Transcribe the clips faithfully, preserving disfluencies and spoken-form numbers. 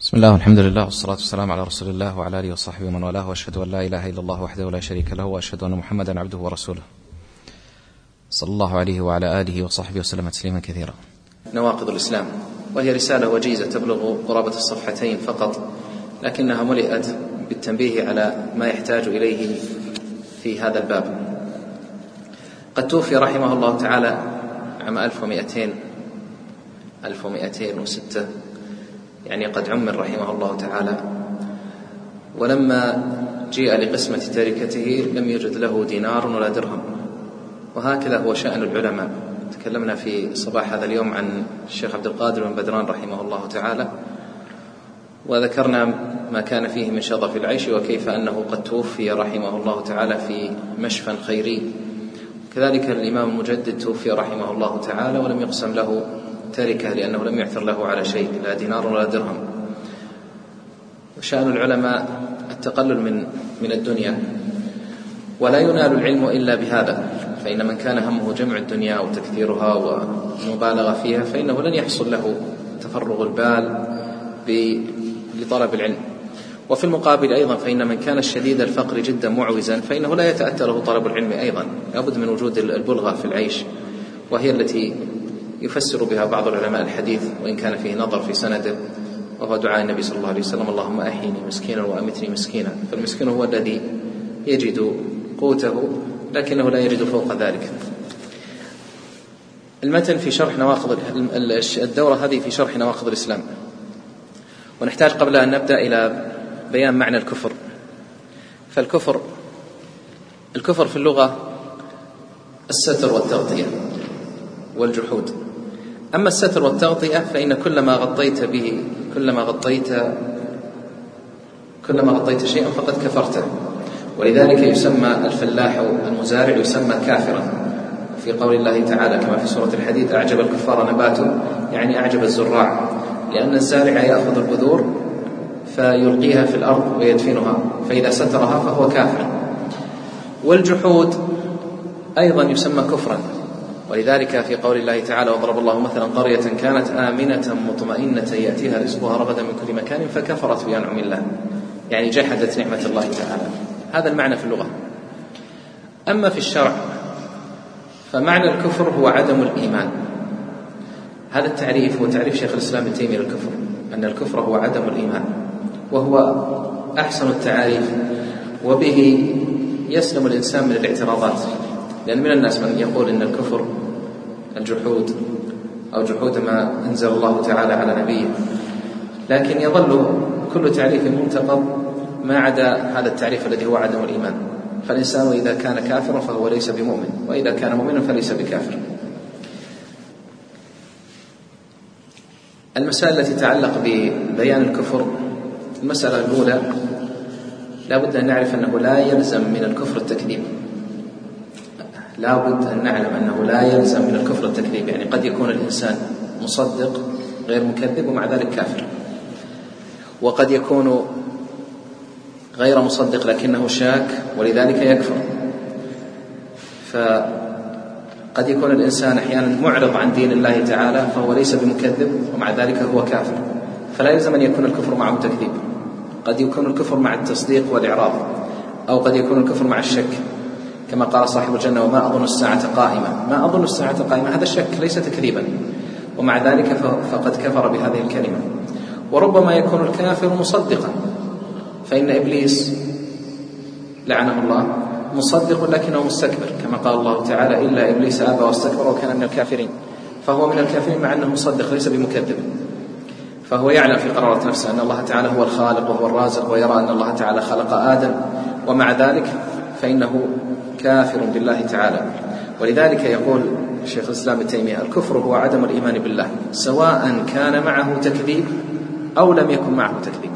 بسم الله والحمد لله والصلاة والسلام على رسول الله وعلى آله وصحبه ومن والاه، وأشهد أن لا إله إلا الله وحده لا شريك له، وأشهد أن محمدا عبده ورسوله صلى الله عليه وعلى آله وصحبه وسلم تسليما كثيرا. نواقض الإسلام، وهي رسالة وجيزة تبلغ قرابة الصفحتين فقط، لكنها ملئت بالتنبيه على ما يحتاج إليه في هذا الباب. قد توفي رحمه الله تعالى عام ألف ومئتين ألف ومئتين وستة، يعني قد عمر رحمه الله تعالى، ولما جيء لقسمة تركته لم يوجد له دينار ولا درهم. وهكذا هو شأن العلماء. تكلمنا في صباح هذا اليوم عن الشيخ عبد القادر بن بدران رحمه الله تعالى، وذكرنا ما كان فيه من شظف العيش، وكيف أنه قد توفي رحمه الله تعالى في مشفى خيري. كذلك الإمام المجدد توفي رحمه الله تعالى ولم يقسم له تركه، لأنه لم يعثر له على شيء، لا دينار ولا درهم. وشأن العلماء التقلل من من الدنيا، ولا ينال العلم إلا بهذا. فإن من كان همه جمع الدنيا أو تكثيرها ومبالغة فيها فإنه لن يحصل له تفرغ البال لطلب العلم. وفي المقابل أيضا فإن من كان الشديد الفقر جدا معوزا فإنه لا يتأتى له طلب العلم أيضا، لابد من وجود البلغة في العيش، وهي التي يفسر بها بعض العلماء الحديث، وإن كان فيه نظر في سنده، وهو دعاء النبي صلى الله عليه وسلم: اللهم أحيني مسكينا وأمتني مسكينا. فالمسكين هو الذي يجد قوته لكنه لا يجد فوق ذلك. المتن في شرح نواقض الدورة هذه في شرح نواقض الإسلام، ونحتاج قبل أن نبدأ إلى بيان معنى الكفر. فالكفر الكفر في اللغة الستر والتغطية والجحود. أما الستر والتغطية فإن كلما غطيت به كلما غطيت كلما غطيت شيئا فقد كفرته، ولذلك يسمى الفلاح المزارع يسمى كافرا في قول الله تعالى كما في سورة الحديد: أعجب الكفار نباته، يعني أعجب الزراع، لأن الزارع يأخذ البذور فيلقيها في الأرض ويدفنها، فإذا سترها فهو كافر. والجحود أيضا يسمى كفرا، ولذلك في قول الله تعالى: وضرب الله مثلا قرية كانت آمنة مطمئنة يأتيها رزقها رغدا من كل مكان فكفرت بأنعم الله، يعني جحدت نعمة الله تعالى. هذا المعنى في اللغة. أما في الشرع فمعنى الكفر هو عدم الإيمان. هذا التعريف هو تعريف شيخ الإسلام ابن تيمية للكفر، أن الكفر هو عدم الإيمان، وهو أحسن التعاريف، وبه يسلم الإنسان من الاعتراضات. لأن من الناس من يقول إن الكفر الجحود أو جحود ما أنزل الله تعالى على نبيه، لكن يظل كل تعريف منتقض ما عدا هذا التعريف الذي هو عدم الإيمان. فالإنسان إذا كان كافرا فهو ليس بمؤمن، وإذا كان مؤمنا فليس بكافر. المسائل التي تتعلق ببيان الكفر: المسألة الأولى، لا بد أن نعرف أنه لا يلزم من الكفر التكذيب. لا بد أن نعلم أنه لا يلزم من الكفر التكذيب، يعني قد يكون الإنسان مصدق غير مكذب ومع ذلك كافر، وقد يكون غير مصدق لكنه شاك ولذلك يكفر. فقد يكون الإنسان أحيانا معرض عن دين الله تعالى فهو ليس بمكذب ومع ذلك هو كافر، فلا يلزم أن يكون الكفر معه تكذيب. قد يكون الكفر مع التصديق والإعراض، أو قد يكون الكفر مع الشك، كما قال صاحب الجنة: وما أظن الساعة قائمة. ما أظن الساعة قائمة، هذا الشك ليس تكذيبا، ومع ذلك فقد كفر بهذه الكلمة. وربما يكون الكافر مصدقا، فإن إبليس لعنه الله مصدق لكنه مستكبر، كما قال الله تعالى: إلا إبليس أبى واستكبر وكان من الكافرين. فهو من الكافرين مع أنه مصدق ليس بمكذب، فهو يعلم في قرارة نفسه أن الله تعالى هو الخالق وهو الرازق، ويرى أن الله تعالى خلق آدم، ومع ذلك فإنه كافر بالله تعالى. ولذلك يقول شيخ الإسلام ابن تيمية: الكفر هو عدم الإيمان بالله، سواء كان معه تكذيب أو لم يكن معه تكذيب.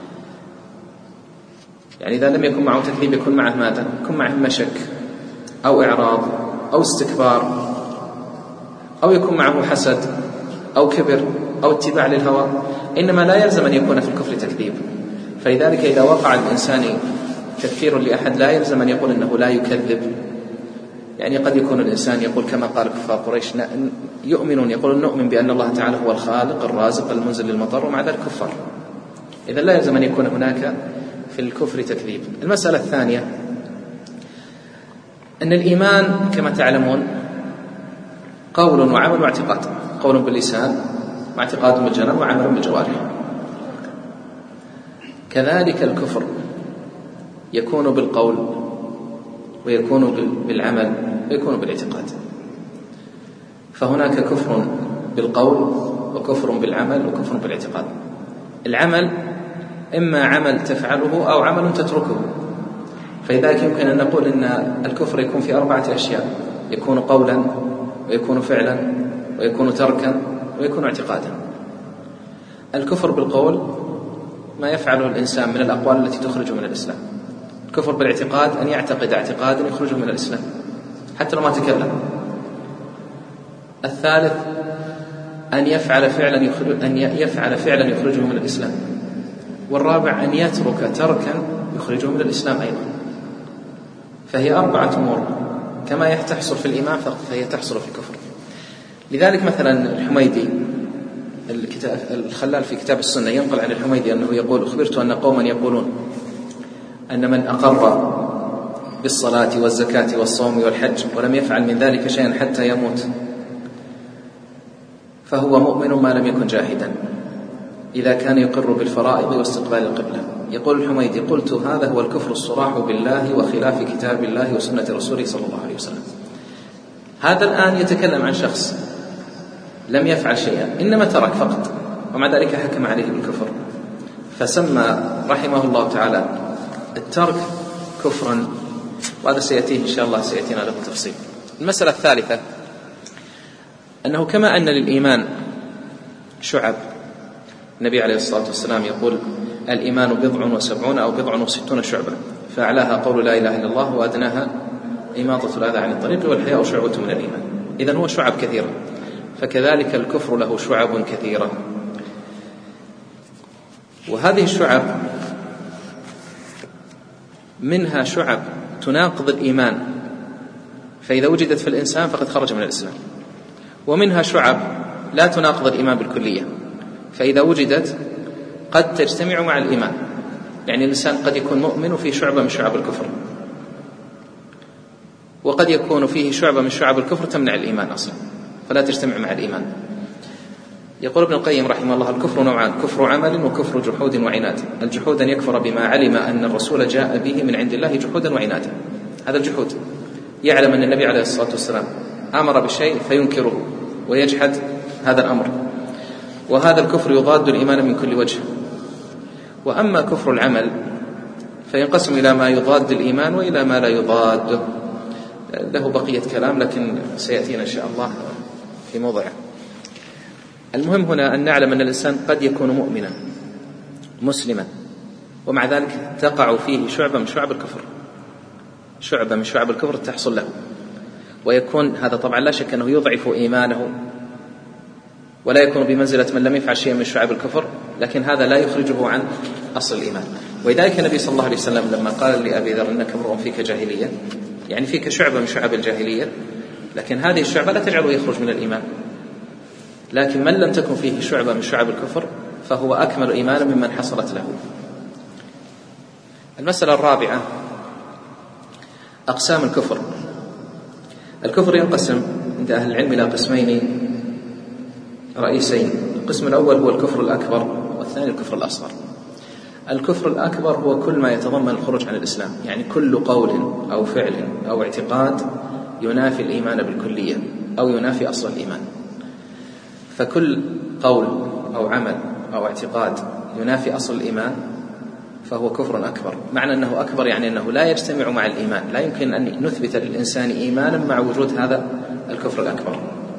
يعني إذا لم يكن معه تكذيب يكون معه ماذا؟ يكون معه إما شك أو إعراض أو استكبار، أو يكون معه حسد أو كبر أو اتباع للهوى، إنما لا يلزم أن يكون في الكفر تكذيب. فلذلك إذا وقع الإنسان تكفير لأحد لا يلزم أن يقول إنه لا يكذب. يعني قد يكون الإنسان يقول كما قال كفار قريش: يؤمنون، يقولون نؤمن بأن الله تعالى هو الخالق الرازق المنزل للمطر، ومع ذلك كفار. إذا لا يلزم أن يكون هناك في الكفر تكذيب. المسألة الثانية أن الإيمان كما تعلمون قول وعمل واعتقاد، قول باللسان واعتقاد بالجنان وعمل بالجوارح. كذلك الكفر يكون بالقول ويكون بالعمل ويكون بالاعتقاد. فهناك كفر بالقول وكفر بالعمل وكفر بالاعتقاد. العمل إما عمل تفعله أو عمل تتركه، فلذلك يمكن أن نقول إن الكفر يكون في أربعة أشياء: يكون قولا ويكون فعلا ويكون تركا ويكون اعتقادا. الكفر بالقول ما يفعله الإنسان من الأقوال التي تخرج من الإسلام. الكفر بالاعتقاد أن يعتقد اعتقادا يخرجه من الإسلام حتى لو ما تكلم. الثالث أن يفعل فعلا يخرج أن يفعل فعلا يخرجه من الإسلام. والرابع أن يترك تركا يخرجه من الإسلام أيضا. فهي أربعة أمور، كما تحصل في الإيمان فهي تحصل في الكفر. لذلك مثلا الحميدي الخلال في كتاب السنة ينقل عن الحميدي أنه يقول: أخبرت أن قوما يقولون أن من أقر بالصلاة والزكاة والصوم والحج ولم يفعل من ذلك شيئا حتى يموت فهو مؤمن ما لم يكن جاحدا إذا كان يقر بالفرائض واستقبال القبلة. يقول الحميدي: قلت هذا هو الكفر الصراح بالله وخلاف كتاب الله وسنة رسوله صلى الله عليه وسلم. هذا الآن يتكلم عن شخص لم يفعل شيئا، إنما ترك فقط، ومع ذلك حكم عليه بالكفر، فسمى رحمه الله تعالى الترك كفرا، وهذا سيأتيه إن شاء الله سيأتينا له تفصيل. المسألة الثالثة أنه كما أن للإيمان شعب، النبي عليه الصلاة والسلام يقول: الإيمان بضع وسبعون أو بضع وستون شعبة، فأعلاها قول لا إله إلا الله وأدناها إماطة الأذى عن الطريق والحياء شعبة من الإيمان. إذن هو شعب كثيرة، فكذلك الكفر له شعب كثيرة. وهذه الشعب منها شعب تناقض الإيمان، فإذا وجدت في الإنسان فقد خرج من الإسلام، ومنها شعب لا تناقض الإيمان بالكلية، فإذا وجدت قد تجتمع مع الإيمان. يعني الإنسان قد يكون مؤمن وفيه شعبة من شعب الكفر، وقد يكون فيه شعبة من شعب الكفر تمنع الإيمان أصلا فلا تجتمع مع الإيمان. يقول ابن القيم رحمه الله: الكفر نوعان: كفر عمل وكفر جحود وعناد. الجحود أن يكفر بما علم أن الرسول جاء به من عند الله جحودا وعنادا، هذا الجحود. يعلم أن النبي عليه الصلاة والسلام أمر بشيء فينكره ويجحد هذا الأمر، وهذا الكفر يضاد الإيمان من كل وجه. وأما كفر العمل فينقسم إلى ما يضاد الإيمان وإلى ما لا يضاد، له بقية كلام لكن سيأتينا إن شاء الله في موضعه. المهم هنا أن نعلم أن الإنسان قد يكون مؤمنا مسلما ومع ذلك تقع فيه شعبة من شعب الكفر، شعبة من شعب الكفر تحصل له، ويكون هذا طبعا لا شك أنه يضعف إيمانه ولا يكون بمنزلة من لم يفعل شيئا من شعب الكفر، لكن هذا لا يخرجه عن أصل الإيمان. ولذلك النبي صلى الله عليه وسلم لما قال لأبي ذر: إنك امرؤ فيك جاهلية، يعني فيك شعبة من شعب الجاهلية، لكن هذه الشعبة لا تجعله يخرج من الإيمان. لكن من لم تكن فيه شعبة من شعب الكفر فهو أكمل إيمانا ممن حصلت له. المسألة الرابعة: أقسام الكفر. الكفر ينقسم عند أهل العلم إلى قسمين رئيسين: القسم الأول هو الكفر الأكبر، والثاني الكفر الأصغر. الكفر الأكبر هو كل ما يتضمن الخروج عن الإسلام، يعني كل قول أو فعل أو اعتقاد ينافي الإيمان بالكلية أو ينافي أصل الإيمان. فكل قول أو عمل أو اعتقاد ينافي أصل الإيمان فهو كفر أكبر. معنى أنه أكبر يعني أنه لا يجتمع مع الإيمان، لا يمكن أن نثبت للإنسان إيمانا مع وجود هذا الكفر الأكبر.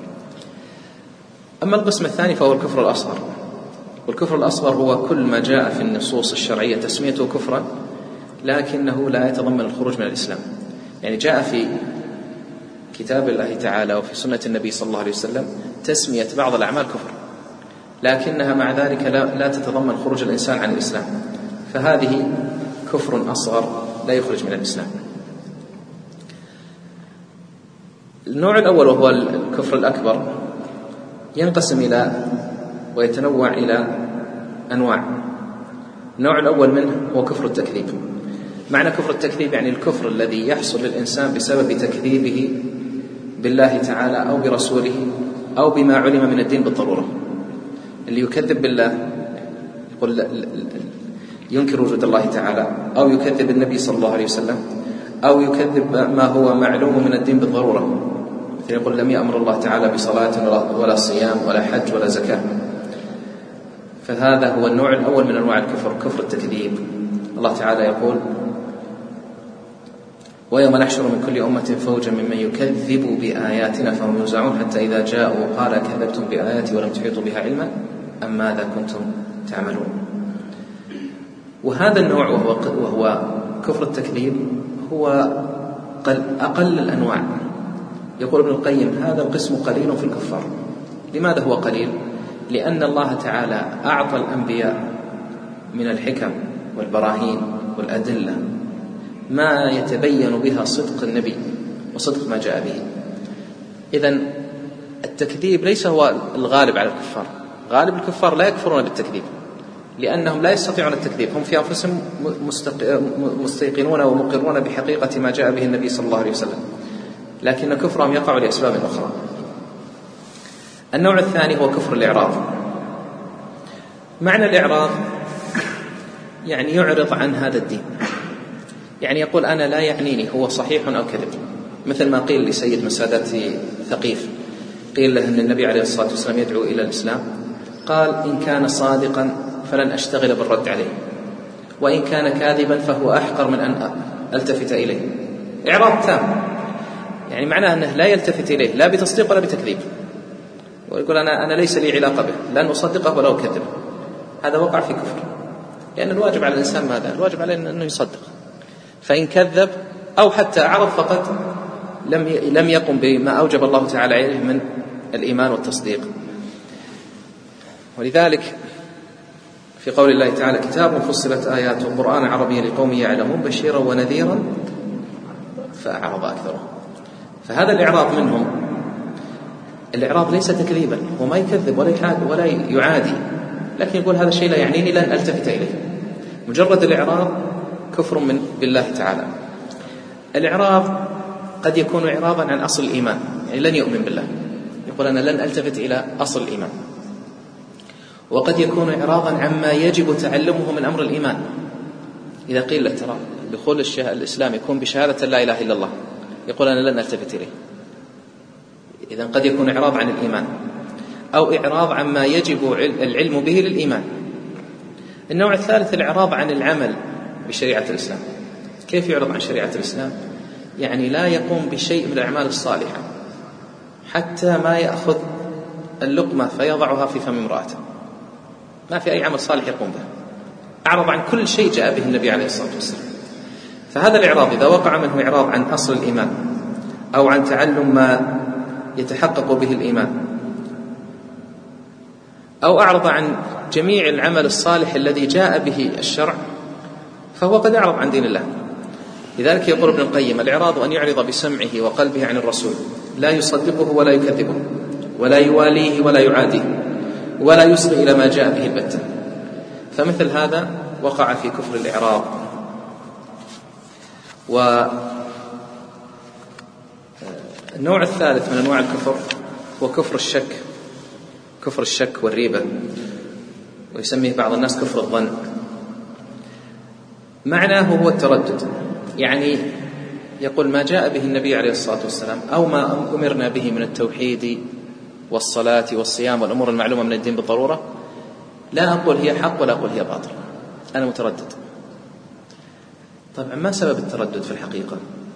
أما القسم الثاني فهو الكفر الأصغر، والكفر الأصغر هو كل ما جاء في النصوص الشرعية تسميته كفرا لكنه لا يتضمن الخروج من الإسلام. يعني جاء في كتاب الله تعالى وفي سنة النبي صلى الله عليه وسلم تسمية بعض الأعمال كفر، لكنها مع ذلك لا, لا تتضمن خروج الإنسان عن الإسلام، فهذه كفر أصغر لا يخرج من الإسلام. النوع الأول وهو الكفر الأكبر ينقسم إلى ويتنوع إلى أنواع. النوع الأول منه هو كفر التكذيب. معنى كفر التكذيب يعني الكفر الذي يحصل للإنسان بسبب تكذيبه بالله تعالى أو برسوله أو بما علم من الدين بالضرورة. اللي يكذب بالله يقول ينكر وجود الله تعالى، أو يكذب النبي صلى الله عليه وسلم، أو يكذب ما هو معلوم من الدين بالضرورة، مثل يقول لم يأمر الله تعالى بصلاة ولا صيام ولا حج ولا زكاة. فهذا هو النوع الأول من أنواع الكفر، كفر التكذيب. الله تعالى يقول ويوم نحشر من كل أمة فوجا ممن يكذب بآياتنا فهم يوزعون حتى إذا جاءوا قال كذبتم بآياتي ولم تحيطوا بها علما أم ماذا كنتم تعملون. وهذا النوع وهو, وهو كفر التكذيب هو أقل الأنواع. يقول ابن القيم هذا القسم قليل في الكفار. لماذا هو قليل؟ لأن الله تعالى أعطى الأنبياء من الحكم والبراهين والأدلة ما يتبين بها صدق النبي وصدق ما جاء به. إذن التكذيب ليس هو الغالب على الكفار. غالب الكفار لا يكفرون بالتكذيب لأنهم لا يستطيعون التكذيب، هم في أنفسهم مستيقنون ومقرون بحقيقة ما جاء به النبي صلى الله عليه وسلم، لكن كفرهم يقع لأسباب أخرى. النوع الثاني هو كفر الإعراض. معنى الإعراض يعني يعرض عن هذا الدين، يعني يقول أنا لا يعنيني هو صحيح أو كذب. مثل ما قيل لسيد من سادات ثقيف، قيل له أن النبي عليه الصلاة والسلام يدعو إلى الإسلام، قال إن كان صادقا فلن أشتغل بالرد عليه، وإن كان كاذبا فهو أحقر من أن ألتفت إليه. إعراض تام، يعني معناه أنه لا يلتفت إليه لا بتصديق ولا بتكذيب، ويقول أنا, أنا ليس لي علاقة به، لن أصدقه ولا أكذب. هذا وقع في كفر، لأن الواجب على الإنسان ماذا؟ الواجب عليه أنه يصدق. فإن كذب أو حتى أعرض فقد لم لم يقم بما أوجب الله تعالى عليه من الإيمان والتصديق. ولذلك في قول الله تعالى كتاب فصلت آياته قرآن عربي لقوم يعلمون بشيرا ونذيرا فأعرض أكثرهم. فهذا الإعراض منهم. الإعراض ليس تكذيبا، هو ما يكذب ولا ولا يعادي، لكن يقول هذا الشيء لا يعنيني لن ألتفت إليه. مجرد الإعراض كفر من بالله تعالى. الإعراض قد يكون إعراضا عن أصل الإيمان، يعني لن يؤمن بالله، يقول أنا لن ألتفت إلى أصل الإيمان. وقد يكون إعراضا عما يجب تعلمه من أمر الإيمان. إذا قيل له ترى دخول الإسلام يكون بشهادة لا إله إلا الله، يقول أنا لن ألتفت إليه. إذن قد يكون إعراض عن الإيمان أو إعراض عما يجب العلم به للإيمان. النوع الثالث الإعراض عن العمل بشريعة الإسلام. كيف يعرض عن شريعة الإسلام؟ يعني لا يقوم بشيء من الأعمال الصالحة، حتى ما يأخذ اللقمة فيضعها في فم امرأته، ما في أي عمل صالح يقوم به. أعرض عن كل شيء جاء به النبي عليه الصلاة والسلام. فهذا الإعراض إذا وقع منه إعراض عن أصل الإيمان أو عن تعلم ما يتحقق به الإيمان، أو أعرض عن جميع العمل الصالح الذي جاء به الشرع، فهو قد أعرض عن دين الله. لذلك يقول ابن القيم الإعراض أن يعرض بسمعه وقلبه عن الرسول، لا يصدقه ولا يكذبه ولا يواليه ولا يعاديه ولا يصغي إلى ما جاء به البتة. فمثل هذا وقع في كفر الإعراض. والنوع الثالث من أنواع الكفر هو كفر الشك، كفر الشك والريبة، ويسميه بعض الناس كفر الظن. معناه هو التردد، يعني يقول ما جاء به النبي عليه الصلاة والسلام أو ما أمرنا به من التوحيد والصلاة والصيام والأمور المعلومة من الدين بالضرورة، لا أقول هي حق ولا أقول هي باطل، أنا متردد. طبعا ما سبب التردد في الحقيقة؟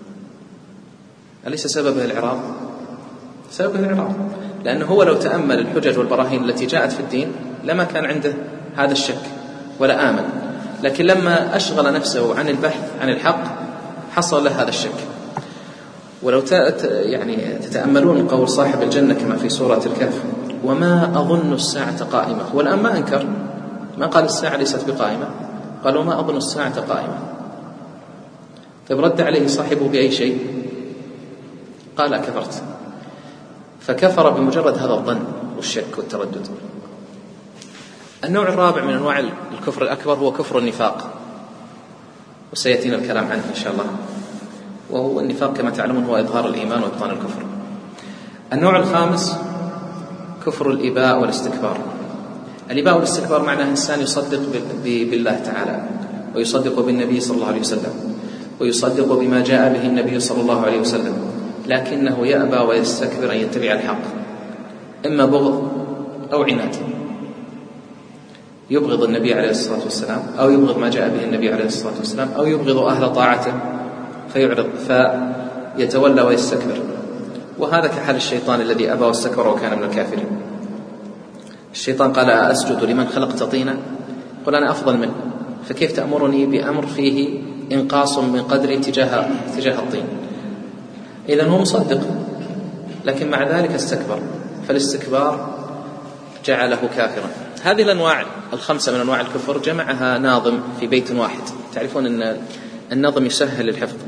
أليس سببه الإعراض؟ سببه الإعراض، لأنه هو لو تأمل الحجج والبراهين التي جاءت في الدين لما كان عنده هذا الشك ولا آمن، لكن لما أشغل نفسه عن البحث عن الحق حصل له هذا الشك. ولو يعني تتأملون قول صاحب الجنة كما في سورة الكهف وما أظن الساعة قائمة، والآن ما أنكر، ما قال الساعة ليست بقائمة، قال وما أظن الساعة قائمة. طيب رد عليه صاحبه بأي شيء؟ قال أكفرت. فكفر بمجرد هذا الظن والشك والتردد. النوع الرابع من أنواع الكفر الأكبر هو كفر النفاق، وسيأتينا الكلام عنه إن شاء الله. وهو النفاق كما تعلمون هو إظهار الإيمان وإبطان الكفر. النوع الخامس كفر الإباء والاستكبار. الإباء والاستكبار معناه إنسان يصدق بالله تعالى، ويصدق بالنبي صلى الله عليه وسلم، ويصدق بما جاء به النبي صلى الله عليه وسلم، لكنه يأبى ويستكبر أن يتبع الحق، إما بغض أو عناد، يبغض النبي عليه الصلاة والسلام، أو يبغض ما جاء به النبي عليه الصلاة والسلام، أو يبغض أهل طاعته فيعرض فيتولى ويستكبر. وهذا كحال الشيطان الذي أبى واستكبر وكان من الكافرين. الشيطان قال أسجد لمن خلقت طينا، قل أنا أفضل منه، فكيف تأمرني بأمر فيه إنقاص من قدري تجاه تجاه الطين؟ إذن هو مصدق لكن مع ذلك استكبر، فالاستكبار جعله كافرا. هذه الأنواع الخمسة من أنواع الكفر جمعها ناظم في بيت واحد. تعرفون أن النظم يسهل الحفظ،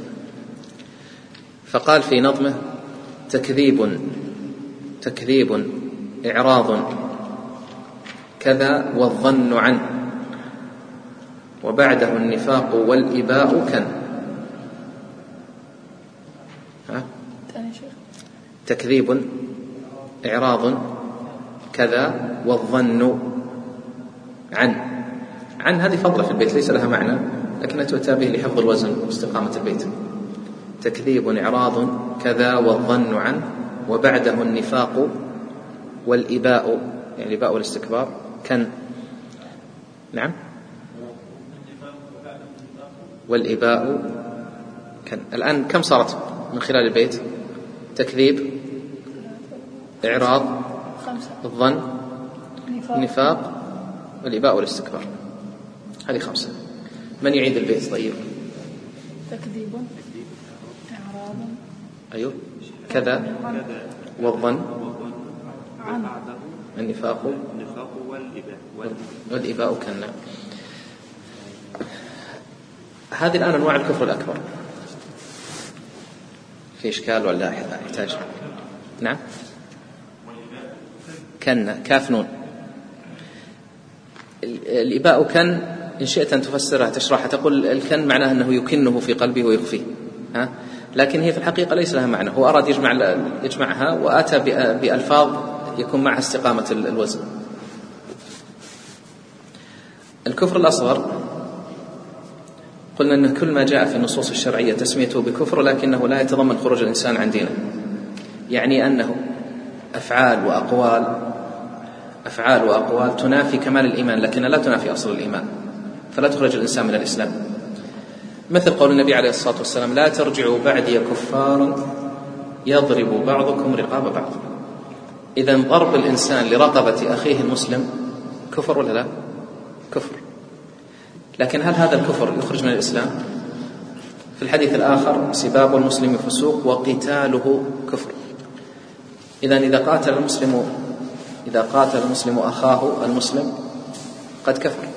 فقال في نظمه: تكذيب تكذيب إعراض كذا والظن عنه، وبعده النفاق والإباء كن. ها؟ تكذيب إعراض كذا والظن عن عن هذه فضلة في البيت ليس لها معنى، لكنها تؤتى به لحفظ الوزن واستقامة البيت. تكذيب إعراض كذا والظن عنه، وبعده النفاق والإباء، يعني الإباء والاستكبار كن. نعم، والإباء كن. الآن كم صارت من خلال البيت؟ تكذيب، إعراض، الظن، النفاق، والإباء والاستكبار. هذه خمسة. من يعيد البيت؟ طيب. تكذيب، إعراض، أيوه، كذا والظن، النفاق والإباء كنا. هذه الآن أنواع الكفر الأكبر. في إشكال ولا يحتاج؟ نعم، كن كاف نون. الإباء كن إن شئت أن تفسرها تشرحها تقول الكن معناه أنه يكنه في قلبه ويخفيه، ها؟ لكن هي في الحقيقة ليس لها معنى. هو أراد يجمع يجمعها وآتى بألفاظ يكون معها استقامة الوزن. الكفر الأصغر قلنا أن كل ما جاء في النصوص الشرعية تسميته بكفر، لكنه لا يتضمن خروج الإنسان عن دينه. يعني أنه أفعال وأقوال أفعال وأقوال تنافي كمال الإيمان، لكنها لا تنافي أصل الإيمان، فلا تخرج الإنسان من الإسلام. مثل قول النبي عليه الصلاة والسلام: لا ترجعوا بعدي كفارا يضرب بعضكم رقاب بعض. إذن ضرب الإنسان لرقبة أخيه المسلم كفر ولا لا؟ كفر. لكن هل هذا الكفر يخرج من الإسلام؟ في الحديث الآخر: سباب المسلم فسوق وقتاله كفر. إذن إذا قاتل المسلم إذا قاتل المسلم أخاه المسلم قد كفر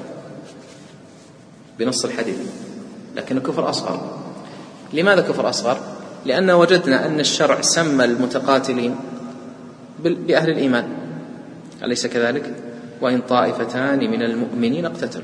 بنص الحديث، لكن الكفر أصغر. لماذا كفر أصغر؟ لأن وجدنا أن الشرع سمى المتقاتلين بأهل الإيمان، أليس كذلك؟ وإن طائفتان من المؤمنين اقتتلوا،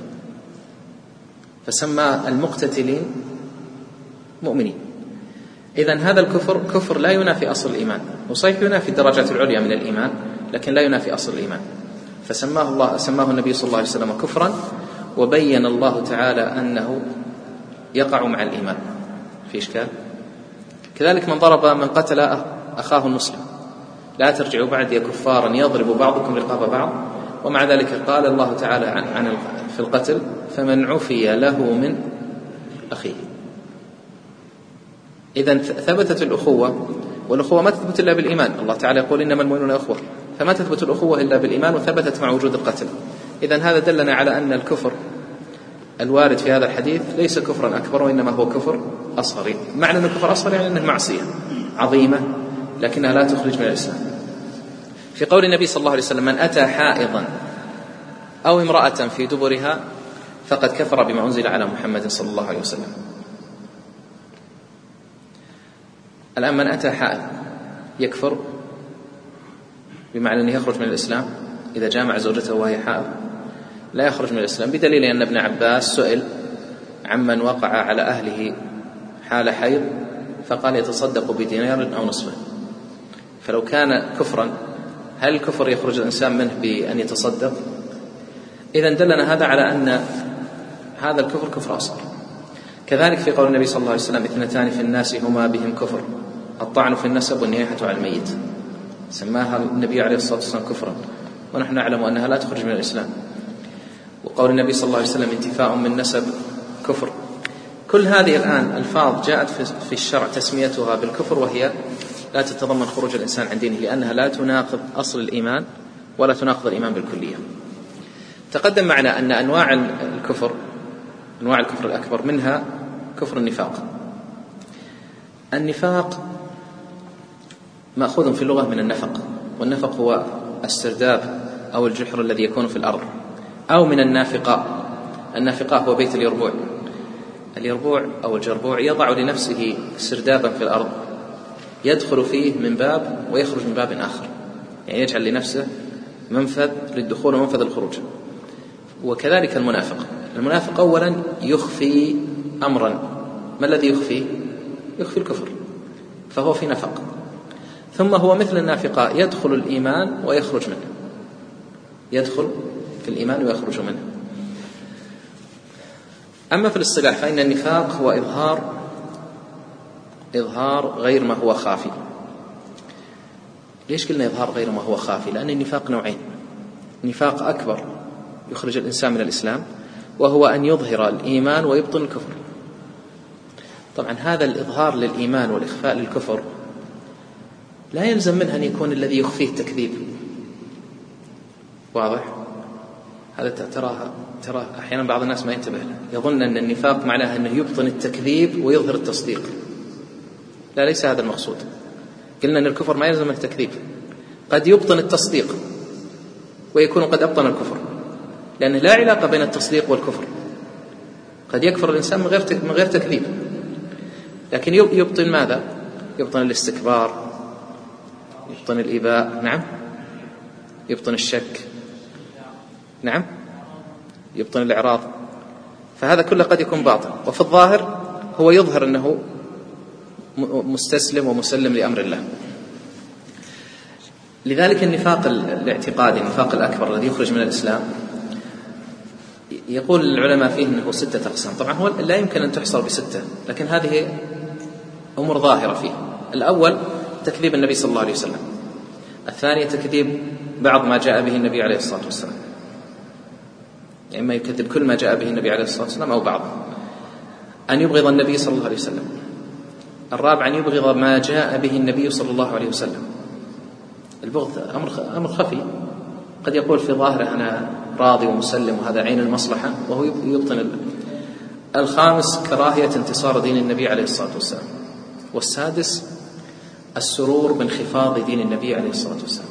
فسمى المقتتلين مؤمنين. إذن هذا الكفر كفر لا ينافي أصل الإيمان، وصحيح ينافي الدرجات العليا من الإيمان، لكن لا ينافي أصل الإيمان. فسماه الله سماه النبي صلى الله عليه وسلم كفرا، وبين الله تعالى أنه يقع مع الإيمان. في إشكال؟ كذلك من ضرب من قتل أخاه المسلم: لا ترجعوا بعدي كفارا يضرب بعضكم رقاب بعض. ومع ذلك قال الله تعالى عن, عن في القتل: فمن عفي له من أخيه. إذن ثبتت الأخوة، والأخوة ما تثبت إلا بالإيمان. الله تعالى يقول: إنما المؤمنون أخوة، فما تثبت الأخوة إلا بالإيمان، وثبتت مع وجود القتل. إذن هذا دلنا على أن الكفر الوارد في هذا الحديث ليس كفرا أكبر، وإنما هو كفر أصغر. معنى أنه كفر أصغر يعني أنه معصية عظيمة لكنها لا تخرج من الإسلام. في قول النبي صلى الله عليه وسلم: من أتى حائضا أو امرأة في دبرها فقد كفر بما أنزل على محمد صلى الله عليه وسلم. الآن من أتى حائض يكفر بمعنى أنه يخرج من الإسلام إذا جامع زوجته وهي حائض؟ لا يخرج من الإسلام، بدليل أن ابن عباس سئل عمن وقع على أهله حال حيض فقال يتصدق بدينار أو نصفه. فلو كان كفرا هل الكفر يخرج الإنسان منه بأن يتصدق؟ إذن دلنا هذا على أن هذا الكفر كفر أصغر. كذلك في قول النبي صلى الله عليه وسلم اثنتان في الناس هما بهم كفر، الطعن في النسب والنياحة على الميت، سماها النبي عليه الصلاة والسلام كفرا، ونحن نعلم أنها لا تخرج من الإسلام. وقول النبي صلى الله عليه وسلم انتفاء من نسب كفر. كل هذه الآن الفاظ جاءت في الشرع تسميتها بالكفر وهي لا تتضمن خروج الإنسان عن دينه، لأنها لا تناقض أصل الإيمان ولا تناقض الإيمان بالكلية. تقدم معنا أن أنواع الكفر أنواع الكفر الأكبر منها كفر النفاق. النفاق مأخوذ في اللغة من النفق، والنفق هو السرداب أو الجحر الذي يكون في الأرض، أو من النافقاء. النافقاء هو بيت اليربوع. اليربوع أو الجربوع يضع لنفسه سردابا في الأرض يدخل فيه من باب ويخرج من باب آخر، يعني يجعل لنفسه منفذ للدخول ومنفذ الخروج. وكذلك المنافق. المنافق أولا يخفي أمرا. ما الذي يخفي؟ يخفي الكفر، فهو في نفق. ثم هو مثل النافقاء يدخل الإيمان ويخرج منه، يدخل في الإيمان ويخرج منه. أما في الاصطلاح فإن النفاق هو إظهار إظهار غير ما هو خافي. ليش قلنا إظهار غير ما هو خافي؟ لأن النفاق نوعين: نفاق أكبر يخرج الإنسان من الإسلام، وهو أن يظهر الإيمان ويبطن الكفر. طبعا هذا الإظهار للإيمان والإخفاء للكفر لا يلزم منه أن يكون الذي يخفيه تكذيب. واضح؟ هذا تراها ترى أحيانا بعض الناس ما ينتبه له، يظن أن النفاق معناه أنه يبطن التكذيب ويظهر التصديق. لا، ليس هذا المقصود. قلنا أن الكفر ما يلزم التكذيب، قد يبطن التصديق ويكون قد أبطن الكفر، لأن لا علاقة بين التصديق والكفر. قد يكفر الإنسان من غير من غير تكذيب، لكن يبطن ماذا؟ يبطن الاستكبار، يبطن الإباء، نعم، يبطن الشك، نعم، يبطن الإعراض. فهذا كله قد يكون باطن، وفي الظاهر هو يظهر أنه مستسلم ومسلم لأمر الله. لذلك النفاق الاعتقادي، النفاق الأكبر الذي يخرج من الإسلام، يقول العلماء فيه أنه ستة أقسام. طبعا هو لا يمكن أن تحصر بستة، لكن هذه أمور ظاهرة فيه. الأول تكذيب النبي صلى الله عليه وسلم. الثاني تكذيب بعض ما جاء به النبي عليه الصلاة والسلام، يعني إما يكذب كل ما جاء به النبي عليه الصلاة والسلام أو بعض. أن يبغض النبي صلى الله عليه وسلم. الرابع أن يبغض ما جاء به النبي صلى الله عليه وسلم. البغض أمر أمر خفي، قد يقول في ظاهره أنا راضي ومسلم وهذا عين المصلحة وهو يبطن. الخامس كراهية انتصار دين النبي عليه الصلاة والسلام. والسادس السرور بانخفاض دين النبي عليه الصلاة والسلام.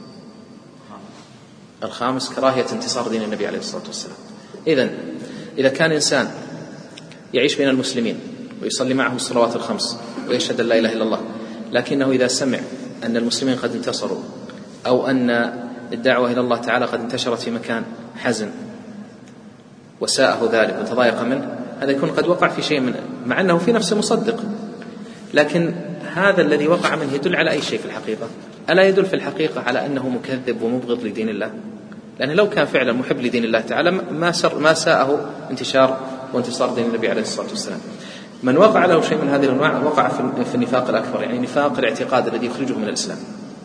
الخامس كراهية انتصار دين النبي عليه الصلاة والسلام. إذن إذا كان إنسان يعيش بين المسلمين ويصلي معهم الصلوات الخمس ويشهد أن لا إله إلا الله، لكنه إذا سمع أن المسلمين قد انتصروا أو أن الدعوة إلى الله تعالى قد انتشرت في مكان حزن وساءه ذلك وتضايق منه، هذا يكون قد وقع في شيء من، مع أنه في نفسه مصدق، لكن هذا الذي وقع منه يدل على أي شيء في الحقيقة؟ ألا يدل في الحقيقة على أنه مكذب ومبغض لدين الله؟ لأن لو كان فعلا محب لدين الله تعالى ما سر ما ساءه انتشار وانتصار دين النبي عليه الصلاة والسلام. من وقع له شيء من هذه الأنواع وقع في النفاق الأكبر، يعني نفاق الاعتقاد الذي يخرجه من الإسلام.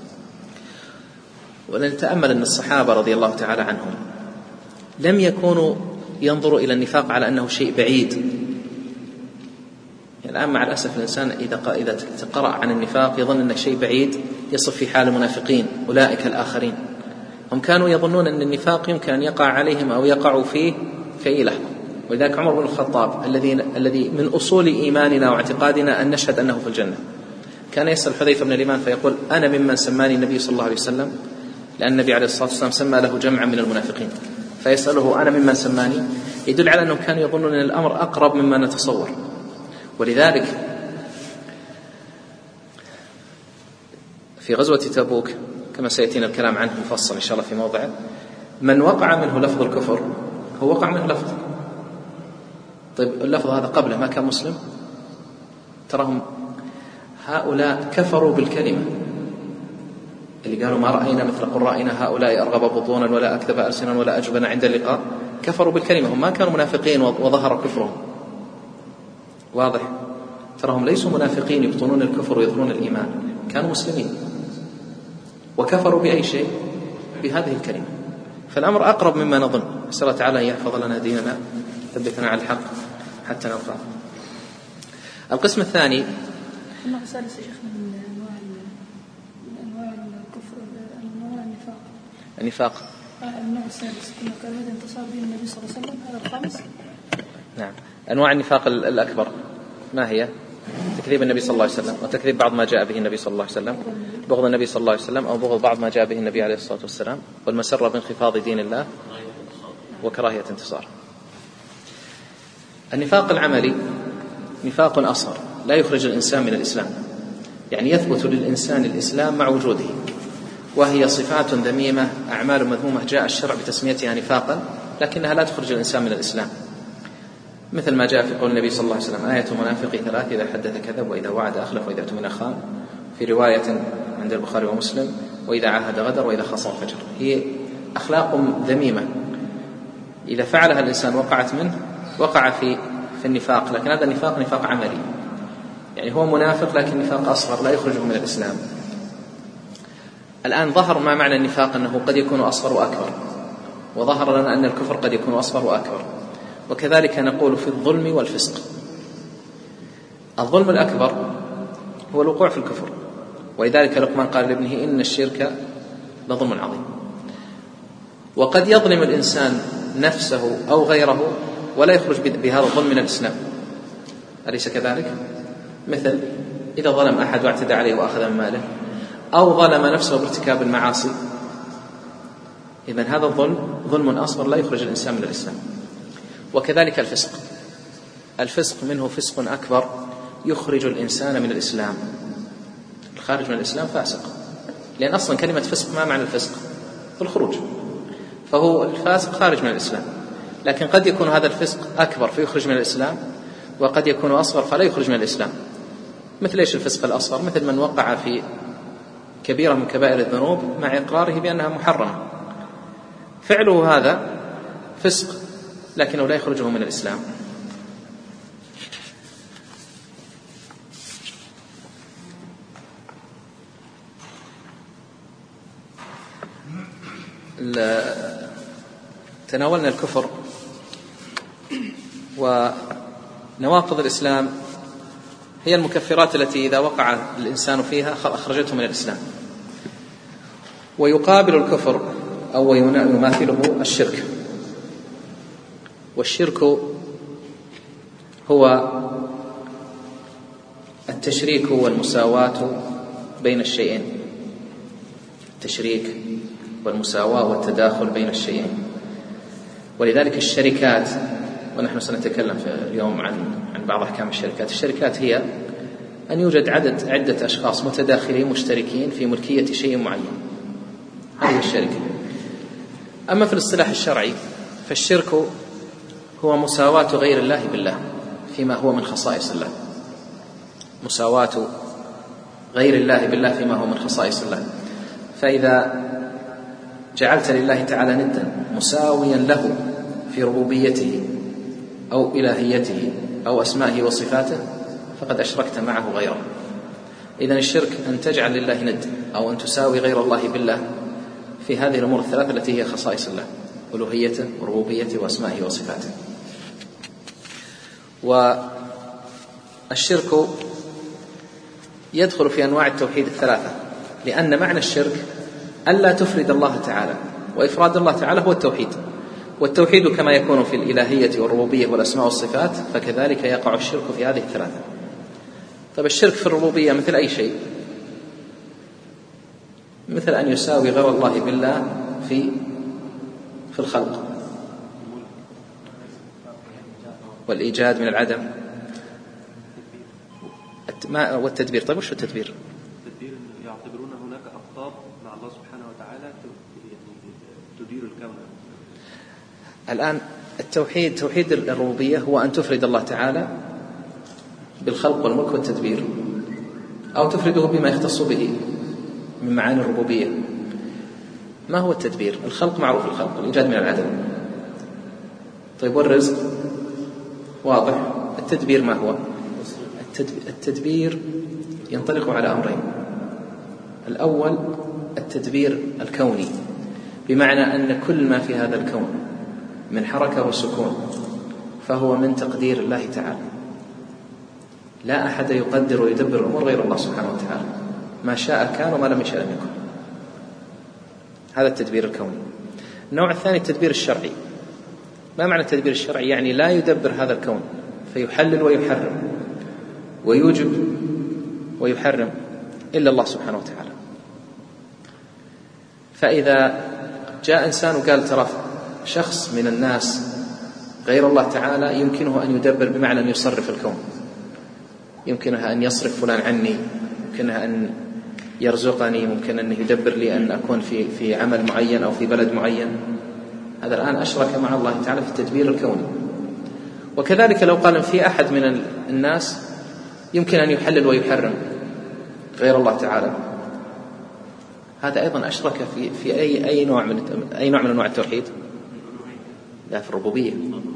ولنتأمل أن الصحابة رضي الله تعالى عنهم لم يكونوا ينظروا إلى النفاق على أنه شيء بعيد. يعني الآن مع الأسف الإنسان إذا إذا قرأ عن النفاق يظن أنه شيء بعيد يصف في حال المنافقين أولئك الآخرين. هم كانوا يظنون أن النفاق يمكن أن يقع عليهم أو يقعوا فيه في أي لحظة. ولذلك عمر بن الخطاب الذي الذي من أصول إيماننا واعتقادنا أن نشهد أنه في الجنة كان يسأل حذيفة بن اليمان فيقول أنا ممن سماني النبي صلى الله عليه وسلم، لأن النبي عليه الصلاة والسلام سمى له جمعا من المنافقين، فيسأله أنا ممن سماني، يدل على أنهم كانوا يظنون أن الأمر أقرب مما نتصور. ولذلك في غزوة تبوك كما سيأتينا الكلام عنه مفصل إن شاء الله في موضعه، من وقع منه لفظ الكفر هو وقع منه لفظ. طيب اللفظ هذا قبله ما كان مسلم؟ تراهم هؤلاء كفروا بالكلمة، اللي قالوا ما رأينا مثل قرائنا هؤلاء أرغب بطونا ولا أكذب ألسنا ولا أجبن عند اللقاء، كفروا بالكلمة. هم ما كانوا منافقين وظهر كفرهم، واضح؟ تراهم ليسوا منافقين يبطنون الكفر ويظهرون الإيمان، كانوا مسلمين وكفروا بأي شيء؟ بهذه الكلمة. فالأمر أقرب مما نظن. نسأل الله تعالى أن يحفظ لنا ديننا، ثبتنا على الحق حتى نلقاه. القسم الثاني النوع الثالث يا شيخنا من أنواع أنواع الكفر، أنواع النفاق. النفاق النوع الثالث كما كان انتصار به النبي صلى الله عليه وسلم. هذا الخامس. نعم. أنواع النفاق الأكبر ما هي؟ تكذيب النبي صلى الله عليه وسلم، وتكذيب بعض ما جاء به النبي صلى الله عليه وسلم، بغض النبي صلى الله عليه وسلم أو بغض بعض ما جاء به النبي عليه الصلاة والسلام، والمسرة بانخفاض دين الله، وكراهية انتصار. النفاق العملي نفاق أصغر لا يخرج الإنسان من الإسلام، يعني يثبت للإنسان الإسلام مع وجوده، وهي صفات ذميمة أعمال مذمومة جاء الشرع بتسميتها نفاقا، لكنها لا تخرج الإنسان من الإسلام، مثل ما جاء في قول النبي صلى الله عليه وسلم: آية المنافق ثلاث: إذا حدث كذب، وإذا وعد أخلف، وإذا اؤتمن خان. في رواية عند البخاري ومسلم: وإذا عاهد غدر، وإذا خاصم فجر. هي أخلاق ذميمة إذا فعلها الإنسان وقعت منه وقع في في النفاق، لكن هذا النفاق نفاق عملي، يعني هو منافق لكن نفاق أصغر لا يخرجه من الإسلام. الآن ظهر ما معنى النفاق أنه قد يكون أصغر وأكبر، وظهر لنا أن الكفر قد يكون أصغر وأكبر، وكذلك نقول في الظلم والفسق. الظلم الأكبر هو الوقوع في الكفر، ولذلك لقمان قال لابنه: إن الشرك لظلم عظيم. وقد يظلم الإنسان نفسه أو غيره ولا يخرج بهذا الظلم من الإسلام، أليس كذلك؟ مثل إذا ظلم أحد واعتدى عليه وأخذ من ماله، أو ظلم نفسه بارتكاب المعاصي، إذن هذا الظلم ظلم أصغر لا يخرج الإنسان من الإسلام. وكذلك الفسق، الفسق منه فسق أكبر يخرج الإنسان من الإسلام. الخارج من الإسلام فاسق، لأن أصلا كلمة فسق ما معنى الفسق؟ الخروج، فهو الفاسق خارج من الإسلام. لكن قد يكون هذا الفسق أكبر فيخرج من الإسلام، وقد يكون أصغر فلا يخرج من الإسلام. مثل إيش الفسق الأصغر؟ مثل من وقع في كبيرة من كبائر الذنوب مع إقراره بأنها محرمة، فعله هذا فسق لكنه لا يخرجه من الإسلام. تناولنا الكفر ونواقض الإسلام، هي المكفرات التي إذا وقع الإنسان فيها أخرجته من الإسلام. ويقابل الكفر أو يماثله الشرك، والشرك هو التشريك والمساواة بين الشيئين، التشريك والمساواة والتداخل بين الشيئين. ولذلك الشركات، ونحن سنتكلم في اليوم عن عن بعض أحكام الشركات. الشركات هي أن يوجد عدد عدة أشخاص متداخلين مشتركين في ملكية شيء معين، هذه الشركة. أما في الاصطلاح الشرعي فالشرك هو مساواة غير الله بالله فيما هو من خصائص الله، مساواة غير الله بالله فيما هو من خصائص الله. فإذا جعلت لله تعالى ندا مساويا له في ربوبيته أو إلهيته أو أسمائه وصفاته فقد أشركت معه غيره. إذن الشرك أن تجعل لله ند أو أن تساوي غير الله بالله في هذه الأمور الثلاثة التي هي خصائص الله: ألوهيته وربوبيته وأسمائه وصفاته. والشرك يدخل في أنواع التوحيد الثلاثة، لأن معنى الشرك ألا تفرد الله تعالى، وإفراد الله تعالى هو التوحيد. والتوحيد كما يكون في الإلهية والربوبية والأسماء والصفات فكذلك يقع الشرك في هذه الثلاثة. طيب الشرك في الربوبية مثل أي شيء، مثل أن يساوي غير الله بالله في في الخلق والإيجاد من العدم والتدبير. طيب وش التدبير؟ التدبير يعتبرون هناك أقطاب مع الله سبحانه وتعالى تدير الكون. الآن التوحيد توحيد الربوبية هو أن تفرد الله تعالى بالخلق والملك والتدبير، أو تفرده بما يختص به من معاني الربوبية. ما هو التدبير؟ الخلق معروف، الخلق الإيجاد من العدم. طيب والرزق واضح. التدبير ما هو؟ التدبير ينطلق على أمرين. الأول التدبير الكوني، بمعنى أن كل ما في هذا الكون من حركة وسكون فهو من تقدير الله تعالى، لا أحد يقدر ويدبر الأمور غير الله سبحانه وتعالى، ما شاء كان وما لم يشاء لم يكن. هذا التدبير الكوني. النوع الثاني التدبير الشرعي. ما معنى التدبير الشرعي؟ يعني لا يدبر هذا الكون فيحلل ويحرم ويوجب ويحرم إلا الله سبحانه وتعالى. فإذا جاء إنسان وقال ترى شخص من الناس غير الله تعالى يمكنه أن يدبر، بمعنى أن يصرف الكون، يمكنها أن يصرف فلان عني، يمكنها أن يرزقني، ممكن أن يدبر لي أن أكون في في عمل معين أو في بلد معين، هذا الآن أشرك مع الله تعالى في التدبير الكوني. وكذلك لو قال في أحد من الناس يمكن أن يحلل ويحرم غير الله تعالى، هذا أيضا أشرك في في أي أي نوع من أي نوع من أنواع التوحيد؟ لا، في الربوبية.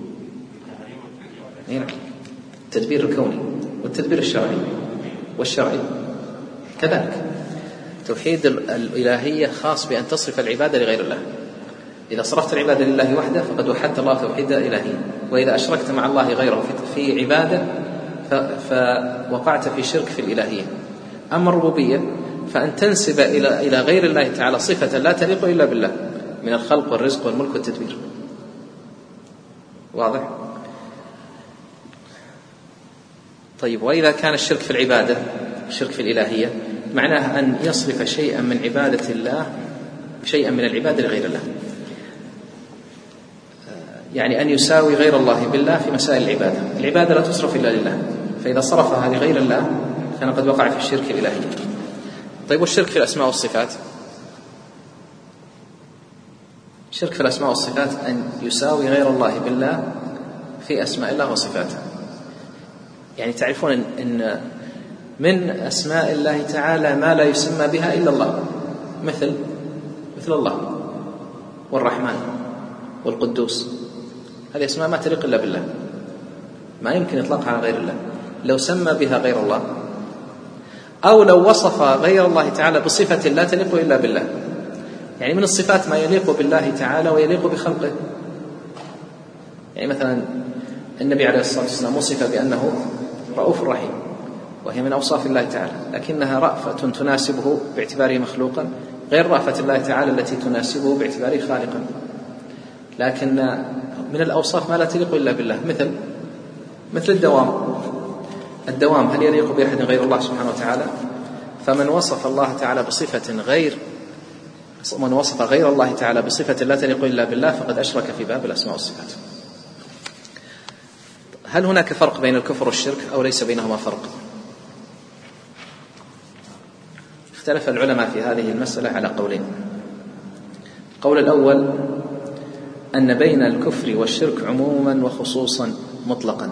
هنا التدبير الكوني والتدبير الشرعي. والشرعي كذلك توحيد الإلهية خاص بأن تصرف العبادة لغير الله. إذا صرفت العبادة لله وحده فقد وحدت الله توحيد الإلهية، وإذا أشركت مع الله غيره في عبادة فوقعت في شرك في الإلهية. أما الربوبية فأن تنسب إلى إلى غير الله تعالى صفة لا تليق إلا بالله من الخلق والرزق والملك والتدبير. واضح؟ طيب، وإذا كان الشرك في العبادة، الشرك في الإلهية، معناه أن يصرف شيئا من عبادة الله شيئا من العبادة لغير الله، يعني أن يساوي غير الله بالله في مسائل العبادة. العبادة لا تصرف إلا لله، فإذا صرفها لغير الله كان قد وقع في الشرك الإلهي. طيب، والشرك في الأسماء والصفات؟ الشرك في الأسماء والصفات أن يساوي غير الله بالله في أسماء الله وصفاته. يعني تعرفون أن من أسماء الله تعالى ما لا يسمى بها إلا الله، مثل مثل الله والرحمن والقدوس، هذه أسماء ما تليق إلا بالله، ما يمكن إطلاقها على غير الله. لو سمى بها غير الله أو لو وصف غير الله تعالى بصفة لا تليق إلا بالله، يعني من الصفات ما يليق بالله تعالى ويليق بخلقه. يعني مثلا النبي عليه الصلاة والسلام وصف بأنه رؤوف رحيم، وهي من أوصاف الله تعالى، لكنها رأفة تناسبه باعتباره مخلوقا غير رأفة الله تعالى التي تناسبه باعتباره خالقا. لكن من الأوصاف ما لا تليق إلا بالله، مثل مثل الدوام. الدوام هل يليق بأحد غير الله سبحانه وتعالى؟ فمن وصف الله تعالى بصفة غير من وصف غير الله تعالى بصفة لا تليق إلا بالله فقد أشرك في باب الأسماء والصفات. هل هناك فرق بين الكفر والشرك أو ليس بينهما فرق؟ اختلف العلماء في هذه المسألة على قولين. القول الأول أن بين الكفر والشرك عموما وخصوصا مطلقا،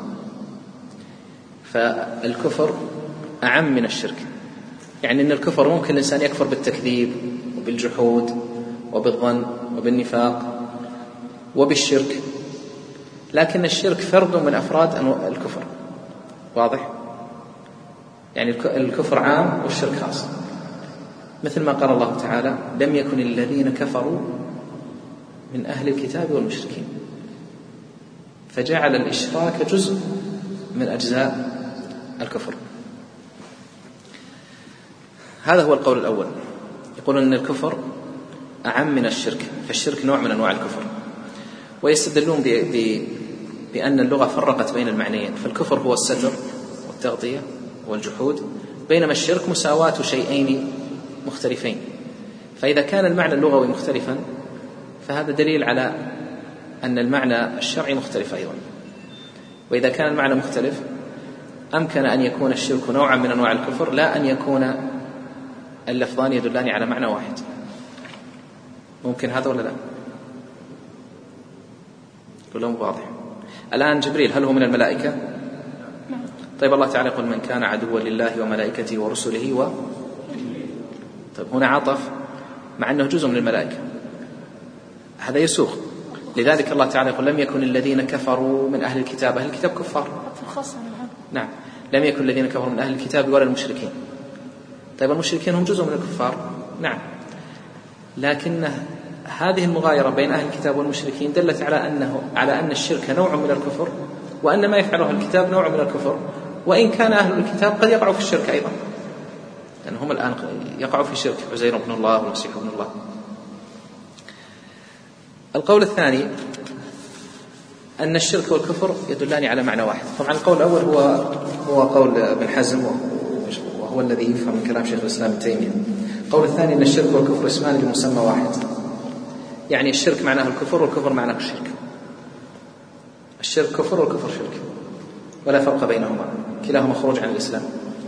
فالكفر أعم من الشرك. يعني أن الكفر ممكن الإنسان يكفر بالتكذيب وبالجحود وبالظن وبالنفاق وبالشرك، لكن الشرك فرد من أفراد الكفر. واضح؟ يعني الكفر عام والشرك خاص، مثل ما قال الله تعالى: لم يكن الذين كفروا من أهل الكتاب والمشركين، فجعل الإشراك جزء من أجزاء الكفر. هذا هو القول الأول، يقولون أن الكفر أعم من الشرك، فالشرك نوع من أنواع الكفر، ويستدلون بأن اللغة فرقت بين المعنيين، فالكفر هو الستر والتغطية والجحود، بينما الشرك مساواة شيئين مختلفين. فإذا كان المعنى اللغوي مختلفا فهذا دليل على أن المعنى الشرعي مختلف أيضا. وإذا كان المعنى مختلف أمكن أن يكون الشرك نوعا من أنواع الكفر، لا أن يكون اللفظان يدلان على معنى واحد. ممكن هذا ولا لا؟ ولا مو واضح؟ الآن جبريل هل هو من الملائكة؟ طيب الله تعالى يقول من كان عدوا لله وملائكته ورسله و طيب هنا عطف مع أنه جزء من الملائكة، هذا يسوق. لذلك الله تعالى يقول لم يكن الذين كفروا من أهل الكتاب، أهل الكتاب كفار. نعم، لم يكن الذين كفروا من أهل الكتاب ولا المشركين. طيب المشركين هم جزء من الكفار، نعم، لكن هذه المغايرة بين أهل الكتاب والمشركين دلت على أنه على أن الشرك نوع من الكفر، وأن ما يفعله الكتاب نوع من الكفر، وإن كان أهل الكتاب قد يقعوا في الشرك أيضا، لأن هم الآن يقعوا في شرك عزير بن الله والمسيح بن الله. القول الثاني أن الشرك والكفر يدلان على معنى واحد. طبعا القول الأول هو هو قول ابن حزم، وهو الذي يفهم من كلام شيخ الإسلام ابن تيمية. القول الثاني أن الشرك والكفر اسمان لمسمى واحد، يعني الشرك معناه الكفر والكفر معناه الشرك. الشرك كفر والكفر شرك، ولا فرق بينهما، كلاهما خروج عن الإسلام.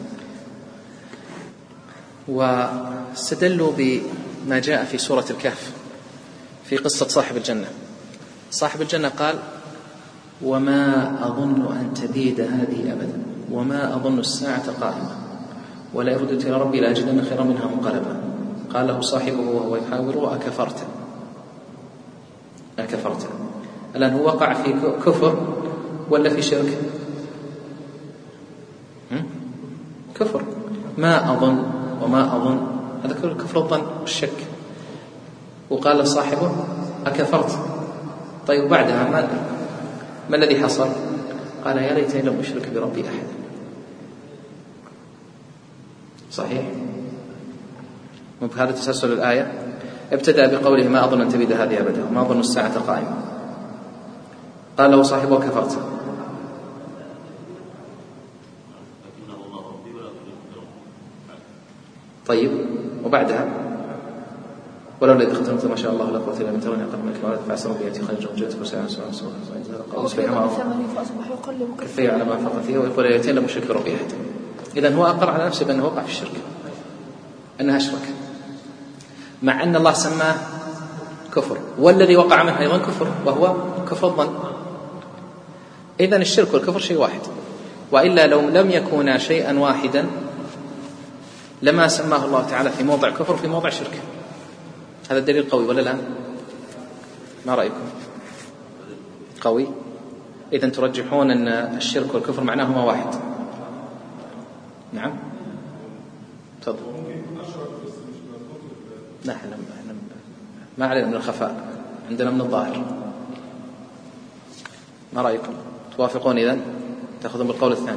واستدلوا بما جاء في سورة الكهف في قصة صاحب الجنة. صاحب الجنة قال وما أظن أن تبيد هذه أبدا وما أظن الساعة قائمة ولا رددت إلى ربي لأجدن خيرا منها منقلبا. قال له صاحبه وهو يحاوره أكفرت أكفرت الآن هو وقع في كفر ولا في شرك؟ كفر. ما أظن وما أظن هذا كله كفر الظن والشك. وقال لصاحبه أكفرت. طيب بعدها ما, ما الذي حصل؟ قال يا ليتني لم أشرك بربي أحدا. صحيح؟ وبهذا تسلسل الآية ابتدأ بقوله ما أظن أن تبيد هذه أبدا وما أظن الساعة قائمة. قال له صاحبه كفرت. طيب وبعدها ولو الذي ختمت ما شاء الله لا قوة إلا بالله تروني أقل منك ولا تفعل سروا بيأتي خرج وجهتك وسعى سواء سواء كفي على ما فقط فيه ويقول يا ليتني لم أشرك بربي أحدا. إذن هو أقر على نفسه بأنه وقع في الشرك، أنها أشرك، مع أن الله سماه كفر، والذي وقع منه أيضا كفر وهو كفر الظن. إذن الشرك والكفر شيء واحد، وإلا لو لم يكونا شيئا واحدا لما سماه الله تعالى في موضع كفر في موضع شرك. هذا الدليل قوي ولا لا؟ ما رأيكم؟ قوي؟ إذن ترجحون أن الشرك والكفر معناهما واحد. نعم تفضل. نحن ما علينا من الخفاء، عندنا من الظاهر. ما رأيكم؟ توافقون إذن؟ تأخذون بالقول الثاني.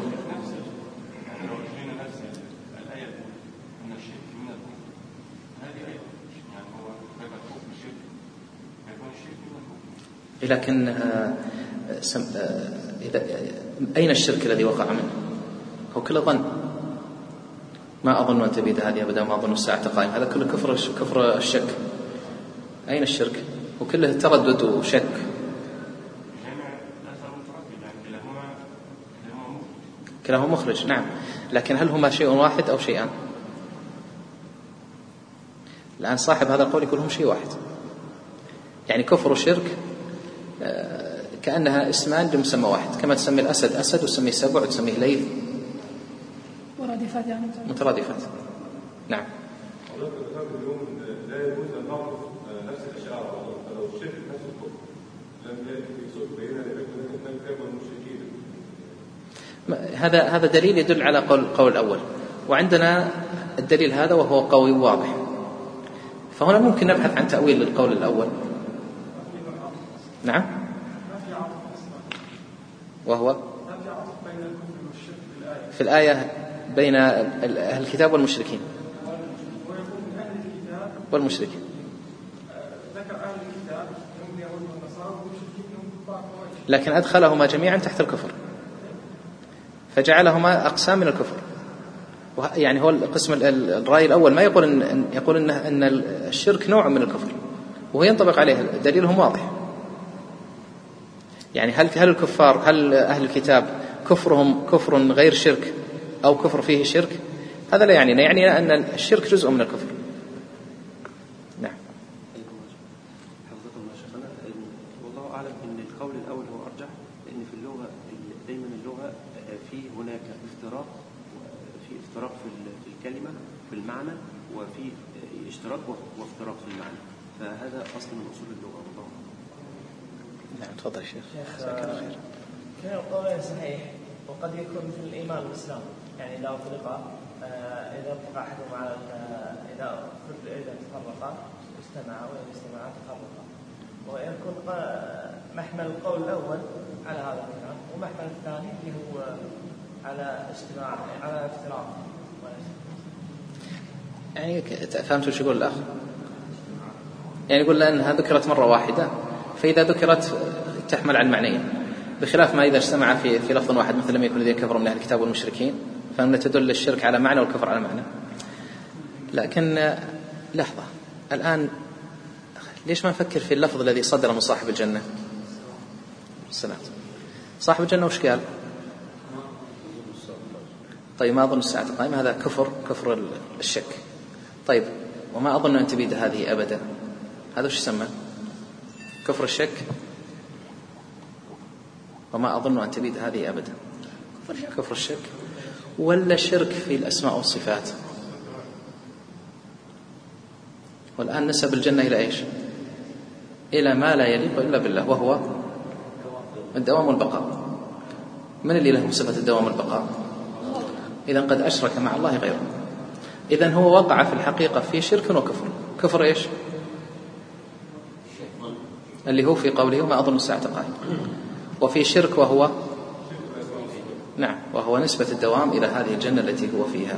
لكن أين الشرك الذي وقع منه؟ هو كل ظن. ما أظن أن تبيد هذه أبدا ما أظن الساعة قائمة، هذا كله كفر كفر الشك. أين الشرك؟ وكله تردد وشك. كلاهما مخرج، نعم، لكن هل هما شيء واحد أو شيئان؟ الآن صاحب هذا القول يقول هم شيء واحد، يعني كفر وشرك كأنها اسمان لمسمى واحد، كما تسمي الأسد أسد وتسميه سبع وتسميه ليث، مرادفات يعني مترادفات. نعم. لا يجوز أن نعرف نفس الأشياء، لو الشرك نفس الكفر لم يأتي في صوت بيننا لأننا كانوا المشركين. هذا هذا دليل يدل على قول القول الأول، وعندنا الدليل هذا وهو قوي واضح، فهنا ممكن نبحث عن تأويل للقول الأول. نعم. وهو في الآية بين أهل الكتاب والمشركين والمشركين لكن أدخلهما جميعا تحت الكفر، فجعلهما أقسام من الكفر. يعني هو القسم الرأي الأول ما يقول إن يقول إن أن الشرك نوع من الكفر، وهو ينطبق عليه دليلهم واضح. يعني هل هل الكفار هل أهل الكتاب كفرهم كفر غير شرك أو كفر فيه شرك؟ هذا لا يعنينا، يعني أن الشرك جزء من الكفر. نعم. حفظكم الله شيخنا. والله أعلم أن القول الأول اللغة في هناك افتراق في افتراق في الكلمة في المعنى، وفي اشتراك وافتراق في المعنى، فهذا أصل من أصول اللغة. والله نعم. تفضل يا شيخ. جزاك الله خير. كلا القولين صحيح، وقد يكون في الإيمان والإسلام، يعني إذا فرقا إذا اتفق أحدهما على إذا إذا تفرقا اجتمعا وإذا اجتمعا تفرقا، ويكون محمل القول الأول على هذا الكلام، ومحمل الثاني اللي هو على اجتماع على افتراق. يعني فهمت وش يقول الأخ؟ يعني يقول لأنها ذكرت مرة واحدة، فإذا ذكرت تحمل على المعنيين، بخلاف ما إذا اجتمع في في لفظ واحد، مثل لم يكن الذين كفروا من أهل الكتاب والمشركين، فإن تدل الشرك على معنى والكفر على معنى. لكن لحظة الآن، ليش ما نفكر في اللفظ الذي صدر من صاحب الجنة؟ السلام. صاحب الجنة وش قال؟ طيب ما أظن الساعة قائمة، هذا كفر كفر الشك. طيب وما أظن أن تبيد هذه أبدا، هذا وش يسمى؟ كفر الشك. وما أظن أن تبيد هذه أبدا، كفر الشك ولا شرك في الأسماء والصفات. والآن نسب الجنة إلى إيش؟ إلى ما لا يليق إلا بالله، وهو الدوام والبقاء. من اللي له صفة الدوام والبقاء؟ إذن قد أشرك مع الله غيره. إذن هو وقع في الحقيقة في شرك وكفر. كفر إيش؟ اللي هو في قوله وما أظن الساعة قائمة. وفي شرك وهو نعم وهو نسبة الدوام إلى هذه الجنة التي هو فيها.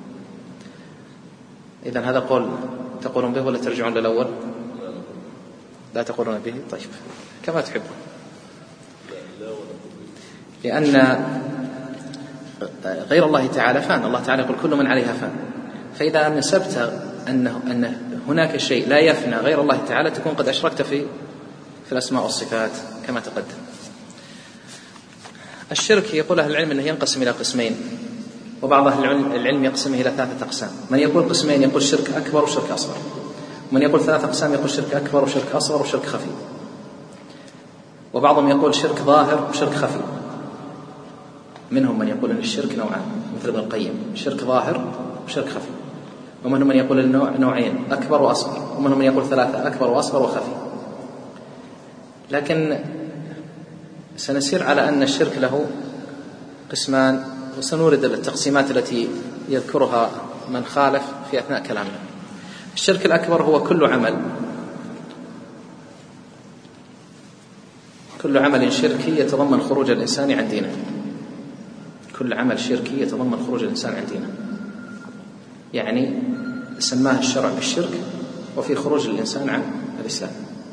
إذن هذا قول تقولون به ولا ترجعون للأول؟ لا تقولون به. طيب كما تحبون. لأن غير الله تعالى فان، الله تعالى يقول كل من عليها فان، فإذا نسبت أنه أن هناك شيء لا يفنى غير الله تعالى تكون قد أشركت في في الأسماء والصفات كما تقدم. الشرك يقول أهل العلم أنه ينقسم إلى قسمين، وبعض أهل العلم يقسمه إلى ثلاثة أقسام. من يقول قسمين يقول شرك أكبر وشرك أصغر، ومن يقول ثلاثة أقسام يقول شرك أكبر وشرك أصغر وشرك خفي، وبعضهم يقول شرك ظاهر وشرك خفي. منهم من يقول أن الشرك نوعان مثل ابن القيم، شرك ظاهر وشرك خفي، ومنهم من يقول النوع نوعين أكبر وأصغر، ومنهم من يقول ثلاثة أكبر وأصغر وخفي. لكن سنسير على أن الشرك له قسمان، وسنورد التقسيمات التي يذكرها من خالف في أثناء كلامنا. الشرك الأكبر هو كل عمل كل عمل شركي يتضمن خروج الإنسان عن دينه. كل عمل شركي يتضمن خروج الإنسان عن دينه، يعني سماه الشرع بالشرك وفي خروج الإنسان عن الإسلام.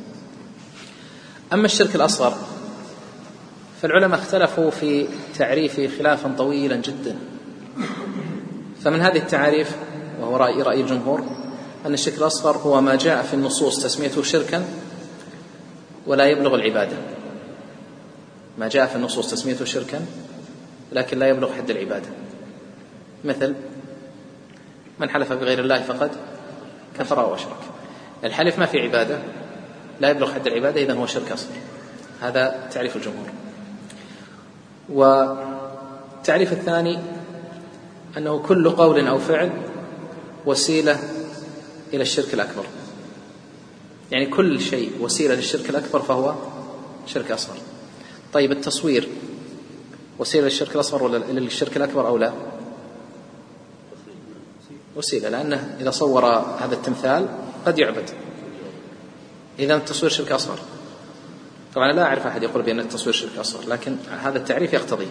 أما الشرك الأصغر فالعلماء اختلفوا في تعريفه خلافا طويلا جدا. فمن هذه التعاريف، وهو رأي رأي الجمهور، أن الشرك الأصغر هو ما جاء في النصوص تسميته شركا ولا يبلغ العبادة. ما جاء في النصوص تسميته شركا لكن لا يبلغ حد العبادة، مثل من حلف بغير الله فقد كفر وأشرك. الحلف ما في عبادة، لا يبلغ حد العبادة، إذن هو شرك أصغر. هذا تعريف الجمهور. والتعريف الثاني أنه كل قول أو فعل وسيلة إلى الشرك الأكبر، يعني كل شيء وسيلة للشرك الأكبر فهو شرك أصغر. طيب التصوير وسيلة للشرك الأصغر ولا للشرك الأكبر أو لا؟ وسيلة، لأنه إذا صور هذا التمثال قد يعبد، إذا التصوير شرك أصغر. طبعا لا أعرف أحد يقول بأن التصوير شرك أصغر، لكن هذا التعريف يقتضي.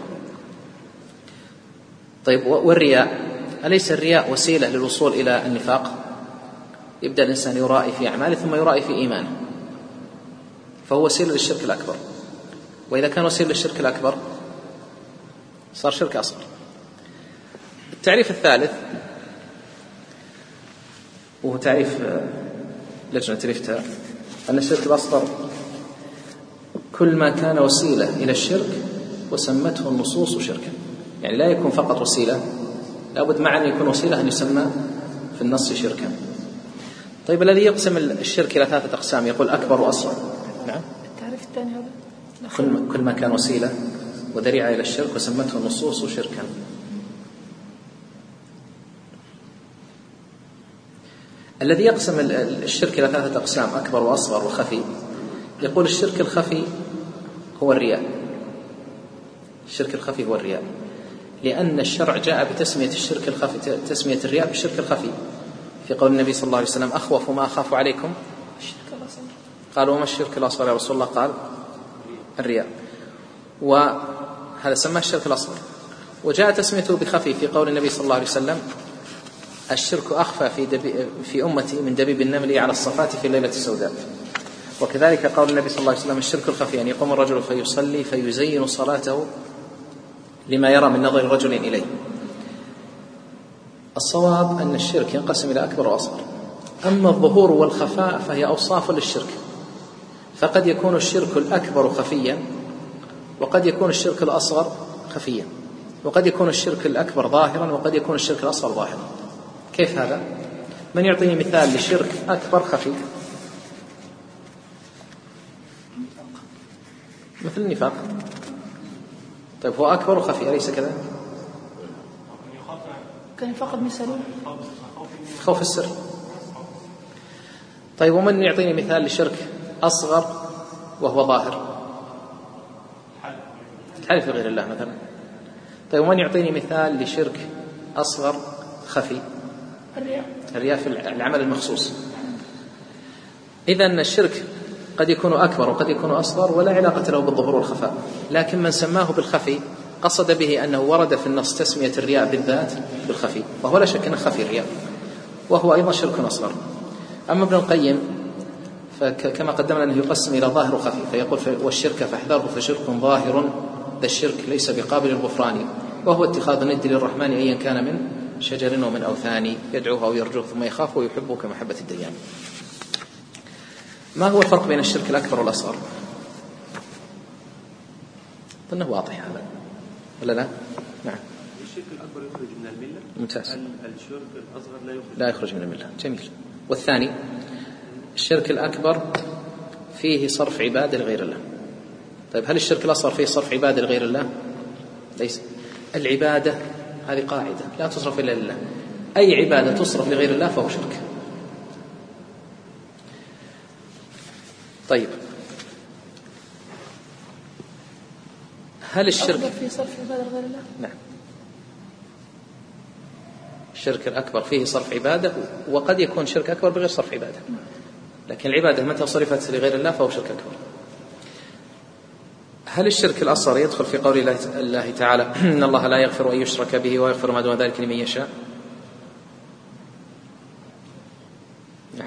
طيب والرياء، أليس الرياء وسيلة للوصول إلى النفاق؟ يبدأ الإنسان يرائي في أعماله ثم يرائي في إيمانه، فهو وسيلة للشرك الأكبر. وإذا كان وسيلة للشرك الأكبر صار شرك أصغر. التعريف الثالث وهو تعريف لجنة الإفتاء، أن الشرك الأصغر كل ما كان وسيلة إلى الشرك وسمته النصوص شركا، يعني لا يكون فقط وسيلة، لابد معا أن يكون وسيلة أن يسمى في النص شركا. طيب الذي يقسم الشرك إلى ثلاثة أقسام يقول أكبر وأصغر. نعم. التعريف الثاني هذا كل, كل ما كان وسيلة وذريعة إلى الشرك، وسمته النصوص شركا. الذي يقسم الشرك إلى ثلاثة أقسام: أكبر وأصغر وخفي. يقول الشرك الخفي هو الرياء. الشرك الخفي هو الرياء، لأن الشرع جاء بتسمية الشرك الخفي، تسمية الرياء بالشرك الخفي، في قول النبي صلى الله عليه وسلم: أخوف ما أخاف عليكم الشرك الأصغر. قالوا: وما الشرك الأصغر يا رسول الله؟ قال: الرياء. وهذا سماه الشرك الأصغر. وجاء تسميته بخفي في قول النبي صلى الله عليه وسلم: الشرك أخفى في, في أمتي من دبيب النمل على الصفات في الليلة السوداء. وكذلك قول النبي صلى الله عليه وسلم: الشرك الخفي أن يقوم الرجل فيصلي فيزين صلاته لما يرى من نظر رجل إليه. الصواب أن الشرك ينقسم إلى أكبر وأصغر. أما الظهور والخفاء فهي أوصاف للشرك، فقد يكون الشرك الأكبر خفيا، وقد يكون الشرك الأصغر خفيا، وقد يكون الشرك الأكبر ظاهرا، وقد يكون الشرك الأصغر ظاهرا. كيف هذا؟ من يعطيني مثال لشرك أكبر خفي؟ مثل النفاق. طيب هو أكبر وخفي أليس كذا؟ كان فقط مثاله خوف السر. طيب ومن يعطيني مثال لشرك أصغر وهو ظاهر؟ الحلف بغير الله مثلا. طيب ومن يعطيني مثال لشرك أصغر خفي؟ الرياء. الرياء في العمل المخصوص. إذن الشرك قد يكون أكبر وقد يكون أصغر ولا علاقة له بالظهور والخفاء، لكن من سماه بالخفي قصد به أنه ورد في النص تسمية الرياء بالذات بالخفي، وهو لا شك أنه خفي الرياء، وهو أيضا شرك أصغر. أما ابن القيم فكما قدمنا أنه يقسم إلى ظاهر وخفي، فيقول: والشرك فاحذره فشرك ظاهر ذا الشرك ليس بقابل الغفران، وهو اتخاذ الند للرحمن أيا كان من شجر ومن أوثان، يدعوه أو يرجوه ثم يخاف ويحبه كمحبة الديان. ما هو الفرق بين الشرك الأكبر والأصغر؟ أظنه واضح هذا ولا لا؟ نعم. الشرك الأكبر يخرج من الملة. ممتاز. الشرك الأصغر لا يخرج لا يخرج من الملة. جميل. والثاني الشرك الأكبر فيه صرف عبادة لغير الله. طيب هل الشرك الأصغر فيه صرف عبادة لغير الله؟ ليس. العبادة هذه قاعدة لا تصرف إلا لله، أي عبادة تصرف لغير الله فهو شرك. طيب هل الشرك فيه صرف عبادة لغير الله؟ نعم. الشرك الأكبر فيه صرف عبادة، وقد يكون شرك أكبر بغير صرف عبادة، لكن العبادة متى صرفت لغير الله فهو شرك أكبر. هل الشرك الأصغر يدخل في قول الله تعالى: إن الله لا يغفر أن يشرك به ويغفر ما دون ذلك لمن يشاء؟ نعم.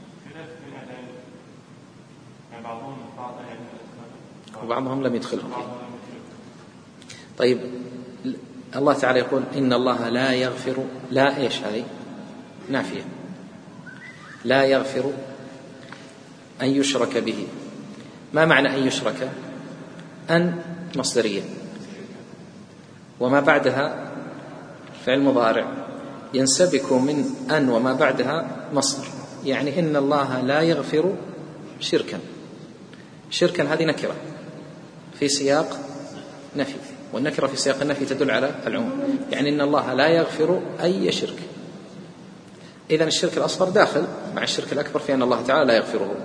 وبعضهم لم يدخلهم فيه. طيب الله تعالى يقول: إن الله لا يغفر، لا إيش هذه؟ نافية. لا يغفر أن يشرك به. ما معنى أن يشرك؟ أن مصدرية، وما بعدها فعل مضارع ينسبك من أن وما بعدها مصدر، يعني إن الله لا يغفر شركا. شركا هذه نكرة في سياق نفي، والنكرة في سياق النفي تدل على العموم، يعني إن الله لا يغفر أي شرك. إذن الشرك الأصغر داخل مع الشرك الأكبر في أن الله تعالى لا يغفره.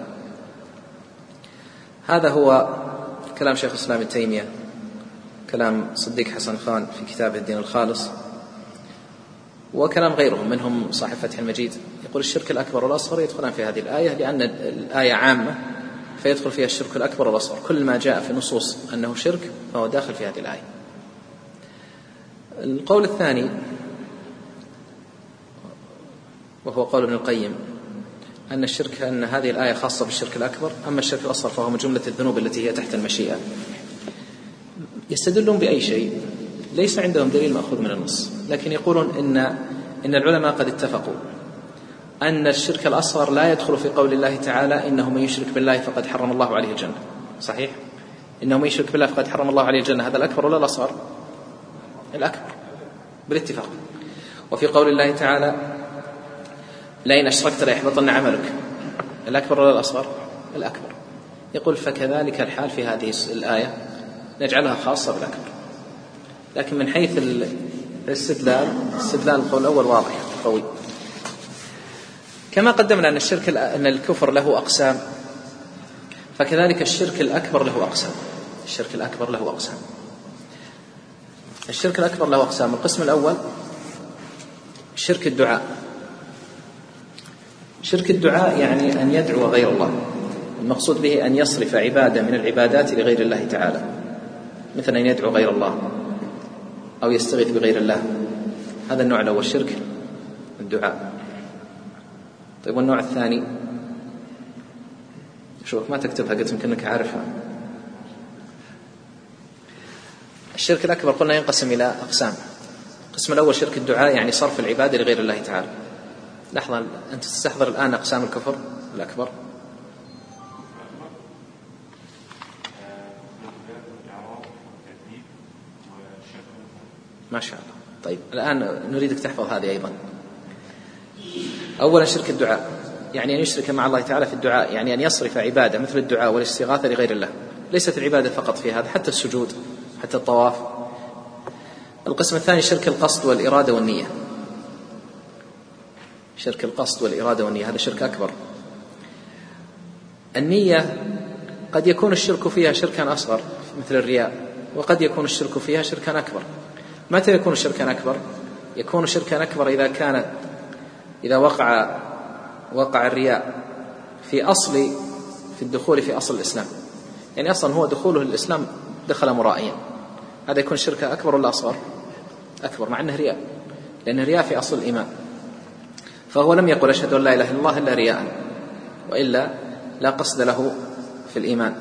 هذا هو كلام شيخ الإسلام ابن تيمية، كلام صديق حسن خان في كتابه الدين الخالص، وكلام غيرهم منهم صاحب فتح المجيد. يقول الشرك الأكبر والأصغر يدخلان في هذه الآية، لأن الآية عامة فيدخل فيها الشرك الأكبر والأصغر، كل ما جاء في نصوص أنه شرك فهو داخل في هذه الآية. القول الثاني وهو قول ابن القيم أن الشرك أن هذه الآية خاصة بالشرك الأكبر، أما الشرك الأصغر فهو من جملة الذنوب التي هي تحت المشيئة. يستدلون بأي شيء؟ ليس عندهم دليل مأخوذ من النص، لكن يقولون إن إن العلماء قد اتفقوا أن الشرك الأصغر لا يدخل في قول الله تعالى: إنه من يشرك بالله فقد حرم الله عليه الجنة. صحيح؟ إنه من يشرك بالله فقد حرم الله عليه الجنة، هذا الأكبر ولا الأصغر؟ الأكبر بالاتفاق. وفي قول الله تعالى: لئن أشركت ليحبطن عملك، الأكبر ولا الأصغر؟ الأكبر. يقول فكذلك الحال في هذه الآية، نجعلها خاصة بالأكبر. لكن من حيث الاستدلال استدلال القول الأول واضح قوي. كما قدمنا أن الشرك أن الكفر له أقسام، فكذلك الشرك الأكبر له أقسام. الشرك الأكبر له أقسام. الشرك الأكبر له أقسام. القسم الأول شرك الدعاء. شرك الدعاء يعني أن يدعو غير الله، المقصود به أن يصرف عبادة من العبادات لغير الله تعالى، مثل أن يدعو غير الله أو يستغيث بغير الله. هذا النوع الأول شرك الدعاء. طيب والنوع الثاني؟ شوف ما تكتبها، قلت يمكنك عارفها. الشرك الأكبر قلنا ينقسم إلى أقسام. القسم الأول شرك الدعاء يعني صرف العبادة لغير الله تعالى. لحظة، أنت تستحضر الآن أقسام الكفر الأكبر؟ ما شاء الله. طيب الآن نريدك تحفظ هذه أيضا. أولا شرك الدعاء يعني أن يشرك مع الله تعالى في الدعاء، يعني أن يصرف عبادة مثل الدعاء والاستغاثة لغير الله. ليست العبادة فقط في هذا، حتى السجود، حتى الطواف. القسم الثاني شرك القصد والإرادة والنية. شرك القصد والإرادة والنية هذا شرك أكبر. النية قد يكون الشرك فيها شركا أصغر مثل الرياء، وقد يكون الشرك فيها شركا أكبر. متى يكون شركا أكبر؟ يكون شركا أكبر إذا كان إذا وقع وقع الرياء في أصل في الدخول في أصل الإسلام، يعني أصلا هو دخوله الإسلام دخل مرائيا، هذا يكون شركا أكبر ولا أصغر؟ أكبر، مع أنه رياء، لأن الرياء في أصل الإيمان، فهو لم يقل أشهد أن لا إله إلا الله إلا رياء، وإلا لا قصد له في الإيمان.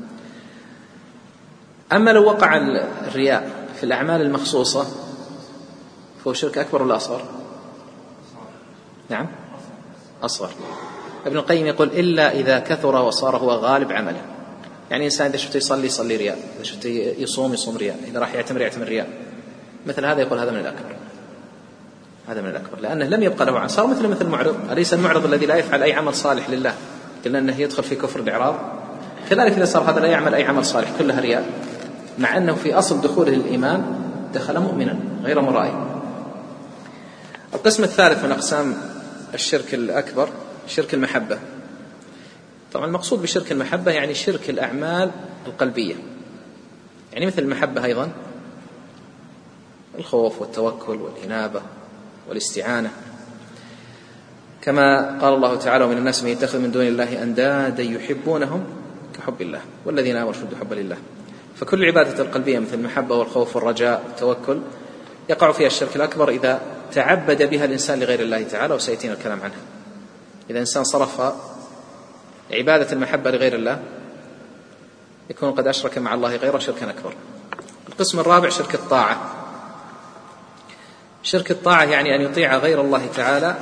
أما لو وقع الرياء في الأعمال المخصوصة فهو شرك أكبر ولا أصغر؟ نعم أصغر. ابن القيم يقول إلا إذا كثر وصار هو غالب عمله، يعني إنسان إذا شفته يصلي يصلي رياء، إذا شفته يصوم يصوم رياء، إذا راح يعتمر يعتمر رياء، مثل هذا يقول هذا من الأكبر، هذا من الأكبر، لأنه لم يبقى له عمل، صار مثل مثل المعرض. أليس المعرض الذي لا يفعل أي عمل صالح لله قلنا أنه يدخل في كفر الإعراض؟ كذلك إذا صار هذا لا يعمل أي عمل صالح كلها رياء، مع أنه في أصل دخوله الإيمان دخل مؤمنا غير مرائي. القسم الثالث من أقسام الشرك الأكبر شرك المحبة. طبعا المقصود بشرك المحبة يعني شرك الأعمال القلبية، يعني مثل المحبة أيضا الخوف والتوكل والإنابة والاستعانة، كما قال الله تعالى ومن الناس من يتخذ من دون الله أندادا يحبونهم كحب الله والذين آمنوا أشد حبا لله. فكل العبادة القلبية مثل المحبة والخوف والرجاء والتوكل يقع فيها الشرك الأكبر إذا تعبد بها الإنسان لغير الله تعالى، وسيأتينا الكلام عنها. إذا إنسان صرف عبادة المحبة لغير الله يكون قد أشرك مع الله غيره شركا أكبر. القسم الرابع شرك الطاعة. شرك الطاعة يعني أن يطيع غير الله تعالى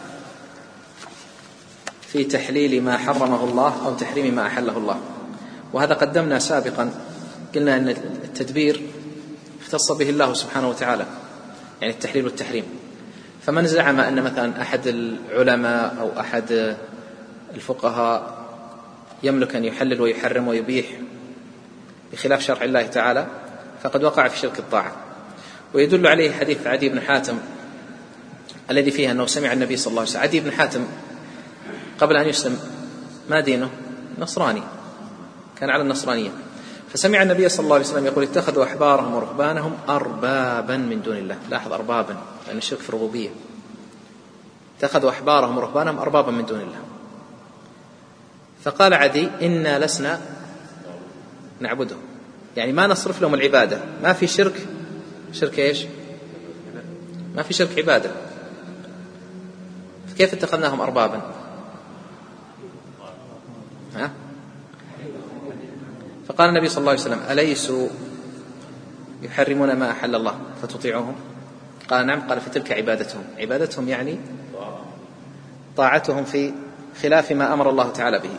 في تحليل ما حرمه الله أو تحريم ما أحله الله، وهذا قدمنا سابقا، قلنا أن التدبير اختص به الله سبحانه وتعالى، يعني التحليل والتحريم. فمن زعم أن مثلا أحد العلماء أو أحد الفقهاء يملك أن يحلل ويحرم ويبيح بخلاف شرع الله تعالى فقد وقع في شرك الطاعة. ويدل عليه حديث عدي بن حاتم الذي فيه أنه سمع النبي صلى الله عليه وسلم. عدي بن حاتم قبل أن يسلم ما دينه؟ نصراني، كان على النصرانية، فسمع النبي صلى الله عليه وسلم يقول اتخذوا أحبارهم ورهبانهم أربابا من دون الله. لاحظ أربابا، لأن الشرك في الربوبية. اتخذوا أحبارهم ورهبانهم أربابا من دون الله. فقال عدي إنا لسنا نعبدهم، يعني ما نصرف لهم العبادة، ما في شرك. شرك إيش؟ ما في شرك عبادة، فكيف اتخذناهم أربابا؟ ها؟ فقال النبي صلى الله عليه وسلم أليسوا يحرمون ما أحل الله فتطيعوهم؟ قال نعم. قال فتلك عبادتهم. عبادتهم يعني طاعتهم في خلاف ما أمر الله تعالى به.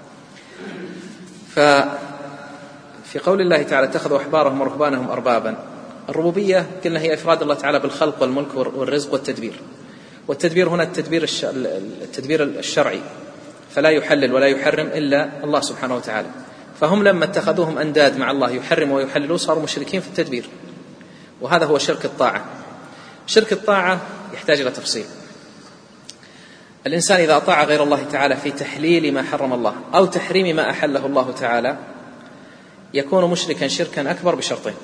ففي قول الله تعالى اتخذوا أحبارهم ورهبانهم أربابا، الربوبية قلنا هي إفراد الله تعالى بالخلق والملك والرزق والتدبير، والتدبير هنا التدبير التدبير الشرعي، فلا يحلل ولا يحرم إلا الله سبحانه وتعالى. فهم لما اتخذوهم أنداد مع الله يحرموا ويحللوا صاروا مشركين في التدبير، وهذا هو شرك الطاعة. شرك الطاعة يحتاج إلى تفصيل. الإنسان إذا أطاع غير الله تعالى في تحليل ما حرم الله أو تحريم ما أحله الله تعالى يكون مشركا شركا أكبر بشرطين.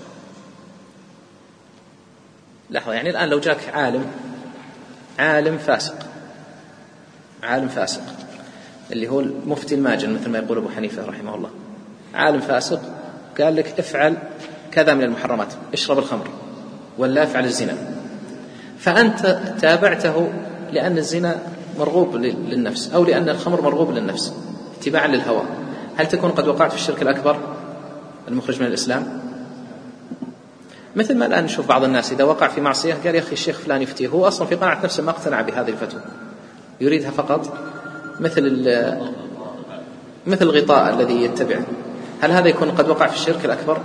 لحظة، يعني الآن لو جاك عالم عالم فاسق عالم فاسق اللي هو المفتي الماجن مثل ما يقول أبو حنيفة رحمه الله، عالم فاسق قال لك افعل كذا من المحرمات، اشرب الخمر ولا افعل الزنا، فأنت تابعته لأن الزنا مرغوب للنفس أو لأن الخمر مرغوب للنفس اتباعا للهوى، هل تكون قد وقعت في الشرك الأكبر المخرج من الإسلام؟ مثل ما الآن نشوف بعض الناس إذا وقع في معصية قال يا أخي الشيخ فلان يفتيه، هو أصلا في قناعة نفسه ما اقتنع بهذه الفتوى، يريدها فقط مثل مثل الغطاء الذي يتبعه. هل هذا يكون قد وقع في الشرك الأكبر؟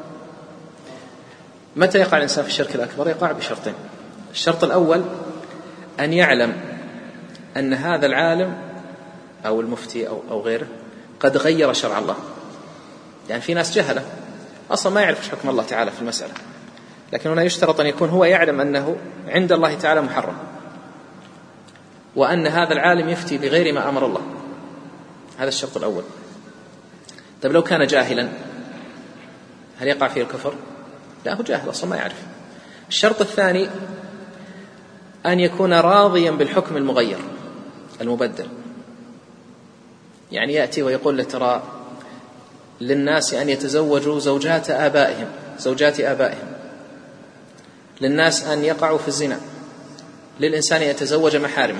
متى يقع الإنسان في الشرك الأكبر؟ يقع بشرطين. الشرط الأول أن يعلم أن هذا العالم أو المفتي أو أو غيره قد غير شرع الله، يعني في ناس جهلة أصلا ما يعرف حكم الله تعالى في المسألة، لكن هنا يشترط أن يكون هو يعلم أنه عند الله تعالى محرم، وأن هذا العالم يفتي بغير ما أمر الله. هذا الشرط الأول. طيب لو كان جاهلا هل يقع فيه الكفر؟ لا، هو جاهل أصلا ما يعرف. الشرط الثاني أن يكون راضيا بالحكم المغير المبدل، يعني يأتي ويقول له ترى للناس أن يتزوجوا زوجات آبائهم زوجات آبائهم، للناس أن يقعوا في الزنا، للإنسان أن يتزوج محارمه،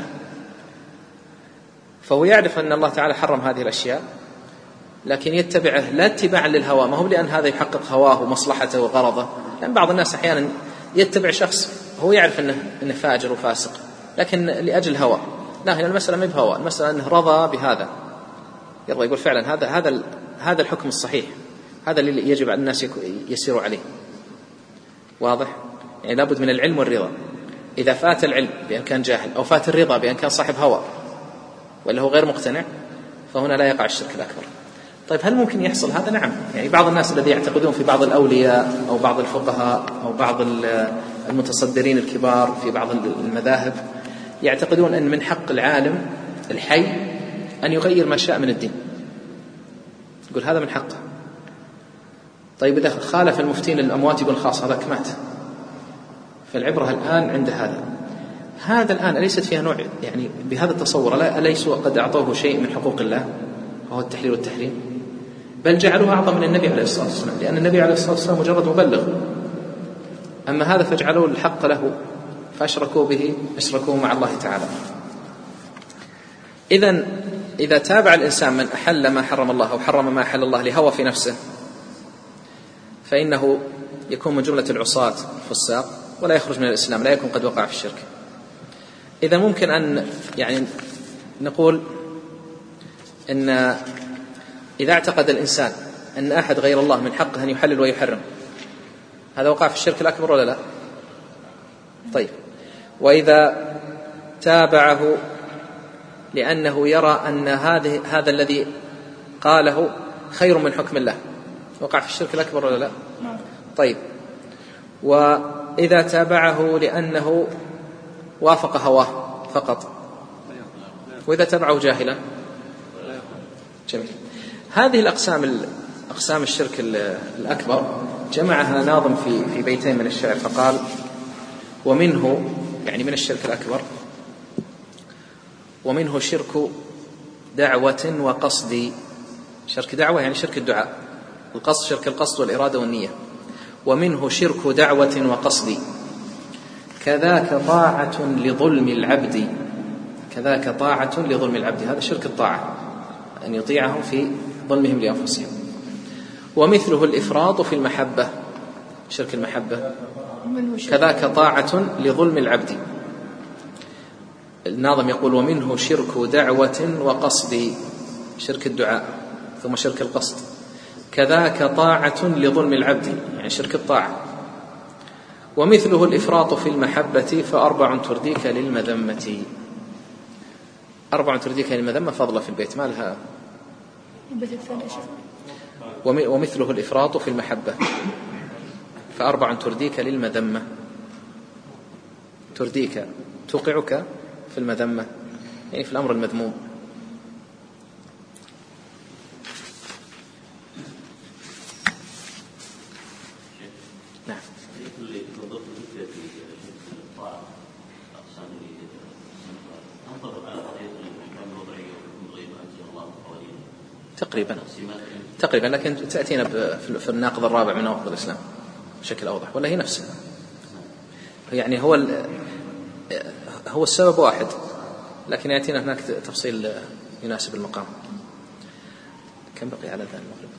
فهو يعرف أن الله تعالى حرم هذه الأشياء لكن يتبعه لا اتباعا للهوى، ما هو لأن هذا يحقق هواه ومصلحته وغرضه، لأن بعض الناس أحيانا يتبع شخص هو يعرف أنه, إنه فاجر وفاسق لكن لأجل الهوى. لا، هنا المسألة ما بهوى، المسألة أنه رضى بهذا، يرضى يقول فعلا هذا هذا هذا الحكم الصحيح، هذا اللي يجب على الناس يسيروا عليه. واضح؟ يعني لابد من العلم والرضا. إذا فات العلم بأن كان جاهل أو فات الرضا بأن كان صاحب هوى ولا هو غير مقتنع فهنا لا يقع الشرك الأكبر. طيب هل ممكن يحصل هذا؟ نعم. يعني بعض الناس الذي يعتقدون في بعض الأولياء أو بعض الفقهاء أو بعض المتصدرين الكبار في بعض المذاهب يعتقدون أن من حق العالم الحي أن يغير ما شاء من الدين، يقول هذا من حقه. طيب إذا خالف المفتين الأموات يقول خلاص هذاك مات، فالعبرة الآن عند هذا هذا الآن أليست فيها نوع يعني بهذا التصور أليسوا قد أعطوه شيء من حقوق الله وهو التحليل والتحريم، بل جعلوه أعظم من النبي عليه الصلاة والسلام، لأن النبي عليه الصلاة والسلام مجرد مبلغ، أما هذا فاجعلوه الحق له فأشركوا به أشركوه مع الله تعالى. إذن إذا تابع الإنسان من أحل ما حرم الله أو حرم ما أحل الله لهوى في نفسه فإنه يكون من جملة العصاة الفساق ولا يخرج من الإسلام، لا يكون قد وقع في الشرك. إذا ممكن أن يعني نقول إن إذا اعتقد الإنسان أن أحد غير الله من حقه أن يحلل ويحرم هذا وقع في الشرك الأكبر ولا لا؟ طيب، وإذا تابعه لأنه يرى أن هذه هذا الذي قاله خير من حكم الله وقع في الشرك الأكبر ولا لا؟ طيب، وإذا تابعه لأنه وافق هواه فقط، وإذا تبعه جاهلا؟ جميل. هذه الأقسام أقسام الشرك الأكبر جمعها ناظم في في بيتين من الشعر فقال: ومنه يعني من الشرك الأكبر ومنه شرك دعوة وقصد. شرك دعوة يعني شرك الدعاء، القصد شرك القصد والإرادة والنية. ومنه شرك دعوة وقصد كذاك طاعة لظلم العبد كذاك طاعة لظلم العبد هذا شرك الطاعة، أن يطيعهم في ظلمهم لأنفسهم. ومثله الإفراط في المحبة شرك المحبة كذاك طاعة لظلم العبد. الناظم يقول: ومنه شرك دعوة وقصد شرك الدعاء ثم شرك القصد كذاك طاعة لظلم العبد يعني شرك الطاعة. ومثله الإفراط في المحبة فأربع ترديك للمذمة. أربع ترديك للمذمة فضلة في البيت ما لها. ومثله الإفراط في المحبة. فأربع ترديك للمذمة، ترديك توقعك في المذمة، يعني في الأمر المذموم. نعم. تقريبا تقريبا لكن تأتينا في الناقض الرابع من نواقض الإسلام بشكل أوضح، ولا هي نفسها؟ يعني هو هو السبب واحد، لكن يأتينا هناك تفصيل يناسب المقام. كم بقي على ذا المغرب؟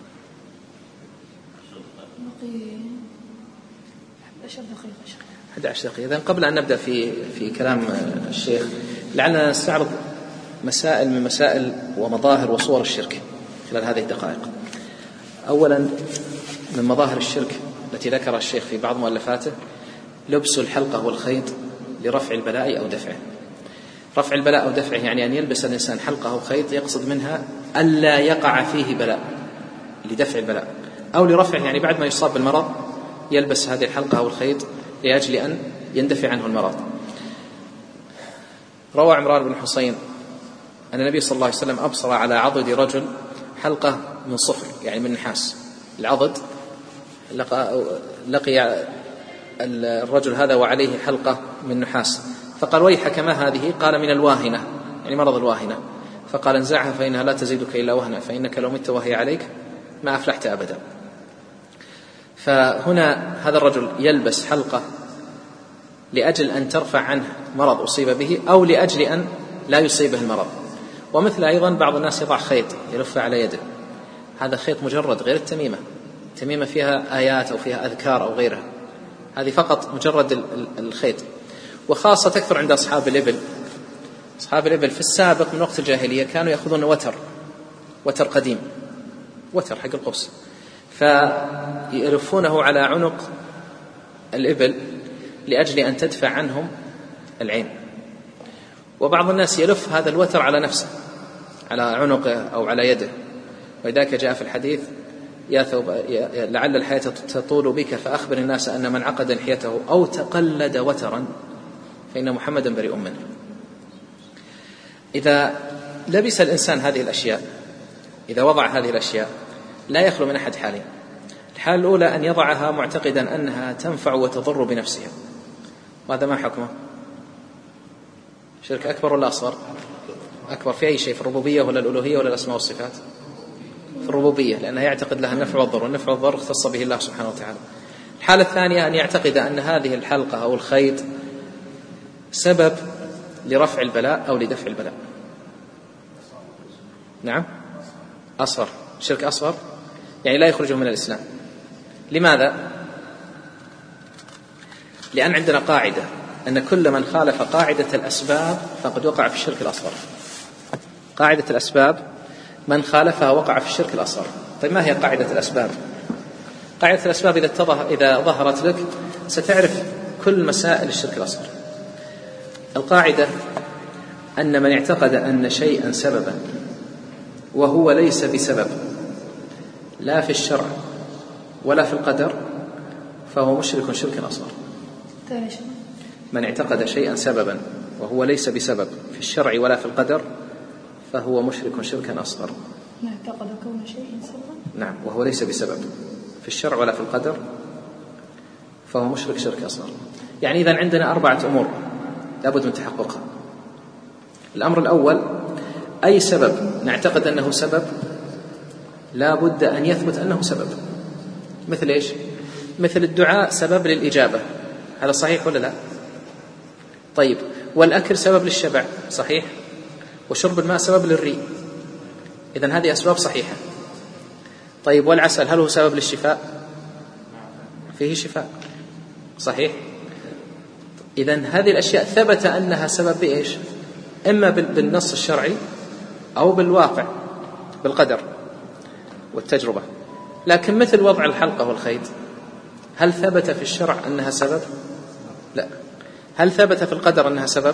بقي أحد عشر دقيقة. أحد عشر دقيقة. إذن قبل أن نبدأ في في كلام الشيخ لعلنا نستعرض مسائل من مسائل ومظاهر وصور الشرك خلال هذه الدقائق. أولا من مظاهر الشرك التي ذكرها الشيخ في بعض مؤلفاته لبس الحلقة والخيط لرفع البلاء أو دفعه. رفع البلاء أو دفعه يعني أن يلبس الإنسان حلقة أو خيط يقصد منها ألا يقع فيه بلاء، لدفع البلاء، أو لرفعه يعني بعد ما يصاب بالمرض يلبس هذه الحلقة أو الخيط لأجل أن يندفع عنه المرض. روى عمران بن حسين أن النبي صلى الله عليه وسلم أبصر على عضد رجل حلقة من صفر يعني من نحاس. العضد لقى, لقي الرجل هذا وعليه حلقة من نحاس، فقال ويحك ما هذه؟ قال من الواهنة يعني مرض الواهنة. فقال انزعها فإنها لا تزيدك إلا وهنا، فإنك لو مت وهي عليك ما أفلحت أبدا. فهنا هذا الرجل يلبس حلقة لأجل أن ترفع عنه مرض أصيب به أو لأجل أن لا يصيبه المرض. ومثل أيضا بعض الناس يضع خيط يلف على يده، هذا خيط مجرد غير التميمة، التميمة فيها آيات أو فيها أذكار أو غيرها، هذه فقط مجرد الخيط. وخاصة تكثر عند أصحاب الإبل. أصحاب الإبل في السابق من وقت الجاهلية كانوا يأخذون وتر وتر قديم، وتر حق القرص، فيلفونه على عنق الإبل لأجل أن تدفع عنهم العين. وبعض الناس يلف هذا الوتر على نفسه على عنقه أو على يده، ولذلك جاء في الحديث يا ثوب يا لعل الحياة تطول بك فأخبر الناس أن من عقد لحيته أو تقلد وترا فإن محمدا بريء منه. إذا لبس الإنسان هذه الأشياء، إذا وضع هذه الأشياء لا يخلو من أحد حالين. الحال الأولى أن يضعها معتقدا أنها تنفع وتضر بنفسها، وهذا ما حكمه؟ شرك أكبر ولا أصغر؟ أكبر. في أي شيء؟ في الربوبية ولا الألوهية ولا الأسماء والصفات؟ في الربوبية، لأنه يعتقد لها النفع والضر، والنفع والضر اختص به الله سبحانه وتعالى. الحالة الثانية أن يعتقد أن هذه الحلقة أو الخيط سبب لرفع البلاء أو لدفع البلاء. نعم، أصغر، شرك أصغر يعني لا يخرجه من الإسلام. لماذا؟ لأن عندنا قاعدة أن كل من خالف قاعدة الأسباب فقد وقع في الشرك الأصغر. قاعدة الأسباب من خالفها وقع في الشرك الأصغر. طيب ما هي قاعدة الأسباب؟ قاعدة الأسباب إذا اتضح إذا ظهرت لك ستعرف كل مسائل الشرك الأصغر. القاعدة أن من اعتقد أن شيئا سببا وهو ليس بسبب لا في الشرع ولا في القدر فهو مشرك شركا أصغر. من اعتقد شيئا سببا وهو ليس بسبب في الشرع ولا في القدر فهو مشرك شركا أصغر. من اعتقد كون شيء سببا، نعم، وهو ليس بسبب في الشرع ولا في القدر فهو مشرك شرك أصغر. يعني إذن عندنا أربعة أمور لابد من تحققها. الأمر الأول أي سبب نعتقد أنه سبب لا بد أن يثبت أنه سبب. مثل إيش؟ مثل الدعاء سبب للإجابة، هذا صحيح ولا لا؟ طيب، والأكل سبب للشبع، صحيح؟ وشرب الماء سبب للري، إذن هذه أسباب صحيحة. طيب، والعسل هل هو سبب للشفاء؟ فيه شفاء، صحيح؟ إذن هذه الأشياء ثبت أنها سبب بإيش؟ إما بالنص الشرعي أو بالواقع بالقدر والتجربة. لكن مثل وضع الحلقة والخيط هل ثبت في الشرع أنها سبب؟ لا. هل ثبت في القدر أنها سبب؟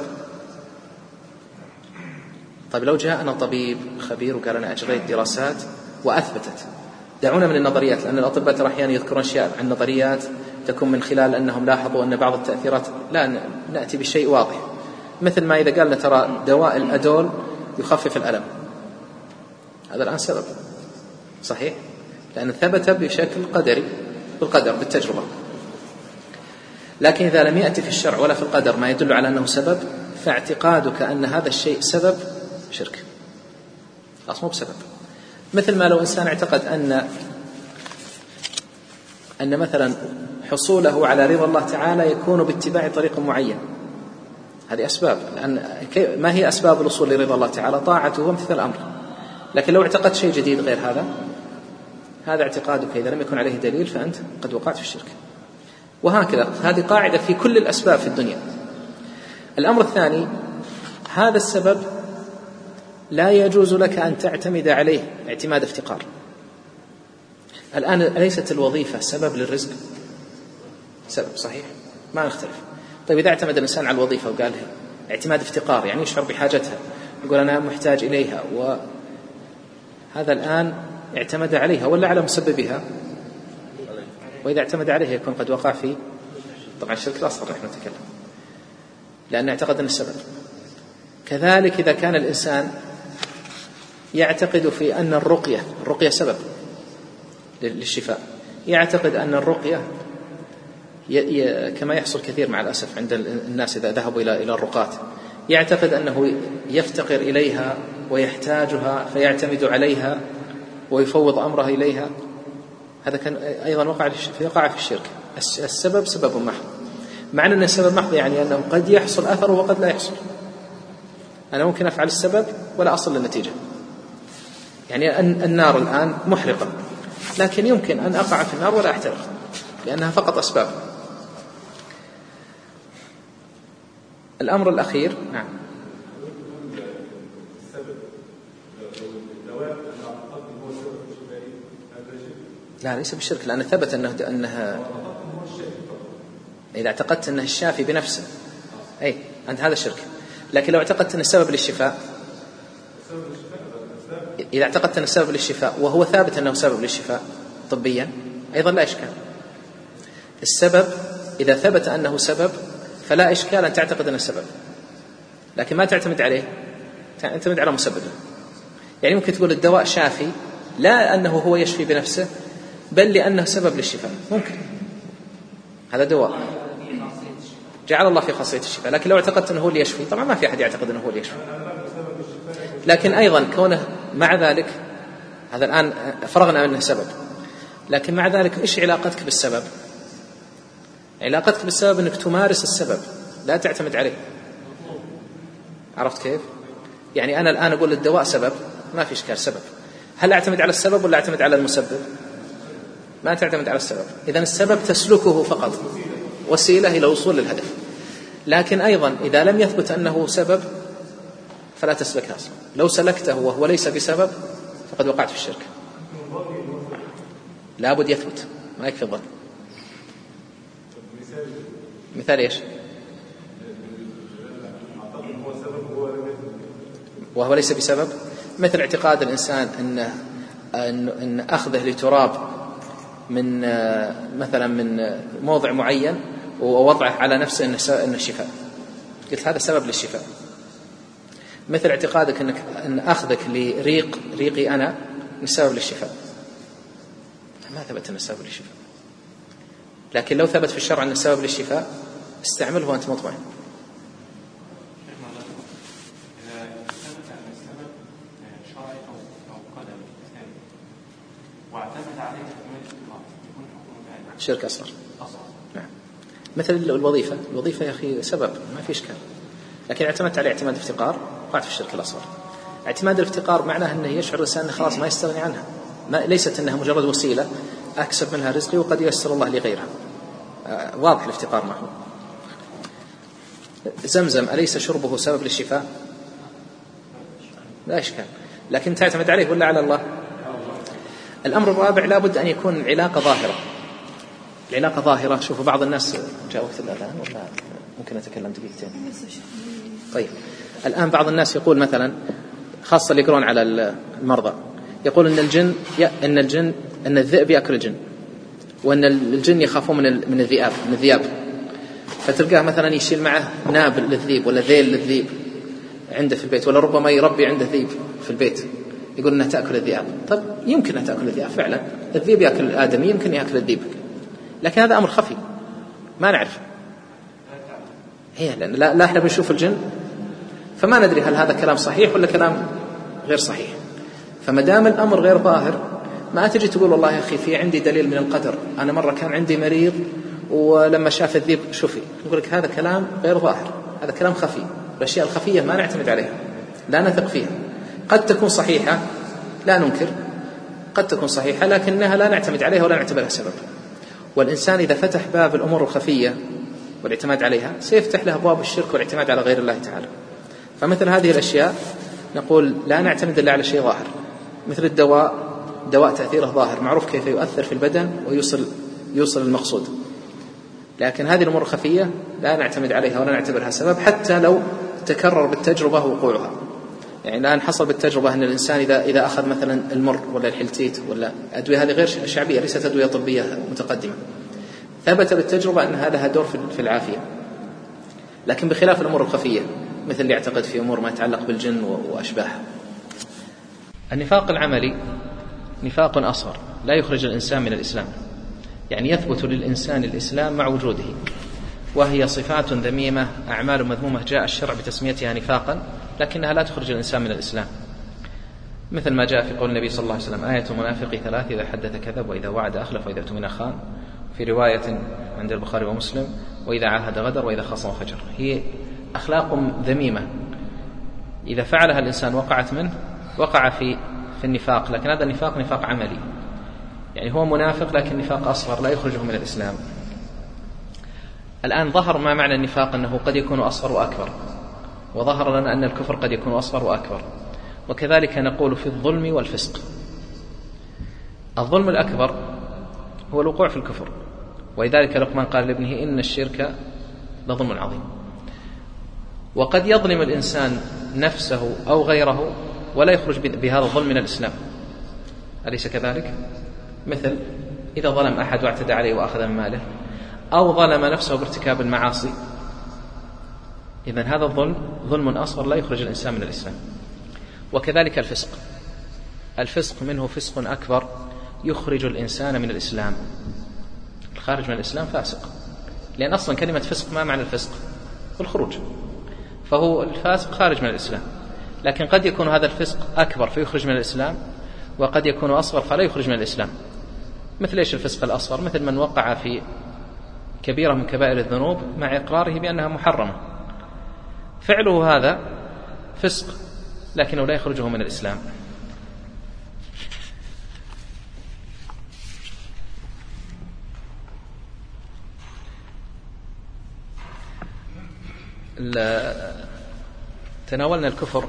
طيب، لو جاءنا طبيب خبير وقال أنا أجريت دراسات وأثبتت دعونا من النظريات، لأن الأطباء ترى أحيانا يذكرون أشياء عن نظريات تكون من خلال أنهم لاحظوا أن بعض التأثيرات، لا نأتي بشيء واضح، مثل ما إذا قالنا ترى دواء الأدول يخفف الألم، هذا الآن سبب صحيح، لأن ثبت بشكل قدري بالقدر بالتجربة. لكن إذا لم يأتي في الشرع ولا في القدر ما يدل على أنه سبب، فاعتقادك أن هذا الشيء سبب شرك، أصلا مو بسبب. مثل ما لو إنسان اعتقد أن أن مثلا حصوله على رضا الله تعالى يكون باتباع طريق معين، هذه أسباب، لأن ما هي أسباب الوصول لرضا الله تعالى؟ طاعته وامتثال الأمر. لكن لو اعتقدت شيء جديد غير هذا، هذا اعتقادك إذا لم يكن عليه دليل فأنت قد وقعت في الشرك. وهكذا هذه قاعدة في كل الأسباب في الدنيا. الأمر الثاني، هذا السبب لا يجوز لك أن تعتمد عليه اعتماد افتقار. الآن أليست الوظيفة سبب للرزق؟ سبب صحيح، ما نختلف. طيب إذا اعتمد الإنسان على الوظيفة وقال اعتماد افتقار، يعني يشعر بحاجتها، يقول أنا محتاج إليها، وهذا الآن اعتمد عليها ولا على مسببها؟ وإذا اعتمد عليها يكون قد وقع في طبعا الشرك الأصغر نحن نتكلم، لأن اعتقد أن السبب. كذلك إذا كان الإنسان يعتقد في أن الرقية الرقية سبب للشفاء، يعتقد أن الرقية ي... ي... كما يحصل كثير مع الأسف عند الناس إذا ذهبوا إلى إلى الرقاة، يعتقد أنه يفتقر إليها ويحتاجها فيعتمد عليها ويفوض أمره إليها، هذا كان أيضا وقع يقع في الشرك. السبب سبب محض، مع أن السبب محض يعني أنه قد يحصل أثره وقد لا يحصل. أنا ممكن أفعل السبب ولا أصل للنتيجة، يعني النار الآن محرقة، لكن يمكن أن أقع في النار ولا أحترق لأنها فقط أسباب. الأمر الأخير نعم لا ليس بالشرك، لأن ثبت أنه أنها إذا اعتقدت أنه الشافي بنفسه أي أنت هذا الشرك. لكن لو اعتقدت أن السبب للشفاء، إذا اعتقدت أن السبب للشفاء وهو ثابت أنه سبب للشفاء طبيا أيضا لا إشكال. السبب إذا ثبت أنه سبب فلا إشكال أن تعتقد أنه سبب، لكن ما تعتمد عليه، تعتمد على مسببه. يعني ممكن تقول الدواء شافي لا أنه هو يشفي بنفسه بل لأنه سبب للشفاء، ممكن هذا دواء جعل الله في خاصية الشفاء. لكن لو اعتقدت أنه هو اللي يشفي، طبعا ما في أحد يعتقد أنه هو اللي يشفي، لكن أيضا كونه مع ذلك هذا الآن فرغنا منه سبب، لكن مع ذلك إيش علاقتك بالسبب؟ علاقتك بالسبب أنك تمارس السبب لا تعتمد عليه. عرفت كيف؟ يعني أنا الآن أقول الدواء سبب، ما في إشكال سبب، هل أعتمد على السبب ولا أعتمد على المسبب؟ ما تعتمد على السبب. إذن السبب تسلكه فقط، وسيلة إلى الوصول للهدف. لكن أيضا إذا لم يثبت أنه سبب فلا تسلكه أصلا. لو سلكته وهو ليس بسبب فقد وقعت في الشرك. لابد يثبت، ما يكفي الظن. مثال إيش؟ وهو ليس بسبب، مثل اعتقاد الإنسان أن أن أخذه لتراب من مثلا من موضع معين ووضعه على نفسه أن الشفاء، قلت هذا سبب للشفاء. مثل اعتقادك أنك أن أخذك لريق ريقي أنا سبب للشفاء، ما ثبت أن السبب للشفاء. لكن لو ثبت في الشرع أن السبب للشفاء استعمله وأنت مطمئن. شرك أصغر. نعم. مثل الوظيفة، الوظيفة يا أخي سبب ما في إشكال، لكن اعتمدت على اعتماد افتقار وقعت في الشرك الأصغر. اعتماد الافتقار معناه أنه يشعر الإنسان خلاص ما يستغني عنها، ما ليست أنها مجرد وسيلة أكسب منها رزقي وقد ييسر الله لغيرها. آه واضح الافتقار معه. زمزم أليس شربه سبب للشفاء؟ لا إشكال، لكن تعتمد عليه ولا على الله؟ الأمر الرابع لابد أن يكون العلاقة ظاهرة. العلاقة ظاهرة. شوفوا بعض الناس جاء وقت الأذان ولا ممكن أتكلم دقيقتين؟ طيب الآن بعض الناس يقول مثلا، خاصة اللي يقرون على المرضى، يقول إن الجن إن الجن أن الذئب يأكل الجن، وأن الجن يخافون من من الذئاب من الذئاب فتلقاه مثلا يشيل معه ناب للذيب ولا ذيل للذيب عنده في البيت، ولا ربما يربي عنده ذيب في البيت يقول أنها تأكل الذئاب. طب يمكن أن تأكل الذئاب فعلا، الذيب يأكل الآدمي، يمكن يأكل الذيب، لكن هذا أمر خفي ما نعرف. هي لأن لا, لا احنا بنشوف الجن فما ندري هل هذا كلام صحيح ولا كلام غير صحيح. فما دام الأمر غير ظاهر ما تجي تقول والله يا أخي في عندي دليل من القدر، أنا مرة كان عندي مريض ولما شاف الذيب شفي. نقول لك هذا كلام غير ظاهر، هذا كلام خفي. الأشياء الخفية ما نعتمد عليها، لا نثق فيها. قد تكون صحيحة لا ننكر، قد تكون صحيحة لكنها لا نعتمد عليها ولا نعتبرها سبب. والإنسان إذا فتح باب الأمور الخفية والاعتماد عليها سيفتح له أبواب الشرك والاعتماد على غير الله تعالى. فمثل هذه الأشياء نقول لا نعتمد إلا على شيء ظاهر، مثل الدواء، دواء تأثيره ظاهر معروف كيف يؤثر في البدن ويوصل يوصل المقصود، لكن هذه الأمور الخفية لا نعتمد عليها ولا نعتبرها سبب حتى لو تكرر بالتجربة وقوعها. يعني الآن حصل بالتجربة أن الإنسان إذا إذا أخذ مثلا المر ولا الحلتيت ولا أدوية هذه غير شعبية ليست أدوية طبية متقدمة، ثبت بالتجربة أن هذا لها دور في العافية. لكن بخلاف الأمور الخفية مثل اللي يعتقد في أمور ما يتعلق بالجن وأشباهها. النفاق العملي نفاق أصغر لا يخرج الإنسان من الإسلام، يعني يثبت للإنسان الإسلام مع وجوده، وهي صفات ذميمة أعمال مذمومة جاء الشرع بتسميتها نفاقا لكنها لا تخرج الإنسان من الإسلام، مثل ما جاء في قول النبي صلى الله عليه وسلم آية المنافق ثلاث: إذا حدث كذب، وإذا وعد أخلف، وإذا اؤتمن خان، في رواية عند البخاري ومسلم وإذا عاهد غدر، وإذا خاصم فجر. هي أخلاق ذميمة إذا فعلها الإنسان وقعت منه وقع في في النفاق، لكن هذا النفاق نفاق عملي، يعني هو منافق لكن نفاق أصغر لا يخرجه من الإسلام. الآن ظهر ما معنى النفاق أنه قد يكون أصغر وأكبر، وظهر لنا أن الكفر قد يكون أصغر وأكبر، وكذلك نقول في الظلم والفسق. الظلم الأكبر هو الوقوع في الكفر، ولذلك لقمان قال لابنه إن الشرك لظلم عظيم. وقد يظلم الإنسان نفسه أو غيره ولا يخرج بهذا الظلم من الإسلام، أليس كذلك؟ مثل إذا ظلم أحد واعتدى عليه وأخذ من ماله، أو ظلم نفسه بارتكاب المعاصي، إذن هذا الظلم ظلم أصغر لا يخرج الإنسان من الإسلام. وكذلك الفسق، الفسق منه فسق أكبر يخرج الإنسان من الإسلام. الخارج من الإسلام فاسق، لأن أصلا كلمة فسق ما معنى الفسق؟ الخروج، فهو الفاسق خارج من الإسلام. لكن قد يكون هذا الفسق أكبر فيخرج من الإسلام، وقد يكون أصغر فلا يخرج من الإسلام. مثل إيش الفسق الأصغر؟ مثل من وقع في كبيرة من كبائر الذنوب مع إقراره بأنها محرمة، فعله هذا فسق لكنه لا يخرجه من الإسلام. تناولنا الكفر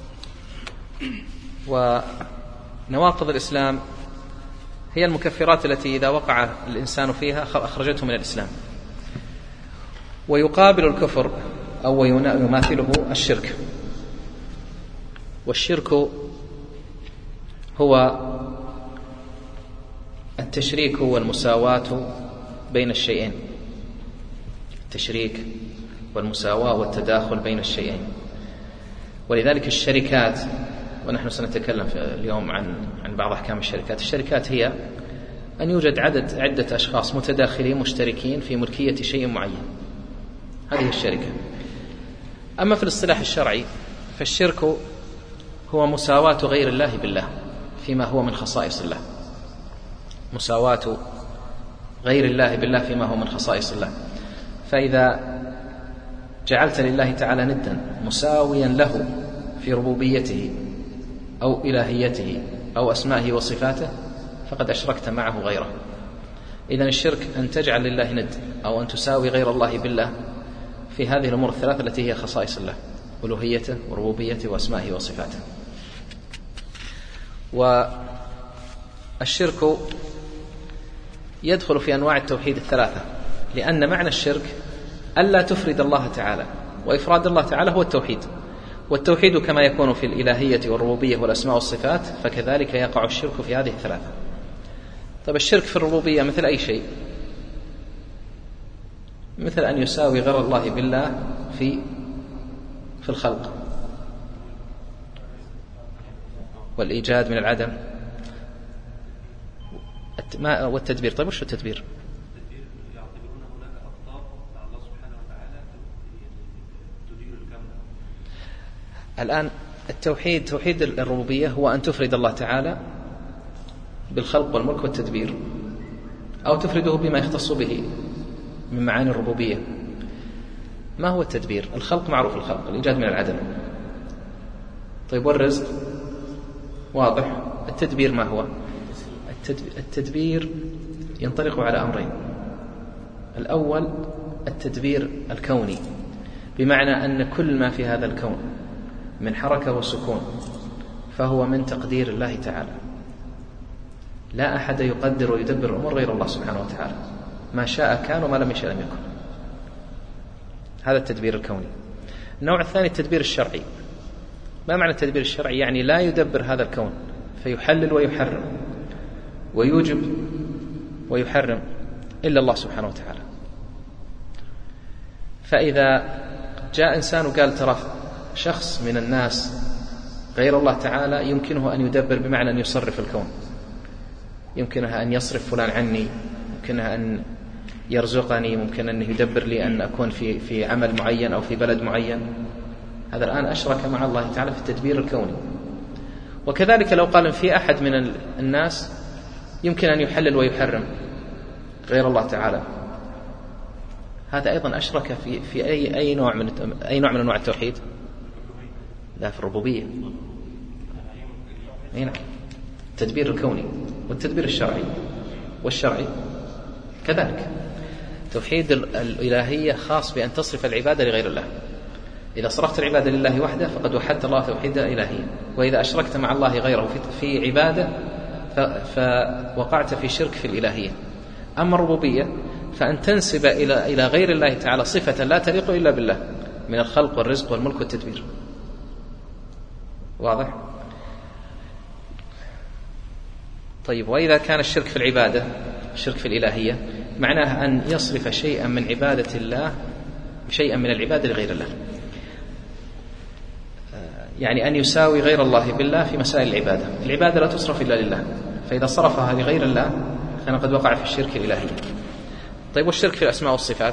ونواقض الإسلام هي المكفرات التي إذا وقع الإنسان فيها أخرجته من الإسلام. ويقابل الكفر أو يماثله الشرك، والشرك هو التشريك والمساواة بين الشيئين، التشريك والمساواة والتداخل بين الشيئين. ولذلك الشركات، ونحن سنتكلم في اليوم عن عن بعض أحكام الشركات. الشركات هي أن يوجد عدد عدة أشخاص متداخلين مشتركين في ملكية شيء معين، هذه الشركة. أما في الاصطلاح الشرعي فالشرك هو مساواة غير الله بالله فيما هو من خصائص الله، مساواة غير الله بالله فيما هو من خصائص الله. فإذا جعلت لله تعالى ندا مساويا له في ربوبيته أو إلهيته أو أسمائه وصفاته فقد أشركت معه غيره. إذن الشرك أن تجعل لله ند أو أن تساوي غير الله بالله في هذه الأمور الثلاثة التي هي خصائص الله: ألوهيته وربوبيته وأسمائه وصفاته. والشرك يدخل في أنواع التوحيد الثلاثة، لأن معنى الشرك ألا تفرد الله تعالى، وإفراد الله تعالى هو التوحيد. والتوحيد كما يكون في الإلهية والربوبية والأسماء والصفات فكذلك يقع الشرك في هذه الثلاثة. طيب الشرك في الربوبية مثل أي شيء، مثل أن يساوي غير الله بالله في في الخلق والإيجاد من العدم والتدبير. طيب وش التدبير؟ الآن التوحيد، توحيد الربوبية هو أن تفرد الله تعالى بالخلق والملك والتدبير، أو تفرده بما يختص به من معاني الربوبية. ما هو التدبير؟ الخلق معروف، الخلق الإيجاد من العدم. طيب والرزق واضح. التدبير ما هو؟ التدبير ينطلق على أمرين. الأول التدبير الكوني، بمعنى أن كل ما في هذا الكون من حركة وسكون فهو من تقدير الله تعالى، لا أحد يقدر ويدبر الأمور غير الله سبحانه وتعالى، ما شاء كان وما لم يشاء لم يكن. هذا التدبير الكوني. النوع الثاني التدبير الشرعي. ما معنى التدبير الشرعي؟ يعني لا يدبر هذا الكون فيحلل ويحرم ويوجب ويحرم إلا الله سبحانه وتعالى. فإذا جاء إنسان وقال ترى شخص من الناس غير الله تعالى يمكنه أن يدبر، بمعنى أن يصرف الكون، يمكنها أن يصرف فلان عني، يمكنها أن يرزقني، ممكن أن يدبر لي أن أكون في في عمل معين أو في بلد معين، هذا الآن أشرك مع الله تعالى في التدبير الكوني. وكذلك لو قال في أحد من الناس يمكن أن يحلل ويحرم غير الله تعالى، هذا أيضا أشرك في في أي أي نوع من أي نوع من أنواع التوحيد؟ لا، في الربوبية. هنا التدبير الكوني والتدبير الشرعي، والشرعي كذلك. توحيد الإلهية خاص بأن تصرف العبادة لغير الله. إذا صرفت العبادة لله وحده فقد وحدت الله توحيدا إلهيا، وإذا أشركت مع الله غيره في عبادة فوقعت في شرك في الإلهية. أما الربوبية فأن تنسب إلى إلى غير الله تعالى صفة لا تليق إلا بالله من الخلق والرزق والملك والتدبير. واضح؟ طيب وإذا كان الشرك في العبادة، الشرك في الإلهية، معناه أن يصرف شيئا من عبادة الله، شيئا من العبادة لغير الله، يعني أن يساوي غير الله بالله في مسائل العبادة. العبادة لا تصرف إلا لله، فإذا صرفها لغير الله كان قد وقع في الشرك الإلهي. طيب والشرك في الأسماء والصفات؟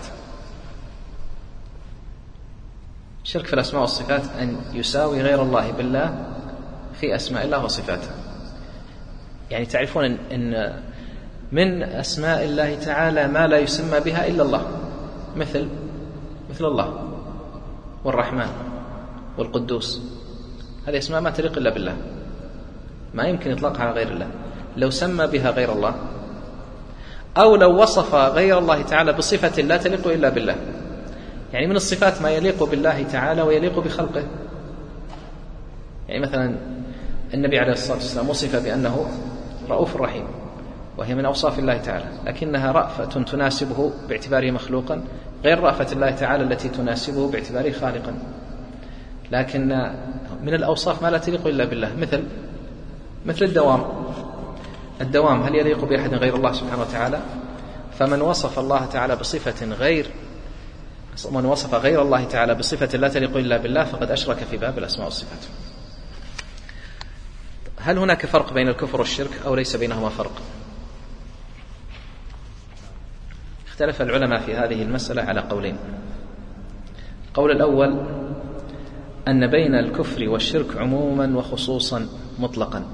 الشرك في الأسماء والصفات أن يساوي غير الله بالله في أسماء الله وصفاته. يعني تعرفون أن من أسماء الله تعالى ما لا يسمى بها إلا الله، مثل مثل الله والرحمن والقدوس، هذه أسماء ما تليق إلا بالله، ما يمكن إطلاقها على غير الله. لو سمى بها غير الله أو لو وصف غير الله تعالى بصفة لا تليق إلا بالله، يعني من الصفات ما يليق بالله تعالى ويليق بخلقه. يعني مثلا النبي عليه الصلاة والسلام وصف بأنه رؤوف رحيم، وهي من أوصاف الله تعالى، لكنها رأفة تناسبه باعتباره مخلوقا غير رأفة الله تعالى التي تناسبه باعتباره خالقا. لكن من الأوصاف ما لا تليق إلا بالله، مثل مثل الدوام. الدوام هل يليق بأحد غير الله سبحانه وتعالى؟ فمن وصف الله تعالى بصفة غير من وصف غير الله تعالى بصفة لا تليق إلا بالله فقد أشرك في باب الأسماء والصفات. هل هناك فرق بين الكفر والشرك أو ليس بينهما فرق؟ اختلف العلماء في هذه المسألة على قولين. القول الأول أن بين الكفر والشرك عموما وخصوصا مطلقا،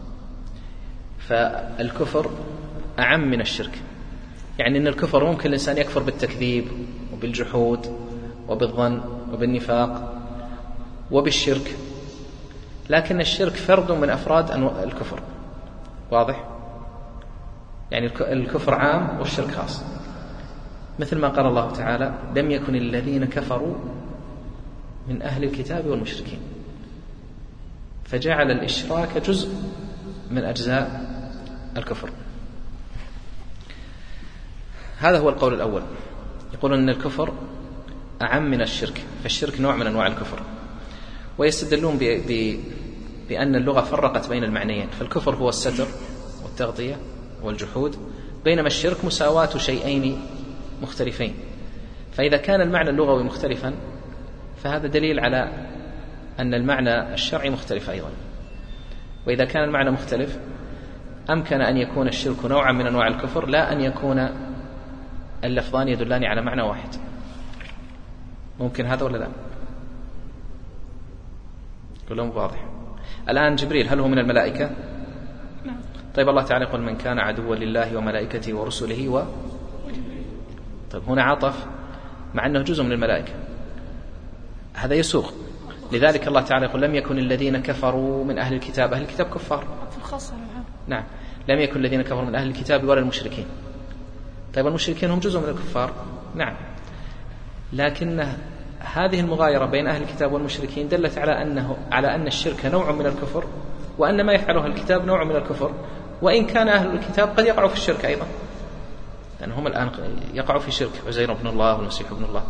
فالكفر أعم من الشرك، يعني أن الكفر ممكن الإنسان يكفر بالتكذيب وبالجحود وبالظن وبالنفاق وبالشرك، لكن الشرك فرد من أفراد الكفر. واضح؟ يعني الكفر عام والشرك خاص، مثل ما قال الله تعالى لم يكن الذين كفروا من أهل الكتاب والمشركين، فجعل الإشراك جزء من أجزاء الكفر. هذا هو القول الأول، يقولون أن الكفر أعم من الشرك، فالشرك نوع من أنواع الكفر، ويستدلون ب... ب... بأن اللغة فرقت بين المعنيين، فالكفر هو الستر والتغطية والجحود، بينما الشرك مساواة شيئين مختلفين. فإذا كان المعنى اللغوي مختلفا فهذا دليل على أن المعنى الشرعي مختلف أيضا. وإذا كان المعنى مختلف أمكن أن يكون الشرك نوعا من أنواع الكفر، لا أن يكون اللفظان يدلان على معنى واحد. ممكن هذا ولا لا؟ كلهم واضح. الآن جبريل هل هو من الملائكة؟ نعم. طيب الله تعالى يقول من كان عدوا لله وملائكته ورسله و طيب هنا عطف مع أنه جزء من الملائكة، هذا يسوق. لذلك الله تعالى يقول لم يكن الذين كفروا من أهل الكتاب، أهل الكتاب كفار. نعم، لم يكن الذين كفروا من أهل الكتاب ولا المشركين. طيب المشركين هم جزء من الكفار، نعم، لكن هذه المغايرة بين أهل الكتاب والمشركين دلت على أنه على أن الشرك نوع من الكفر، وأن ما يفعله الكتاب نوع من الكفر، وإن كان أهل الكتاب قد يقعوا في الشرك أيضا، لأن هم الآن يقعوا في شرك عزير ابن الله والمسيح ابن الله.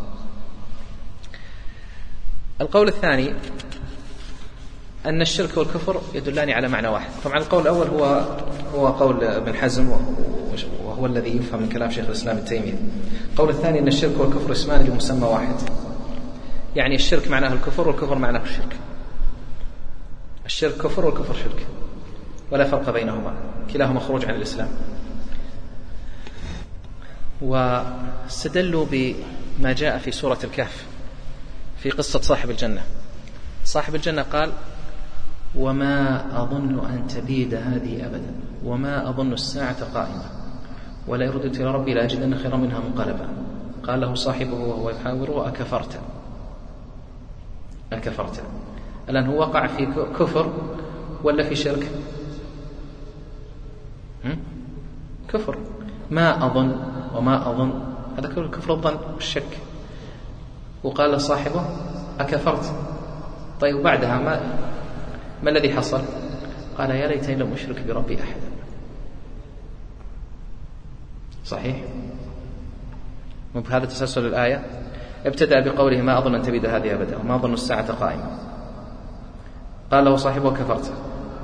القول الثاني أن الشرك والكفر يدلان على معنى واحد. طبعا القول الأول هو هو قول ابن حزم، وهو الذي يفهم من كلام شيخ الإسلام ابن تيمية. القول الثاني أن الشرك والكفر اسمان لمسمى واحد، يعني الشرك معناه الكفر والكفر معناه الشرك. الشرك كفر والكفر شرك، ولا فرق بينهما، كلاهما خروج عن الإسلام. واستدلوا بما جاء في سورة الكهف في قصة صاحب الجنة. صاحب الجنة قال وما أظن أن تبيد هذه أبدا وما أظن الساعة قائمة ولا يردت إلى ربي لأجدن خيرا منها منقلبا. قال له صاحبه وهو يحاوره أكفرت أكفرت الآن هو وقع في كفر ولا في شرك؟ كفر. ما أظن وما أظن هذا كفر الظن والشك. وقال له صاحبه أكفرت. طيب بعدها ما ما الذي حصل؟ قال يا ليتني لم أشرك بربي أحدا. صحيح؟ بهذا تسلسل الآية ابتدأ بقوله ما أظن أن تبيد هذه أبدا وما أظن الساعة قائمة. قال له صاحبه كفرت.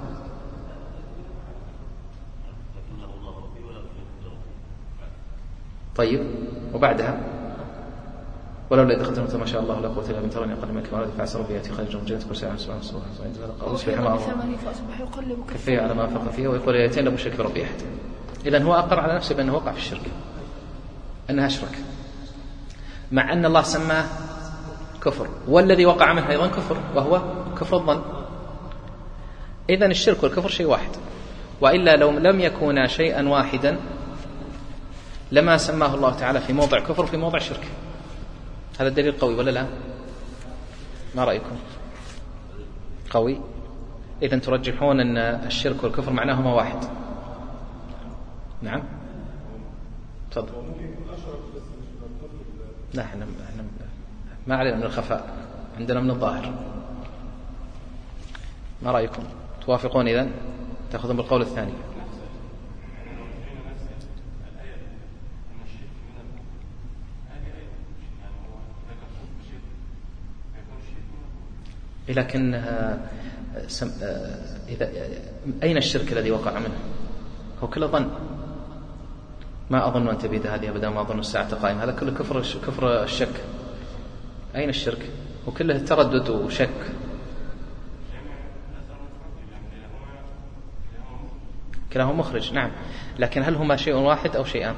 طيب وبعدها ولولا إذ دخلت ما شاء الله لا قوة إلا بالله تراني أقل منك ما فعسر بياتي خارج جنة كل ساعة سبحانه سبحانه أصبح ما كفيه على ما أنفق فيه ويقول يا ليتني لم أشرك بربي أحد. إذن هو أقر على نفسه بأنه وقع في الشرك، أنه أشرك، مع أن الله سماه كفر، والذي وقع منه أيضا كفر وهو كفر الظن. إذن الشرك والكفر شيء واحد، وإلا لو لم يكونا شيئا واحدا لما سماه الله تعالى في موضع كفر في موضع شرك. هذا الدليل قوي ولا لا؟ ما رأيكم؟ قوي. إذن ترجحون أن الشرك والكفر معناهما واحد. نعم تفضل. لا احنا ما علينا من الخفاء، عندنا من الظاهر. ما رأيكم؟ توافقون إذن؟ تأخذون بالقول الثاني. لكن إذا أين الشرك الذي وقع منه؟ هو كله ظن. ما أظن أن تبيد هذه أبدا ما أظن الساعة قائمة، هذا كله كفر كفر الشك. أين الشرك؟ وكله تردد وشك. كلاهما مخرج، نعم، لكن هل هما شيء واحد أو شيئان؟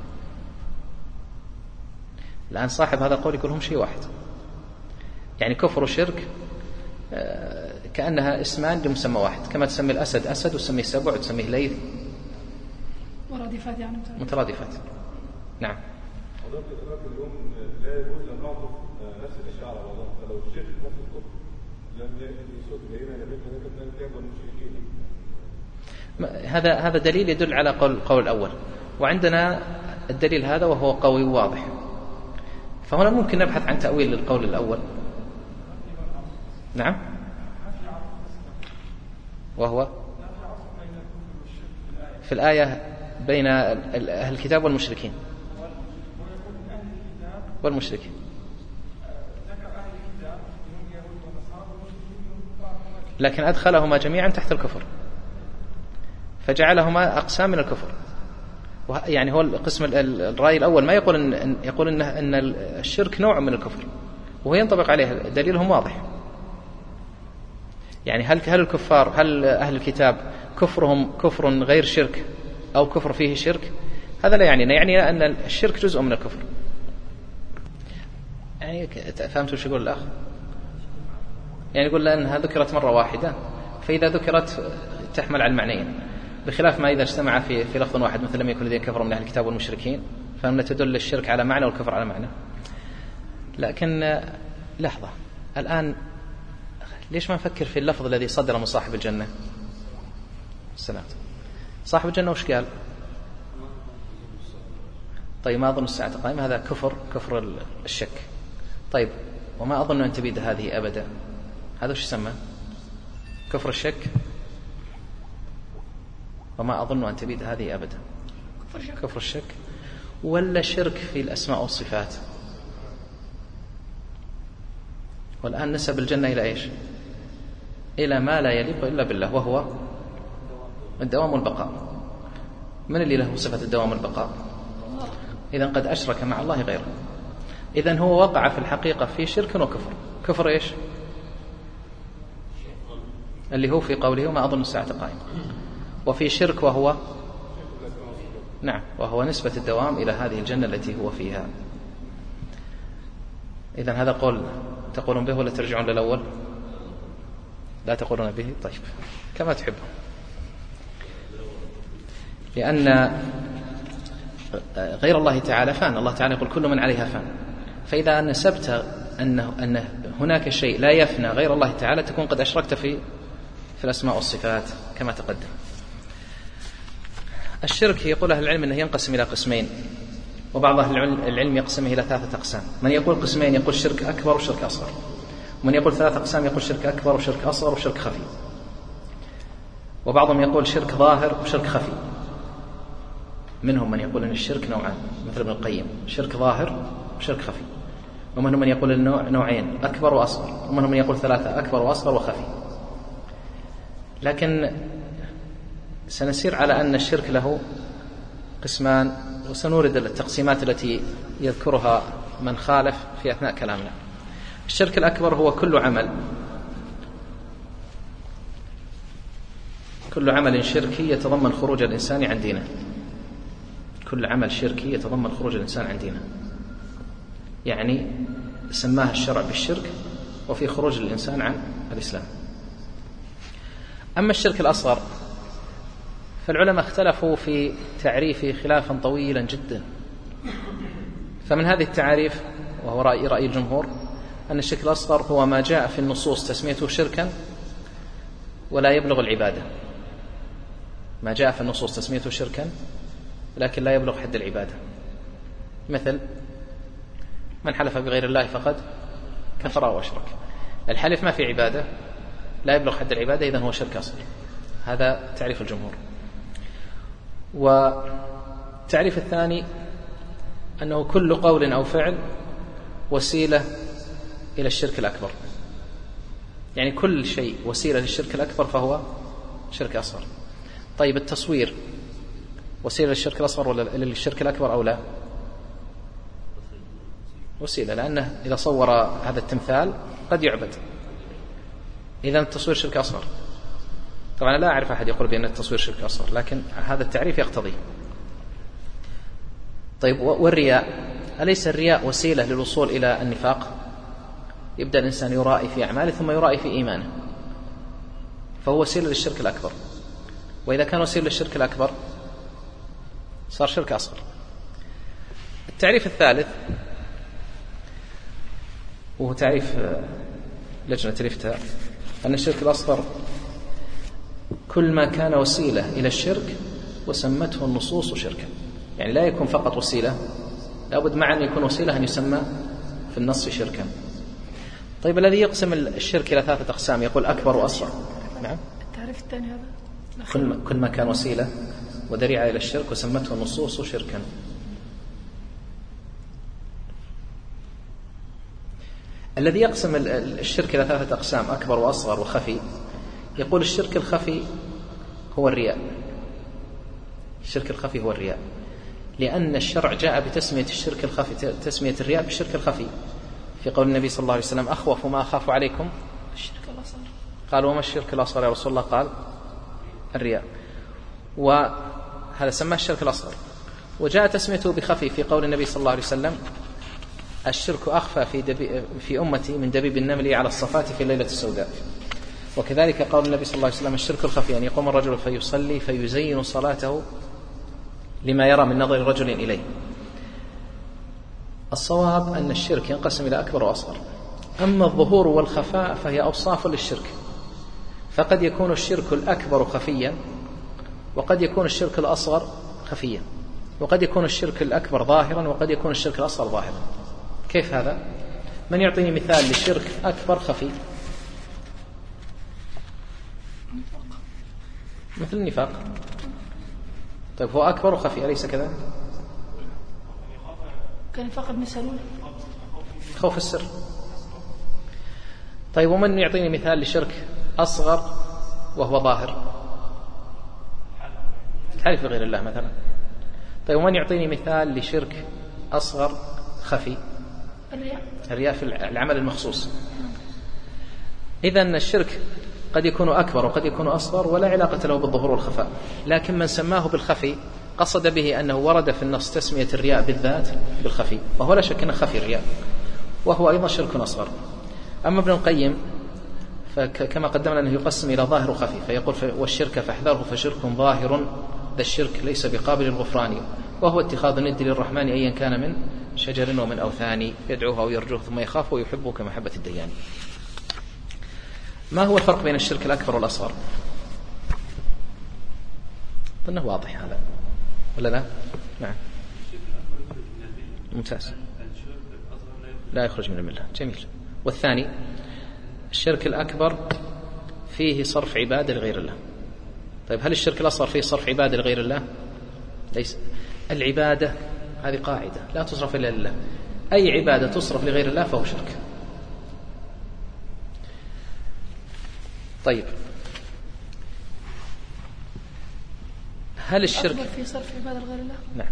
الآن صاحب هذا القول يقول هم شيء واحد، يعني كفر وشرك كأنها اسمان لمسمى واحد، كما تسمي الأسد أسد وتسميه سبع وتسميه ليث، مرادفات يعني مترادفات. نعم. حضرتك اليوم لا يجوز أن نعطف نفس الأشياء على بعضها، فلو الشرك نفس الكفر لم يسود بيننا لبيت ذلك الكتاب والمشركين. هذا هذا دليل يدل على قول القول الأول، وعندنا الدليل هذا وهو قوي وواضح. فهنا ممكن نبحث عن تأويل للقول الأول. نعم. وهو في الآية بين أهل الكتاب والمشركين والمشركين لكن أدخلهما جميعا تحت الكفر، فجعلهما أقسام من الكفر. يعني هو القسم الرأي الأول ما يقول إن يقول إن أن الشرك نوع من الكفر، وهو ينطبق عليه دليلهم واضح. يعني هل هل الكفار هل أهل الكتاب كفرهم كفر غير شرك أو كفر فيه شرك؟ هذا لا يعنينا، يعني أن الشرك جزء من الكفر. يعني فهمتوا شو يقول الأخ؟ يعني يقول لأنها ذكرت مرة واحدة، فإذا ذكرت تحمل على المعنيين، بخلاف ما إذا اجتمع في في لفظ واحد، مثل لم يكن الذين كفروا من أهل الكتاب والمشركين، فإن تدل الشرك على معنى والكفر على معنى. لكن لحظة الآن، ليش ما نفكر في اللفظ الذي صدر من صاحب الجنة؟ السلام. صاحب الجنة وش قال؟ طيب ما أظن الساعة قائمة، هذا كفر كفر الشك. طيب وما أظن أن تبيد هذه أبدا، هذا وش يسمى؟ كفر الشك. وما أظن أن تبيد هذه أبدا، كفر الشك. ولا شرك في الأسماء والصفات. والآن نسب الجنة إلى إيش؟ إلى ما لا يليق إلا بالله، وهو الدوام والبقاء. من اللي له صفة الدوام والبقاء؟ إذن قد أشرك مع الله غيره. إذن هو وقع في الحقيقة في شرك وكفر. كفر إيش؟ اللي هو في قوله وما أظن الساعة قائمة. وفي شرك وهو نعم وهو نسبة الدوام إلى هذه الجنة التي هو فيها. إذن هذا قول تقولون به ولا ترجعون للأول؟ لا تقولون به؟ طيب كما تحبون. لأن غير الله تعالى فان، الله تعالى يقول كل من عليها فان. فإذا نسبت أنه أن هناك شيء لا يفنى غير الله تعالى، تكون قد أشركت في في الأسماء والصفات كما تقدم. الشرك يقول أهل العلم أنه ينقسم إلى قسمين، وبعض أهل العلم يقسمه إلى ثلاثة أقسام. من يقول قسمين يقول شرك أكبر وشرك أصغر، ومن يقول ثلاثة أقسام يقول شرك أكبر وشرك أصغر وشرك خفي، وبعضهم يقول شرك ظاهر وشرك خفي. منهم من يقول أن الشرك نوعان مثل ابن القيم، شرك ظاهر وشرك خفي. ومنهم من يقول النوع نوعين أكبر وأصغر، ومنهم من يقول ثلاثة أكبر وأصغر وخفي. لكن سنسير على أن الشرك له قسمان، وسنورد التقسيمات التي يذكرها من خالف في أثناء كلامنا. الشرك الأكبر هو كل عمل كل عمل شركي يتضمن خروج الإنسان عن دينه. كل عمل شركي يتضمن خروج الإنسان عن دينه، يعني سماه الشرع بالشرك، وفي خروج الإنسان عن الإسلام. أما الشرك الأصغر فالعلماء اختلفوا في تعريفه خلافا طويلا جدا. فمن هذه التعاريف، وهو رأي رأي الجمهور، أن الشرك الأصغر هو ما جاء في النصوص تسميته شركا ولا يبلغ العبادة. ما جاء في النصوص تسميته شركا لكن لا يبلغ حد العبادة، مثل من حلف بغير الله فقد كفر وأشرك. الحلف ما في عبادة، لا يبلغ حد العبادة، إذن هو شرك أصغر. هذا تعريف الجمهور. والتعريف الثاني أنه كل قول أو فعل وسيلة إلى الشرك الأكبر، يعني كل شيء وسيلة للشرك الأكبر فهو شرك أصغر. طيب التصوير وسيلة للشرك الأصغر ولا للشرك الأكبر أو لا؟ وسيلة، لأنه إذا صور هذا التمثال قد يعبد، إذن التصوير شرك أصغر. طبعا لا أعرف أحد يقول بأن التصوير شرك أصغر، لكن هذا التعريف يقتضي. طيب والرياء، أليس الرياء وسيلة للوصول إلى النفاق؟ يبدأ الإنسان يرائي في أعماله ثم يرائي في إيمانه، فهو وسيلة للشرك الأكبر. وإذا كان وسيلة للشرك الأكبر صار شرك أصغر. التعريف الثالث وهو تعريف لجنة الإفتاء، أن الشرك الأصغر كل ما كان وسيلة إلى الشرك وسمته النصوص شركا، يعني لا يكون فقط وسيلة، لابد معا أن يكون وسيلة أن يسمى في النص شركا. طيب الذي يقسم الشرك إلى ثلاثة أقسام يقول أكبر وأصغر. نعم. التعريف الثاني هذا كل ما, كل ما كان وسيلة وذريعة إلى الشرك وسمته النصوص شركا. الذي يقسم الشرك إلى ثلاثة أقسام أكبر وأصغر وخفي يقول الشرك الخفي هو الرياء. الشرك الخفي هو الرياء. لأن الشرع جاء بتسمية الشرك الخفي، تسمية الرياء بالشرك الخفي، في قول النبي صلى الله عليه وسلم أخوف ما أخاف عليكم الشرك الأصغر. قالوا وما الشرك الأصغر يا رسول الله؟ قال الرياء، وهذا سماه الشرك الأصغر. وجاء تسميته بخفي في قول النبي صلى الله عليه وسلم الشرك أخفى في, في أمتي من دبيب النمل على الصفات في الليلة السوداء. وكذلك قول النبي صلى الله عليه وسلم الشرك الخفي أن يقوم الرجل فيصلي فيزين صلاته لما يرى من نظر رجل إليه. الصواب أن الشرك ينقسم إلى أكبر وأصغر، أما الظهور والخفاء فهي أوصاف للشرك، فقد يكون الشرك الأكبر خفيا، وقد يكون الشرك الأصغر خفيا، وقد يكون الشرك الأكبر ظاهرا، وقد يكون الشرك الأصغر ظاهرا. كيف هذا؟ من يعطيني مثال لشرك أكبر خفي؟ مثل النفاق. طيب هو أكبر وخفي أليس كذا؟ كان فقط مثال خوف السر. طيب ومن يعطيني مثال لشرك أصغر وهو ظاهر؟ الحلف بغير الله مثلا. طيب ومن يعطيني مثال لشرك أصغر خفي؟ الرياء. الرياء في العمل المخصوص. إذن الشرك قد يكون أكبر وقد يكون أصغر ولا علاقة له بالظهور والخفاء، لكن من سماه بالخفي قصد به أنه ورد في النص تسمية الرياء بالذات بالخفي، وهو لا شك أنه خفي الرياء، وهو أيضا شرك أصغر. أما ابن القيم فكما قدمنا أنه يقسم إلى ظاهر وخفي، فيقول والشرك فاحذره فشرك ظاهر ذا الشرك ليس بقابل الغفران، وهو اتخاذ الند للرحمن أيا كان من شجر ومن أوثان يدعوه أو يرجوه ثم يخافه ويحبه كمحبة الديان. ما هو الفرق بين الشرك الأكبر والأصغر؟ أظنه واضح هذا ولا لا؟ نعم ممتاز، لا يخرج من الملة. جميل. والثاني الشرك الأكبر فيه صرف عبادة لغير الله. طيب هل الشرك الأصغر فيه صرف عبادة لغير الله؟ ليس. العبادة هذه قاعدة لا تصرف إلا لله، أي عبادة تصرف لغير الله فهو شرك. طيب هل الشرك فيه صرف عبادة لغير الله؟ نعم،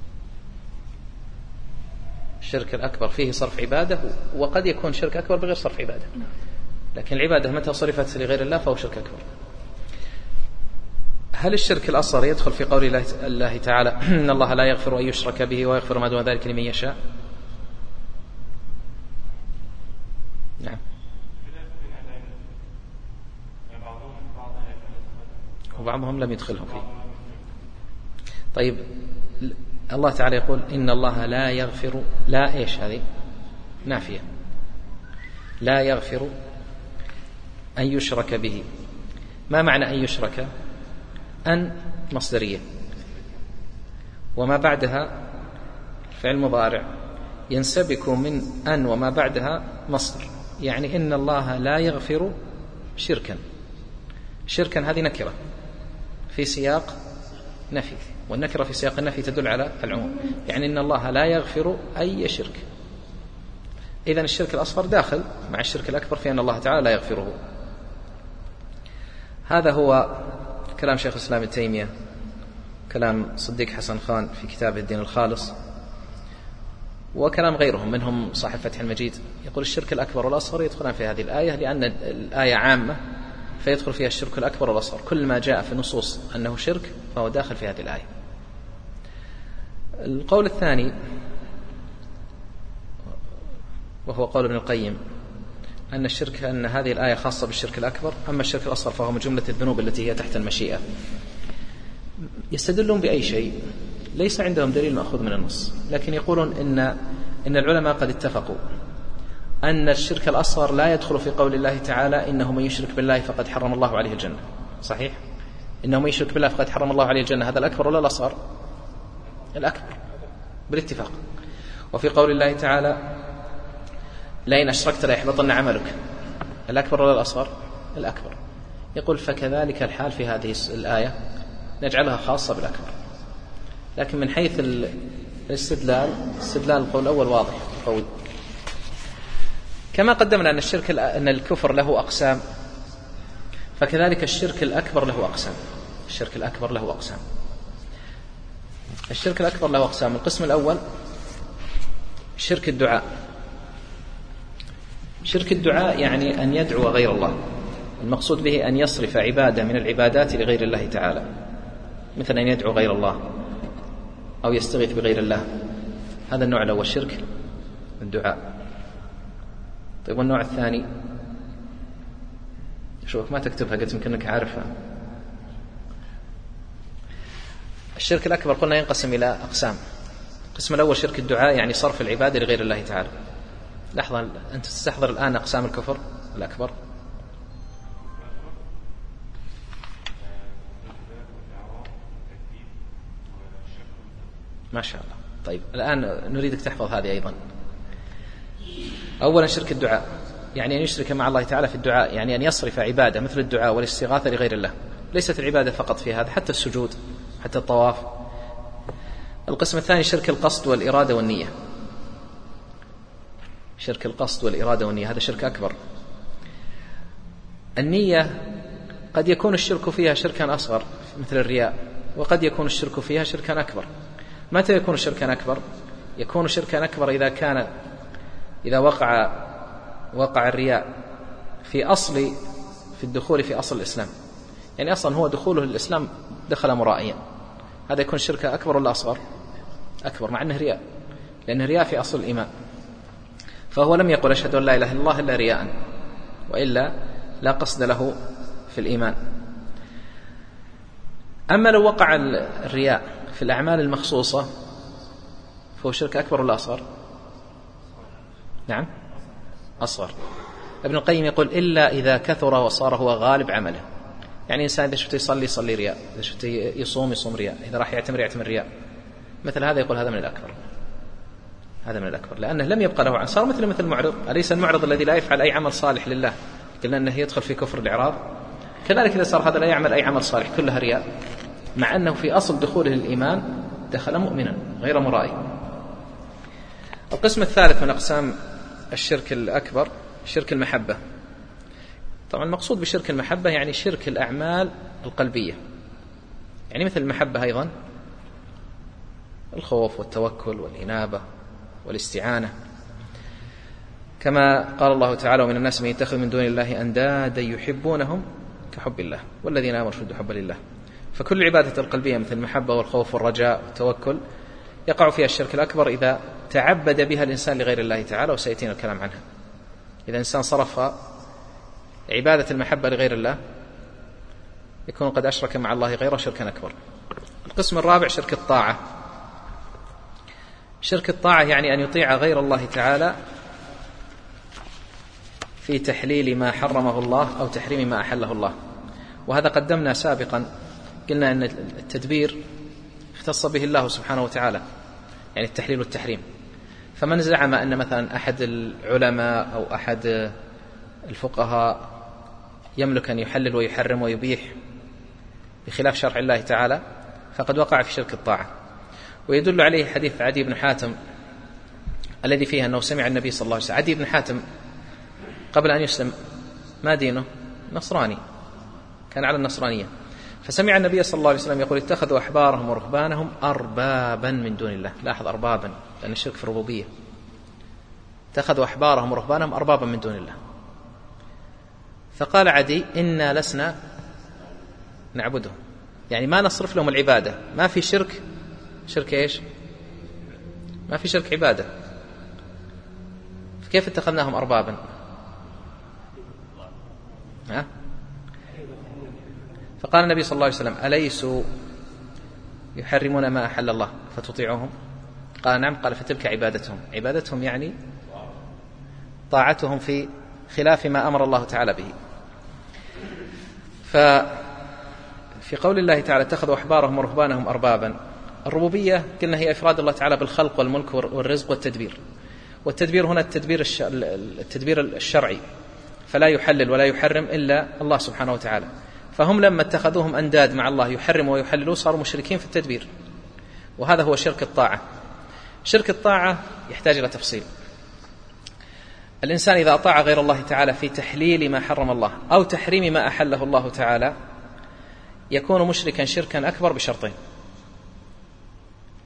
الشرك الأكبر فيه صرف عبادة، وقد يكون شرك أكبر بغير صرف عبادة، لكن العبادة متى صرفت لغير الله فهو شرك أكبر. هل الشرك الأصغر يدخل في قول الله تعالى إن الله لا يغفر أن يشرك به ويغفر ما دون ذلك لمن يشاء؟ نعم. وبعضهم لم يدخلهم فيه. طيب الله تعالى يقول إن الله لا يغفر، لا إيش هذه؟ نافية. لا يغفر أن يشرك به. ما معنى أن يشرك؟ أن مصدرية، وما بعدها فعل مضارع ينسبك من أن وما بعدها مصدر، يعني إن الله لا يغفر شركا. شركا هذه نكرة في سياق نفي، والنكرة في سياق النفي تدل على العموم، يعني إن الله لا يغفر أي شرك. إذن الشرك الأصغر داخل مع الشرك الأكبر في أن الله تعالى لا يغفره. هذا هو كلام شيخ الإسلام ابن تيمية، كلام صديق حسن خان في كتابه الدين الخالص، وكلام غيرهم منهم صاحب فتح المجيد. يقول الشرك الأكبر والأصغر يدخلان في هذه الآية لأن الآية عامة فيدخل فيها الشرك الأكبر والأصغر، كل ما جاء في النصوص أنه شرك فهو داخل في هذه الآية. القول الثاني وهو قول ابن القيم أن الشرك أن هذه الآية خاصة بالشرك الأكبر، أما الشرك الأصغر فهو من جملة الذنوب التي هي تحت المشيئة. يستدلون بأي شيء؟ ليس عندهم دليل مأخوذ من النص، لكن يقولون إن إن العلماء قد اتفقوا أن الشرك الأصغر لا يدخل في قول الله تعالى إنه من يشرك بالله فقد حرم الله عليه الجنة. صحيح؟ إنه من يشرك بالله فقد حرم الله عليه الجنة، هذا الأكبر ولا الأصغر؟ الأكبر بالاتفاق. وفي قول الله تعالى لئن أشركت ليحبطن عملك، الأكبر ولا الأصغر؟ الأكبر. يقول فكذلك الحال في هذه الآية نجعلها خاصة بالأكبر، لكن من حيث الاستدلال استدلال القول الأول واضح قوي. كما قدمنا أن الشرك أن الكفر له أقسام، فكذلك الشرك الأكبر له أقسام. الشرك الأكبر له أقسام. الشرك الأكبر له أقسام. القسم الأول شرك الدعاء. شرك الدعاء يعني أن يدعو غير الله، المقصود به أن يصرف عبادة من العبادات لغير الله تعالى، مثل أن يدعو غير الله أو يستغيث بغير الله. هذا النوع الأول شرك الدعاء. طيب والنوع الثاني؟ شوفك ما تكتبها، قلت يمكن أنك عارفها. الشرك الأكبر قلنا ينقسم إلى أقسام. القسم الأول شرك الدعاء يعني صرف العبادة لغير الله تعالى. لحظة، أنت تستحضر الآن أقسام الكفر الأكبر؟ ما شاء الله. طيب الآن نريدك تحفظ هذه أيضا. أولا شرك الدعاء يعني أن يشرك مع الله تعالى في الدعاء، يعني أن يصرف عبادة مثل الدعاء والاستغاثة لغير الله. ليست العبادة فقط في هذا، حتى السجود، حتى الطواف. القسم الثاني شرك القصد والإرادة والنية. شرك القصد والإرادة والنية هذا شرك أكبر. النية قد يكون الشرك فيها شركا أصغر مثل الرياء، وقد يكون الشرك فيها شركا أكبر. متى يكون شركا أكبر؟ يكون شركا أكبر إذا كان إذا وقع وقع الرياء في أصل في الدخول في أصل الإسلام، يعني أصلا هو دخوله للإسلام دخل مرائيا، هذا يكون شركا أكبر ولا أصغر؟ أكبر، مع أنه رياء، لأن الرياء في أصل الإيمان، فهو لم يقل أشهد أن لا إله إلا الله إلا رياء، وإلا لا قصد له في الإيمان. أما لو وقع الرياء في الأعمال المخصوصة فهو شرك أكبر ولا أصغر؟ نعم أصغر. ابن القيم يقول إلا إذا كثر وصار هو غالب عمله، يعني إنسان إذا شفته يصلي يصلي رياء، إذا شفته يصوم يصوم رياء، إذا راح يعتمر يعتمر رياء، مثل هذا يقول هذا من الأكبر، هذا من الأكبر، لأنه لم يبقى له عن، صار مثل مثل المعرض. أليس المعرض الذي لا يفعل أي عمل صالح لله قلنا أنه يدخل في كفر الإعراض؟ كذلك إذا صار هذا لا يعمل أي عمل صالح كلها رياء، مع أنه في أصل دخوله للإيمان دخل مؤمنا غير مرائي. القسم الثالث من أقسام الشرك الأكبر شرك المحبة. طبعا المقصود بشرك المحبة يعني شرك الأعمال القلبية، يعني مثل المحبة أيضا الخوف والتوكل والإنابة والاستعانة، كما قال الله تعالى ومن الناس من يتخذ من دون الله أندادا يحبونهم كحب الله والذين آمنوا أشد حبا لله. فكل العبادة القلبية مثل المحبة والخوف والرجاء والتوكل يقع فيها الشرك الأكبر إذا تعبد بها الإنسان لغير الله تعالى، وسيأتينا الكلام عنها. إذا إنسان صرف عبادة المحبة لغير الله يكون قد أشرك مع الله غيره شركا أكبر. القسم الرابع شرك الطاعة. شرك الطاعة يعني أن يطيع غير الله تعالى في تحليل ما حرمه الله أو تحريم ما أحله الله، وهذا قدمنا سابقا، قلنا أن التدبير اختص به الله سبحانه وتعالى، يعني التحليل والتحريم. فمن زعم أن مثلا أحد العلماء أو أحد الفقهاء يملك أن يحلل ويحرم ويبيح بخلاف شرع الله تعالى فقد وقع في شرك الطاعة. ويدل عليه حديث عدي بن حاتم الذي فيه أنه سمع النبي صلى الله عليه وسلم. عدي بن حاتم قبل أن يسلم ما دينه؟ نصراني، كان على النصرانية، فسمع النبي صلى الله عليه وسلم يقول اتخذوا أحبارهم ورهبانهم أربابا من دون الله. لاحظ أربابا، لأن الشرك في الربوبية. اتخذوا أحبارهم ورهبانهم أربابا من دون الله. فقال عدي إنا لسنا نعبدهم، يعني ما نصرف لهم العبادة، ما في شرك. شرك إيش؟ ما في شرك عبادة، فكيف اتخذناهم أربابا؟ ها؟ فقال النبي صلى الله عليه وسلم أليسوا يحرمون ما أحل الله فتطيعهم؟ قال نعم. قال فتلك عبادتهم. عبادتهم يعني طاعتهم في خلاف ما أمر الله تعالى به. ففي قول الله تعالى اتخذوا أحبارهم ورهبانهم أربابا، الربوبية قلنا هي إفراد الله تعالى بالخلق والملك والرزق والتدبير، والتدبير هنا التدبير التدبير الشرعي، فلا يحلل ولا يحرم إلا الله سبحانه وتعالى. فهم لما اتخذوهم أنداد مع الله يحرم ويحللوا صاروا مشركين في التدبير، وهذا هو شرك الطاعة. شرك الطاعة يحتاج إلى تفصيل. الإنسان إذا أطاع غير الله تعالى في تحليل ما حرم الله أو تحريم ما أحله الله تعالى يكون مشركا شركا أكبر بشرطين.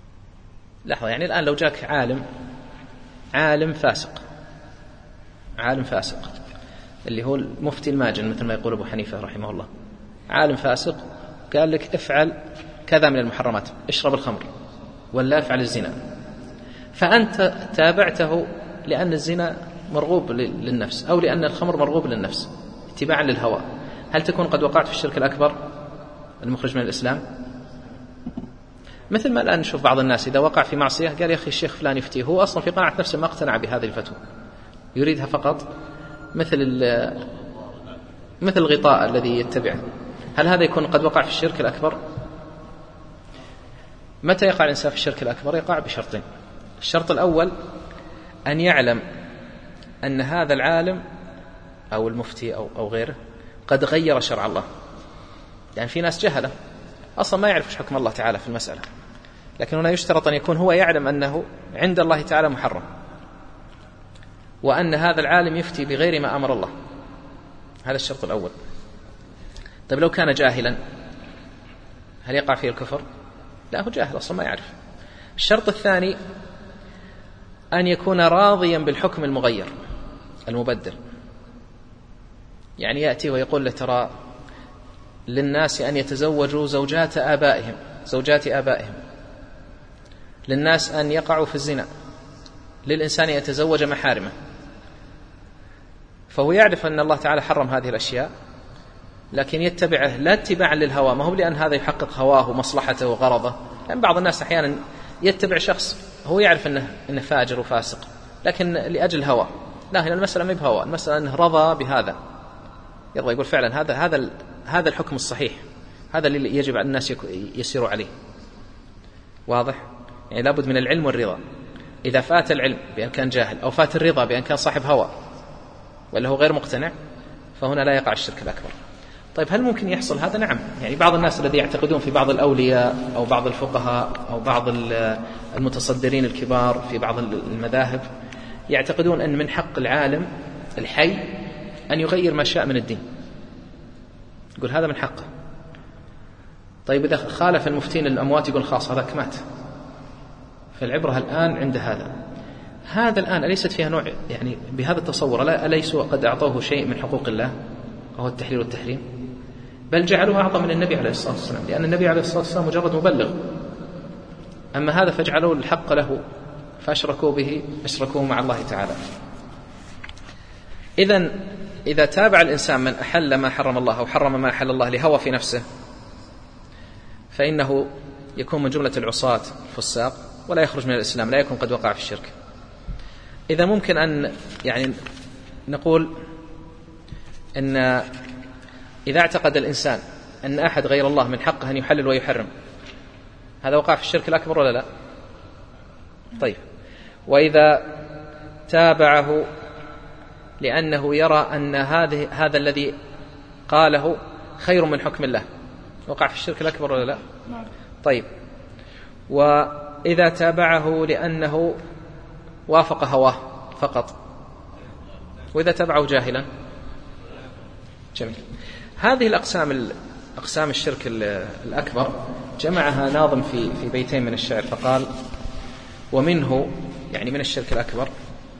لحظة، يعني الآن لو جاك عالم عالم فاسق عالم فاسق اللي هو المفتي الماجن مثل ما يقول أبو حنيفة رحمه الله، عالم فاسق قال لك افعل كذا من المحرمات، اشرب الخمر ولا افعل الزنا، فأنت تابعته لأن الزنا مرغوب للنفس أو لأن الخمر مرغوب للنفس اتباعا للهوى، هل تكون قد وقعت في الشرك الأكبر المخرج من الإسلام؟ مثل ما الآن نشوف بعض الناس إذا وقع في معصية قال يا أخي الشيخ فلان يفتيه، هو أصلا في قناعة نفسه ما اقتنع بهذه الفتوى، يريدها فقط مثل مثل الغطاء الذي يتبعه. هل هذا يكون قد وقع في الشرك الأكبر؟ متى يقع الإنسان في الشرك الأكبر؟ يقع بشرطين. الشرط الأول أن يعلم أن هذا العالم أو المفتي أو, أو غيره قد غير شرع الله، يعني في ناس جهلة أصلا ما يعرف حكم الله تعالى في المسألة، لكن هنا يشترط أن يكون هو يعلم أنه عند الله تعالى محرم، وأن هذا العالم يفتي بغير ما أمر الله، هذا الشرط الأول. طيب لو كان جاهلا هل يقع فيه الكفر؟ لا، هو جاهل أصلا ما يعرف. الشرط الثاني أن يكون راضيا بالحكم المغير المبدل، يعني يأتي ويقول له ترى للناس أن يتزوجوا زوجات آبائهم زوجات آبائهم، للناس أن يقعوا في الزنا، للإنسان يتزوج محارمه، فهو يعرف أن الله تعالى حرم هذه الأشياء لكن يتبعه لا اتباعا للهوى، ما هو لأن هذا يحقق هواه ومصلحته وغرضه، لأن بعض الناس أحيانا يتبع شخص هو يعرف أنه, إنه فاجر وفاسق لكن لأجل هوى، لا، هنا المسألة ما بهوى، المسألة أنه رضى بهذا، يرضى يقول فعلا هذا هذا هذا الحكم الصحيح، هذا اللي يجب على الناس يسيروا عليه. واضح؟ يعني لابد من العلم والرضا. إذا فات العلم بأن كان جاهل أو فات الرضا بأن كان صاحب هوى ولا هو غير مقتنع فهنا لا يقع الشرك الأكبر. طيب هل ممكن يحصل هذا؟ نعم، يعني بعض الناس الذي يعتقدون في بعض الأولياء أو بعض الفقهاء أو بعض المتصدرين الكبار في بعض المذاهب يعتقدون أن من حق العالم الحي أن يغير ما شاء من الدين، يقول هذا من حقه. طيب إذا خالف المفتين الأموات يقول خلاص هذاك مات، فالعبرة الآن عند هذا هذا الآن أليست فيها نوع يعني بهذا التصور أليسوا قد أعطوه شيء من حقوق الله وهو التحليل والتحريم؟ بل جعلوه أعظم من النبي عليه الصلاة والسلام، لأن النبي عليه الصلاة والسلام مجرد مبلغ، أما هذا فجعلوا الحق له فأشركوا به أشركوا مع الله تعالى. إذن إذا تابع الإنسان من أحل ما حرم الله أو حرم ما أحل الله لهوى في نفسه فإنه يكون من جملة العصاة الفساق ولا يخرج من الإسلام، لا يكون قد وقع في الشرك. إذا ممكن أن يعني نقول أن إذا اعتقد الإنسان أن أحد غير الله من حقه أن يحلل ويحرم، هذا وقع في الشرك الأكبر ولا لا؟ طيب، وإذا تابعه لأنه يرى أن هذه هذا الذي قاله خير من حكم الله، وقع في الشرك الأكبر ولا لا؟ طيب، وإذا تابعه لأنه وافق هواه فقط، وإذا تابعه جاهلا؟ جميل. هذه الأقسام أقسام الشرك الأكبر جمعها ناظم في في بيتين من الشعر فقال: ومنه يعني من الشرك الأكبر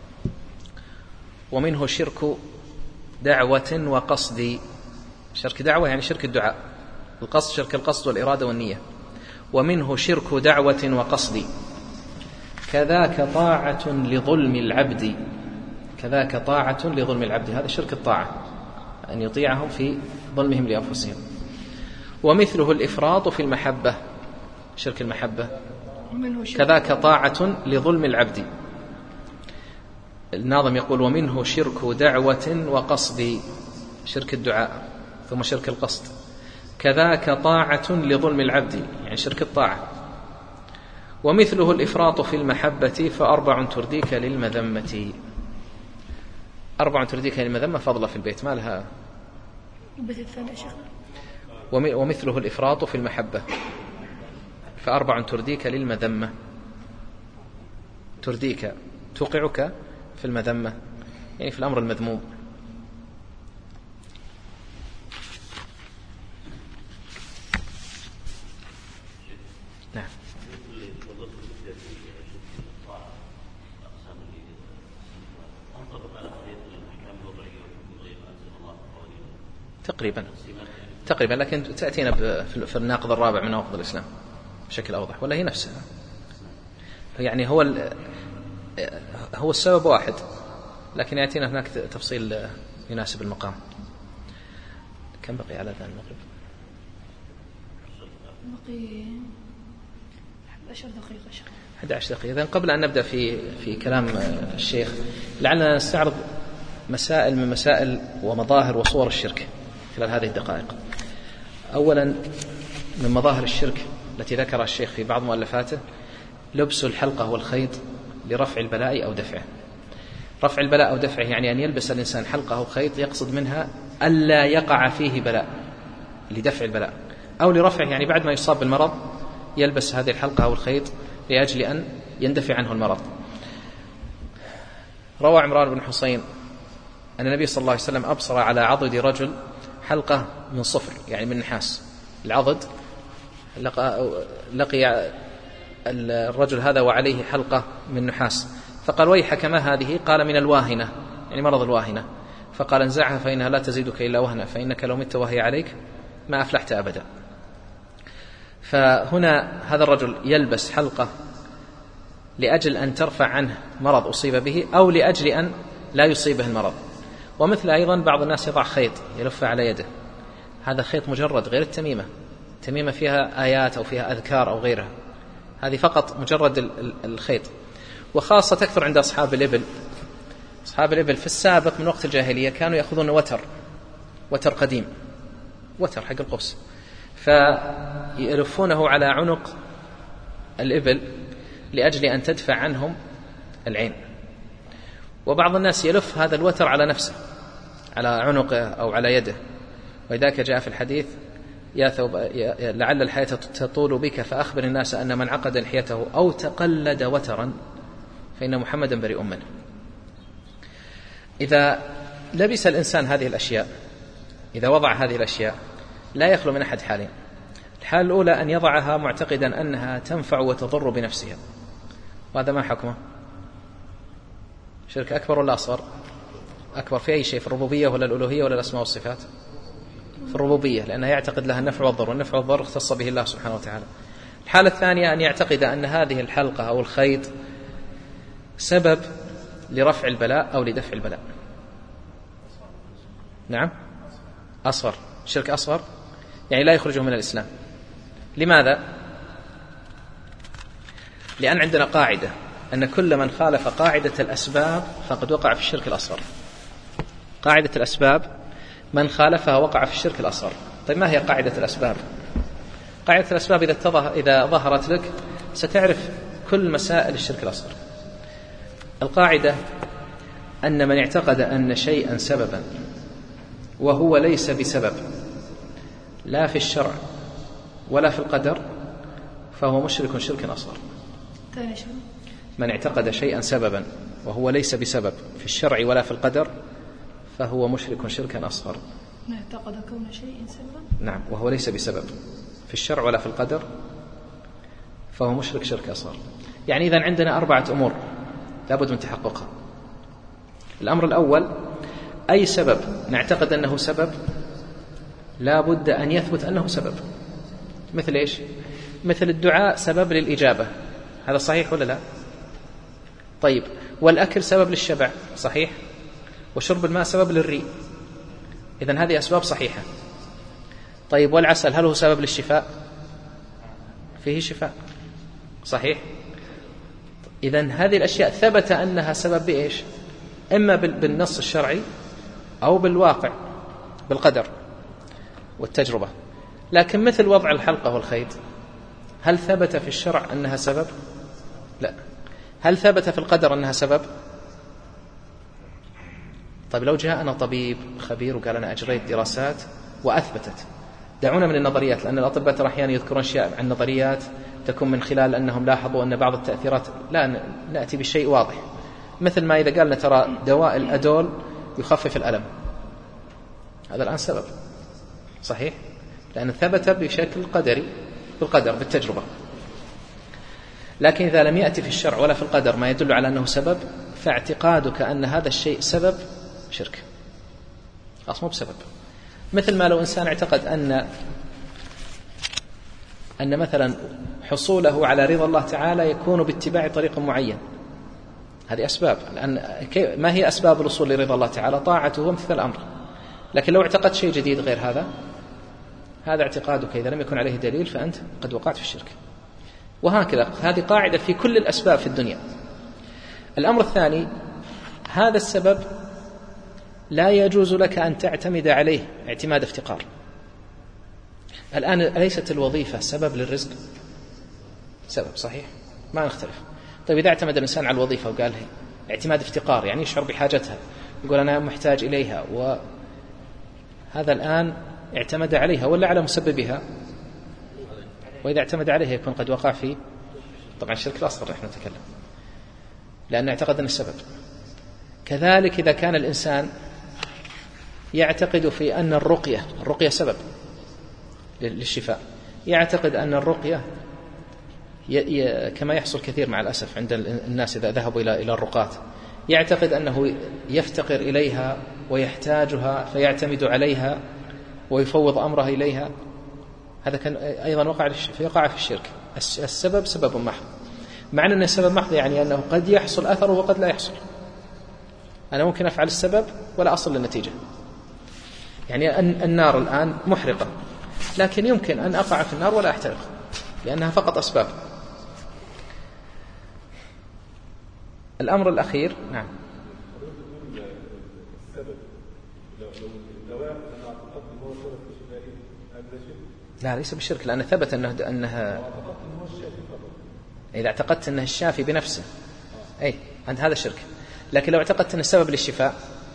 ومنه شرك دعوة وقصد. شرك دعوة يعني شرك الدعاء، القصد شرك القصد والإرادة والنية. ومنه شرك دعوة وقصد كذاك طاعة لظلم العبد. كذاك طاعة لظلم العبد، هذا شرك الطاعة، أن يطيعهم في ظلمهم لأنفسهم. ومثله الإفراط في المحبة، شرك المحبة، كذاك طاعة لظلم العبد. الناظم يقول: ومنه شرك دعوة وقصد، شرك الدعاء، ثم شرك القصد. كذاك طاعة لظلم العبد، يعني شرك الطاعة. ومثله الإفراط في المحبة فأربع ترديك للمذمة. أربع ترديك للمذمة فضل في البيت، ما لها البيت الثاني شيخ. ومثله الإفراط في المحبة فأربع ترديك للمذمة. ترديك توقعك في المذمة، يعني في الأمر المذموم. نعم. تقريبا تقريبا لكن تأتينا في الناقض الرابع من نواقض الإسلام بشكل أوضح، ولا هي نفسها يعني هو هو السبب واحد، لكن يأتينا هناك تفصيل يناسب المقام. كم بقي على ذا المغرب؟ بقي أحد عشر دقيقة شيخ. أحد عشر دقيقة. إذن قبل أن نبدأ في في كلام الشيخ لعلنا نستعرض مسائل من مسائل ومظاهر وصور الشرك خلال هذه الدقائق. أولا من مظاهر الشرك التي ذكرها الشيخ في بعض مؤلفاته لبس الحلقة والخيط لرفع البلاء أو دفعه. رفع البلاء أو دفعه يعني أن يلبس الإنسان حلقة أو خيط يقصد منها ألا يقع فيه بلاء، لدفع البلاء، أو لرفعه يعني بعد ما يصاب بالمرض يلبس هذه الحلقة أو الخيط لأجل أن يندفع عنه المرض. روى عمران بن حسين أن النبي صلى الله عليه وسلم أبصر على عضد رجل حلقة من صفر يعني من نحاس. العضد لقى, لقي الرجل هذا وعليه حلقة من نحاس، فقال ويحك ما هذه؟ قال من الواهنة يعني مرض الواهنة. فقال انزعها فإنها لا تزيدك إلا وهنا، فإنك لو مت وهي عليك ما أفلحت أبدا. فهنا هذا الرجل يلبس حلقة لأجل أن ترفع عنه مرض أصيب به أو لأجل أن لا يصيبه المرض. ومثل أيضا بعض الناس يضع خيط يلف على يده، هذا خيط مجرد غير التميمة، تميمة فيها آيات أو فيها أذكار أو غيرها، هذه فقط مجرد الخيط. وخاصة تكثر عند أصحاب الإبل. أصحاب الإبل في السابق من وقت الجاهلية كانوا يأخذون وتر وتر قديم، وتر حق القوس، فيلفونه على عنق الإبل لأجل أن تدفع عنهم العين. وبعض الناس يلف هذا الوتر على نفسه على عنقه أو على يده، ولذلك جاء في الحديث يا ثوب يا لعل الحياة تطول بك فأخبر الناس أن من عقد لحيته أو تقلد وترا فإن محمدا بريء منه. إذا لبس الإنسان هذه الأشياء، إذا وضع هذه الأشياء لا يخلو من أحد حالين. الحال الأولى أن يضعها معتقدا أنها تنفع وتضر بنفسها، وهذا ما حكمه؟ شرك أكبر ولا أصغر؟ أكبر. في أي شيء؟ في الربوبية ولا الألوهية ولا الأسماء والصفات؟ في الربوبية، لأنه يعتقد لها النفع والضر، والنفع والضر اختص به الله سبحانه وتعالى. الحالة الثانية أن يعتقد أن هذه الحلقة أو الخيط سبب لرفع البلاء أو لدفع البلاء. نعم أصغر، شرك أصغر يعني لا يخرجه من الإسلام. لماذا؟ لأن عندنا قاعدة أن كل من خالف قاعدة الأسباب فقد وقع في الشرك الأصغر. قاعدة الأسباب من خالفها وقع في الشرك الأصغر. طيب ما هي قاعدة الأسباب؟ قاعدة الأسباب إذا إذا ظهرت لك ستعرف كل مسائل الشرك الأصغر. القاعدة أن من اعتقد أن شيئا سببا وهو ليس بسبب لا في الشرع ولا في القدر فهو مشرك شركا أصغر. من اعتقد شيئا سببا وهو ليس بسبب في الشرع ولا في القدر فهو مشرك شركا أصغر. من اعتقد كون شيء سببا، نعم، وهو ليس بسبب في الشرع ولا في القدر فهو مشرك شرك أصغر. يعني إذن عندنا أربعة أمور لابد من تحققها. الأمر الأول أي سبب نعتقد أنه سبب لابد أن يثبت أنه سبب. مثل إيش؟ مثل الدعاء سبب للإجابة، هذا صحيح ولا لا؟ طيب، والأكل سبب للشبع، صحيح؟ وشرب الماء سبب للري، إذن هذه أسباب صحيحة. طيب، والعسل هل هو سبب للشفاء؟ فيه شفاء، صحيح؟ إذن هذه الأشياء ثبت أنها سبب بإيش؟ إما بالنص الشرعي أو بالواقع بالقدر والتجربة. لكن مثل وضع الحلقة والخيط هل ثبت في الشرع أنها سبب؟ لا. هل ثبت في القدر أنها سبب؟ طيب، لو جاءنا طبيب خبير وقال أنا أجريت دراسات وأثبتت، دعونا من النظريات، لأن الأطباء ترى أحيانا يذكرون أشياء عن نظريات تكون من خلال أنهم لاحظوا أن بعض التأثيرات، لا نأتي بالشيء واضح. مثل ما إذا قالنا ترى دواء الأدول يخفف الألم، هذا الآن سبب، صحيح؟ لأن ثبت بشكل قدري بالقدر بالتجربة. لكن إذا لم يأتي في الشرع ولا في القدر ما يدل على أنه سبب، فاعتقادك أن هذا الشيء سبب شرك، خلاص مو بسبب. مثل ما لو إنسان اعتقد أن أن مثلا حصوله على رضا الله تعالى يكون باتباع طريق معين، هذه أسباب، لأن ما هي أسباب الوصول لرضا الله تعالى؟ طاعته وامتثال الأمر. لكن لو اعتقدت شيء جديد غير هذا، هذا اعتقادك إذا لم يكن عليه دليل فأنت قد وقعت في الشرك. وهكذا هذه قاعدة في كل الأسباب في الدنيا. الأمر الثاني، هذا السبب لا يجوز لك أن تعتمد عليه اعتماد افتقار. الآن أليست الوظيفة سبب للرزق؟ سبب صحيح، ما نختلف. طيب إذا اعتمد الإنسان على الوظيفة وقال هي اعتماد افتقار، يعني يشعر بحاجتها، يقول أنا محتاج إليها، وهذا الآن اعتمد عليها ولا على مسببها؟ وإذا اعتمد عليها يكون قد وقع في طبعا الشرك الأصغر نحن نتكلم، لأنه اعتقد أن السبب. كذلك إذا كان الإنسان يعتقد في أن الرقية الرقية سبب للشفاء، يعتقد أن الرقية ي... ي... كما يحصل كثير مع الأسف عند الناس إذا ذهبوا إلى إلى الرقاة، يعتقد أنه يفتقر إليها ويحتاجها فيعتمد عليها ويفوض أمره إليها، هذا كان أيضا وقع في وقع في الشرك. السبب سبب محض، معنى أن السبب محض يعني أنه قد يحصل أثره وقد لا يحصل. أنا ممكن أفعل السبب ولا أصل للنتيجة، يعني النار الآن محرقة، لكن يمكن أن أقع في النار ولا أحترق لأنها فقط أسباب. الأمر الأخير، نعم، لا ليس بالشرك، لأن ثبت أنه أنها إذا اعتقدت أنه الشافي بنفسه أي عند هذا الشرك. لكن لو اعتقدت أن السبب للشفاء،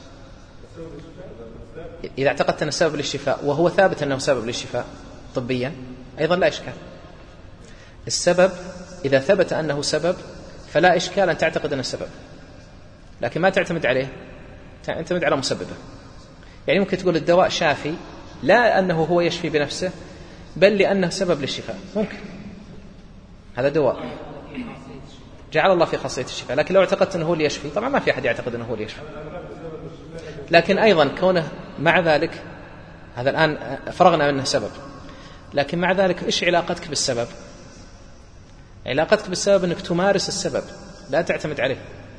إذا اعتقدت أن السبب للشفاء وهو ثابت أنه سبب للشفاء طبيا أيضا لا إشكال. السبب إذا ثبت أنه سبب فلا إشكال أن تعتقد أنه السبب، لكن ما تعتمد عليه، تعتمد على مسببه. يعني ممكن تقول الدواء شافي لا أنه هو يشفي بنفسه بل لأنه سبب للشفاء، ممكن هذا دواء جعل الله في خاصية الشفاء، لكن لو اعتقدت أنه هو اللي يشفي، طبعا ما في أحد يعتقد أنه هو اللي يشفي، لكن أيضا كونه مع ذلك هذا الآن فرغنا منه سبب، لكن مع ذلك إيش علاقتك بالسبب؟ علاقتك بالسبب أنك تمارس السبب لا تعتمد عليه.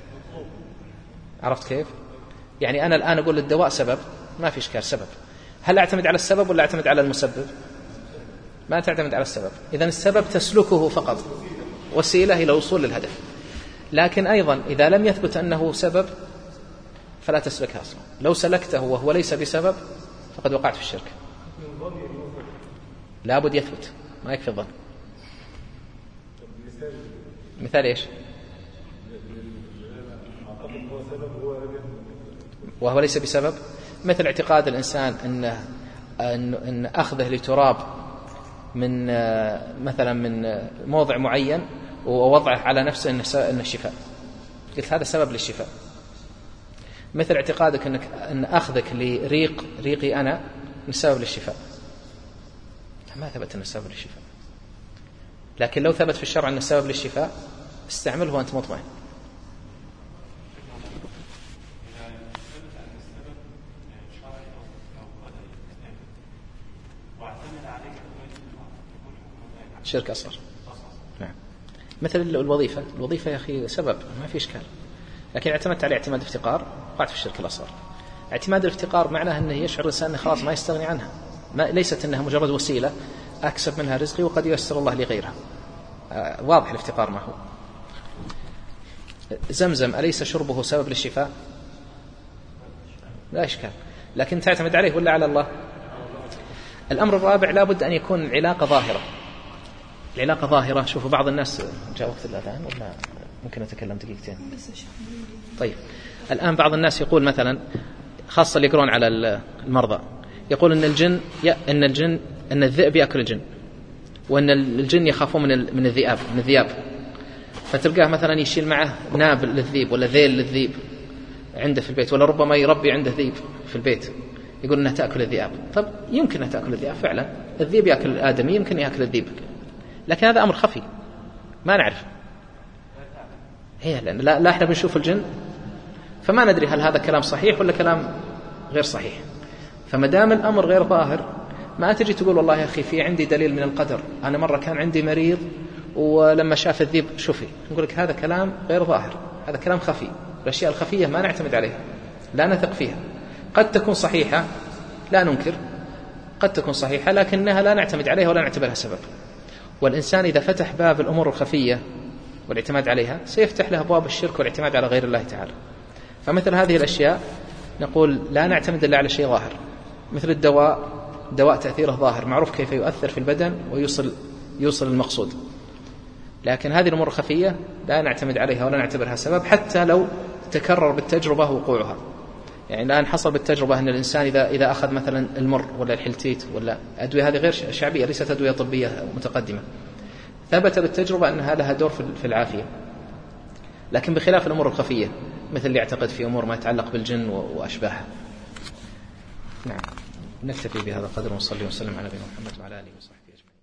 عرفت كيف؟ يعني أنا الآن أقول الدواء سبب، ما في إشكال سبب، هل أعتمد على السبب ولا أعتمد على المسبب؟ ما تعتمد على السبب، إذن السبب تسلكه فقط وسيلة إلى الوصول للهدف. لكن أيضا إذا لم يثبت أنه سبب فلا تسلكه أصلا، لو سلكته وهو ليس بسبب فقد وقعت في الشرك. لابد يثبت، ما يكفي الظن. مثال إيش؟ وهو ليس بسبب، مثل اعتقاد الإنسان أن أن أخذه لتراب من مثلا من موضع معين ووضعه على نفسه أنه الشفاء، قلت هذا سبب للشفاء. مثل اعتقادك أنك أن أخذك لريق ريقي أنا من سبب للشفاء، ما ثبت أنه سبب للشفاء، لكن لو ثبت في الشرع أنه سبب للشفاء استعمله وأنت مطمئن. شرك أصغر، نعم. مثل الوظيفة، الوظيفة يا أخي سبب ما في إشكال، لكن اعتمدت على اعتماد افتقار وقعت في الشرك الأصغر. اعتماد الافتقار معناه أنه يشعر الإنسان أنه خلاص ما يستغني عنها، ما ليست أنها مجرد وسيلة أكسب منها رزقي وقد ييسر الله لغيرها. آه واضح الافتقار ما هو. زمزم أليس شربه سبب للشفاء؟ لا إشكال، لكن تعتمد عليه ولا على الله؟ الأمر الرابع لابد أن يكون العلاقة ظاهرة. العلاقة ظاهرة، شوفوا بعض الناس، جاء وقت الأذان ولا ممكن أتكلم دقيقتين؟ طيب الآن بعض الناس يقول مثلا، خاصة اللي يقرون على المرضى، يقول أن الجن أن الجن أن الذئب يأكل الجن، وأن الجن يخافون من من الذئاب من الذئاب، فتلقاه مثلا يشيل معه ناب للذيب ولا ذيل للذيب عنده في البيت، ولا ربما يربي عنده ذيب في البيت، يقول أنها تأكل الذئاب. طب يمكن أنها تأكل الذئاب فعلا، الذيب يأكل الآدمي، يمكن يأكل الذيب، لكن هذا أمر خفي ما نعرف. هي لأن لا, لا احنا بنشوف الجن، فما ندري هل هذا كلام صحيح ولا كلام غير صحيح. فما دام الأمر غير ظاهر ما تجي تقول والله يا أخي في عندي دليل من القدر، أنا مرة كان عندي مريض ولما شاف الذيب شفي. نقول لك هذا كلام غير ظاهر، هذا كلام خفي. الأشياء الخفية ما نعتمد عليها، لا نثق فيها. قد تكون صحيحة لا ننكر، قد تكون صحيحة لكنها لا نعتمد عليها ولا نعتبرها سبب. والإنسان إذا فتح باب الأمور الخفية والاعتماد عليها سيفتح له أبواب الشرك والاعتماد على غير الله تعالى. فمثل هذه الأشياء نقول لا نعتمد إلا على شيء ظاهر، مثل الدواء، دواء تأثيره ظاهر معروف كيف يؤثر في البدن ويوصل يوصل المقصود، لكن هذه الأمور الخفية لا نعتمد عليها ولا نعتبرها سبب حتى لو تكرر بالتجربة وقوعها. يعني الآن حصل بالتجربة أن الإنسان إذا إذا أخذ مثلا المر ولا الحلتيت ولا أدوية هذه غير شعبية ليست أدوية طبية متقدمة، ثبت بالتجربة أنها لها دور في العافية، لكن بخلاف الأمور الخفية مثل اللي يعتقد في أمور ما يتعلق بالجن وأشباهها. نعم، نكتفي بهذا القدر ونصلي وسلم على نبينا محمد وعلى آله وصحبه أجمعين.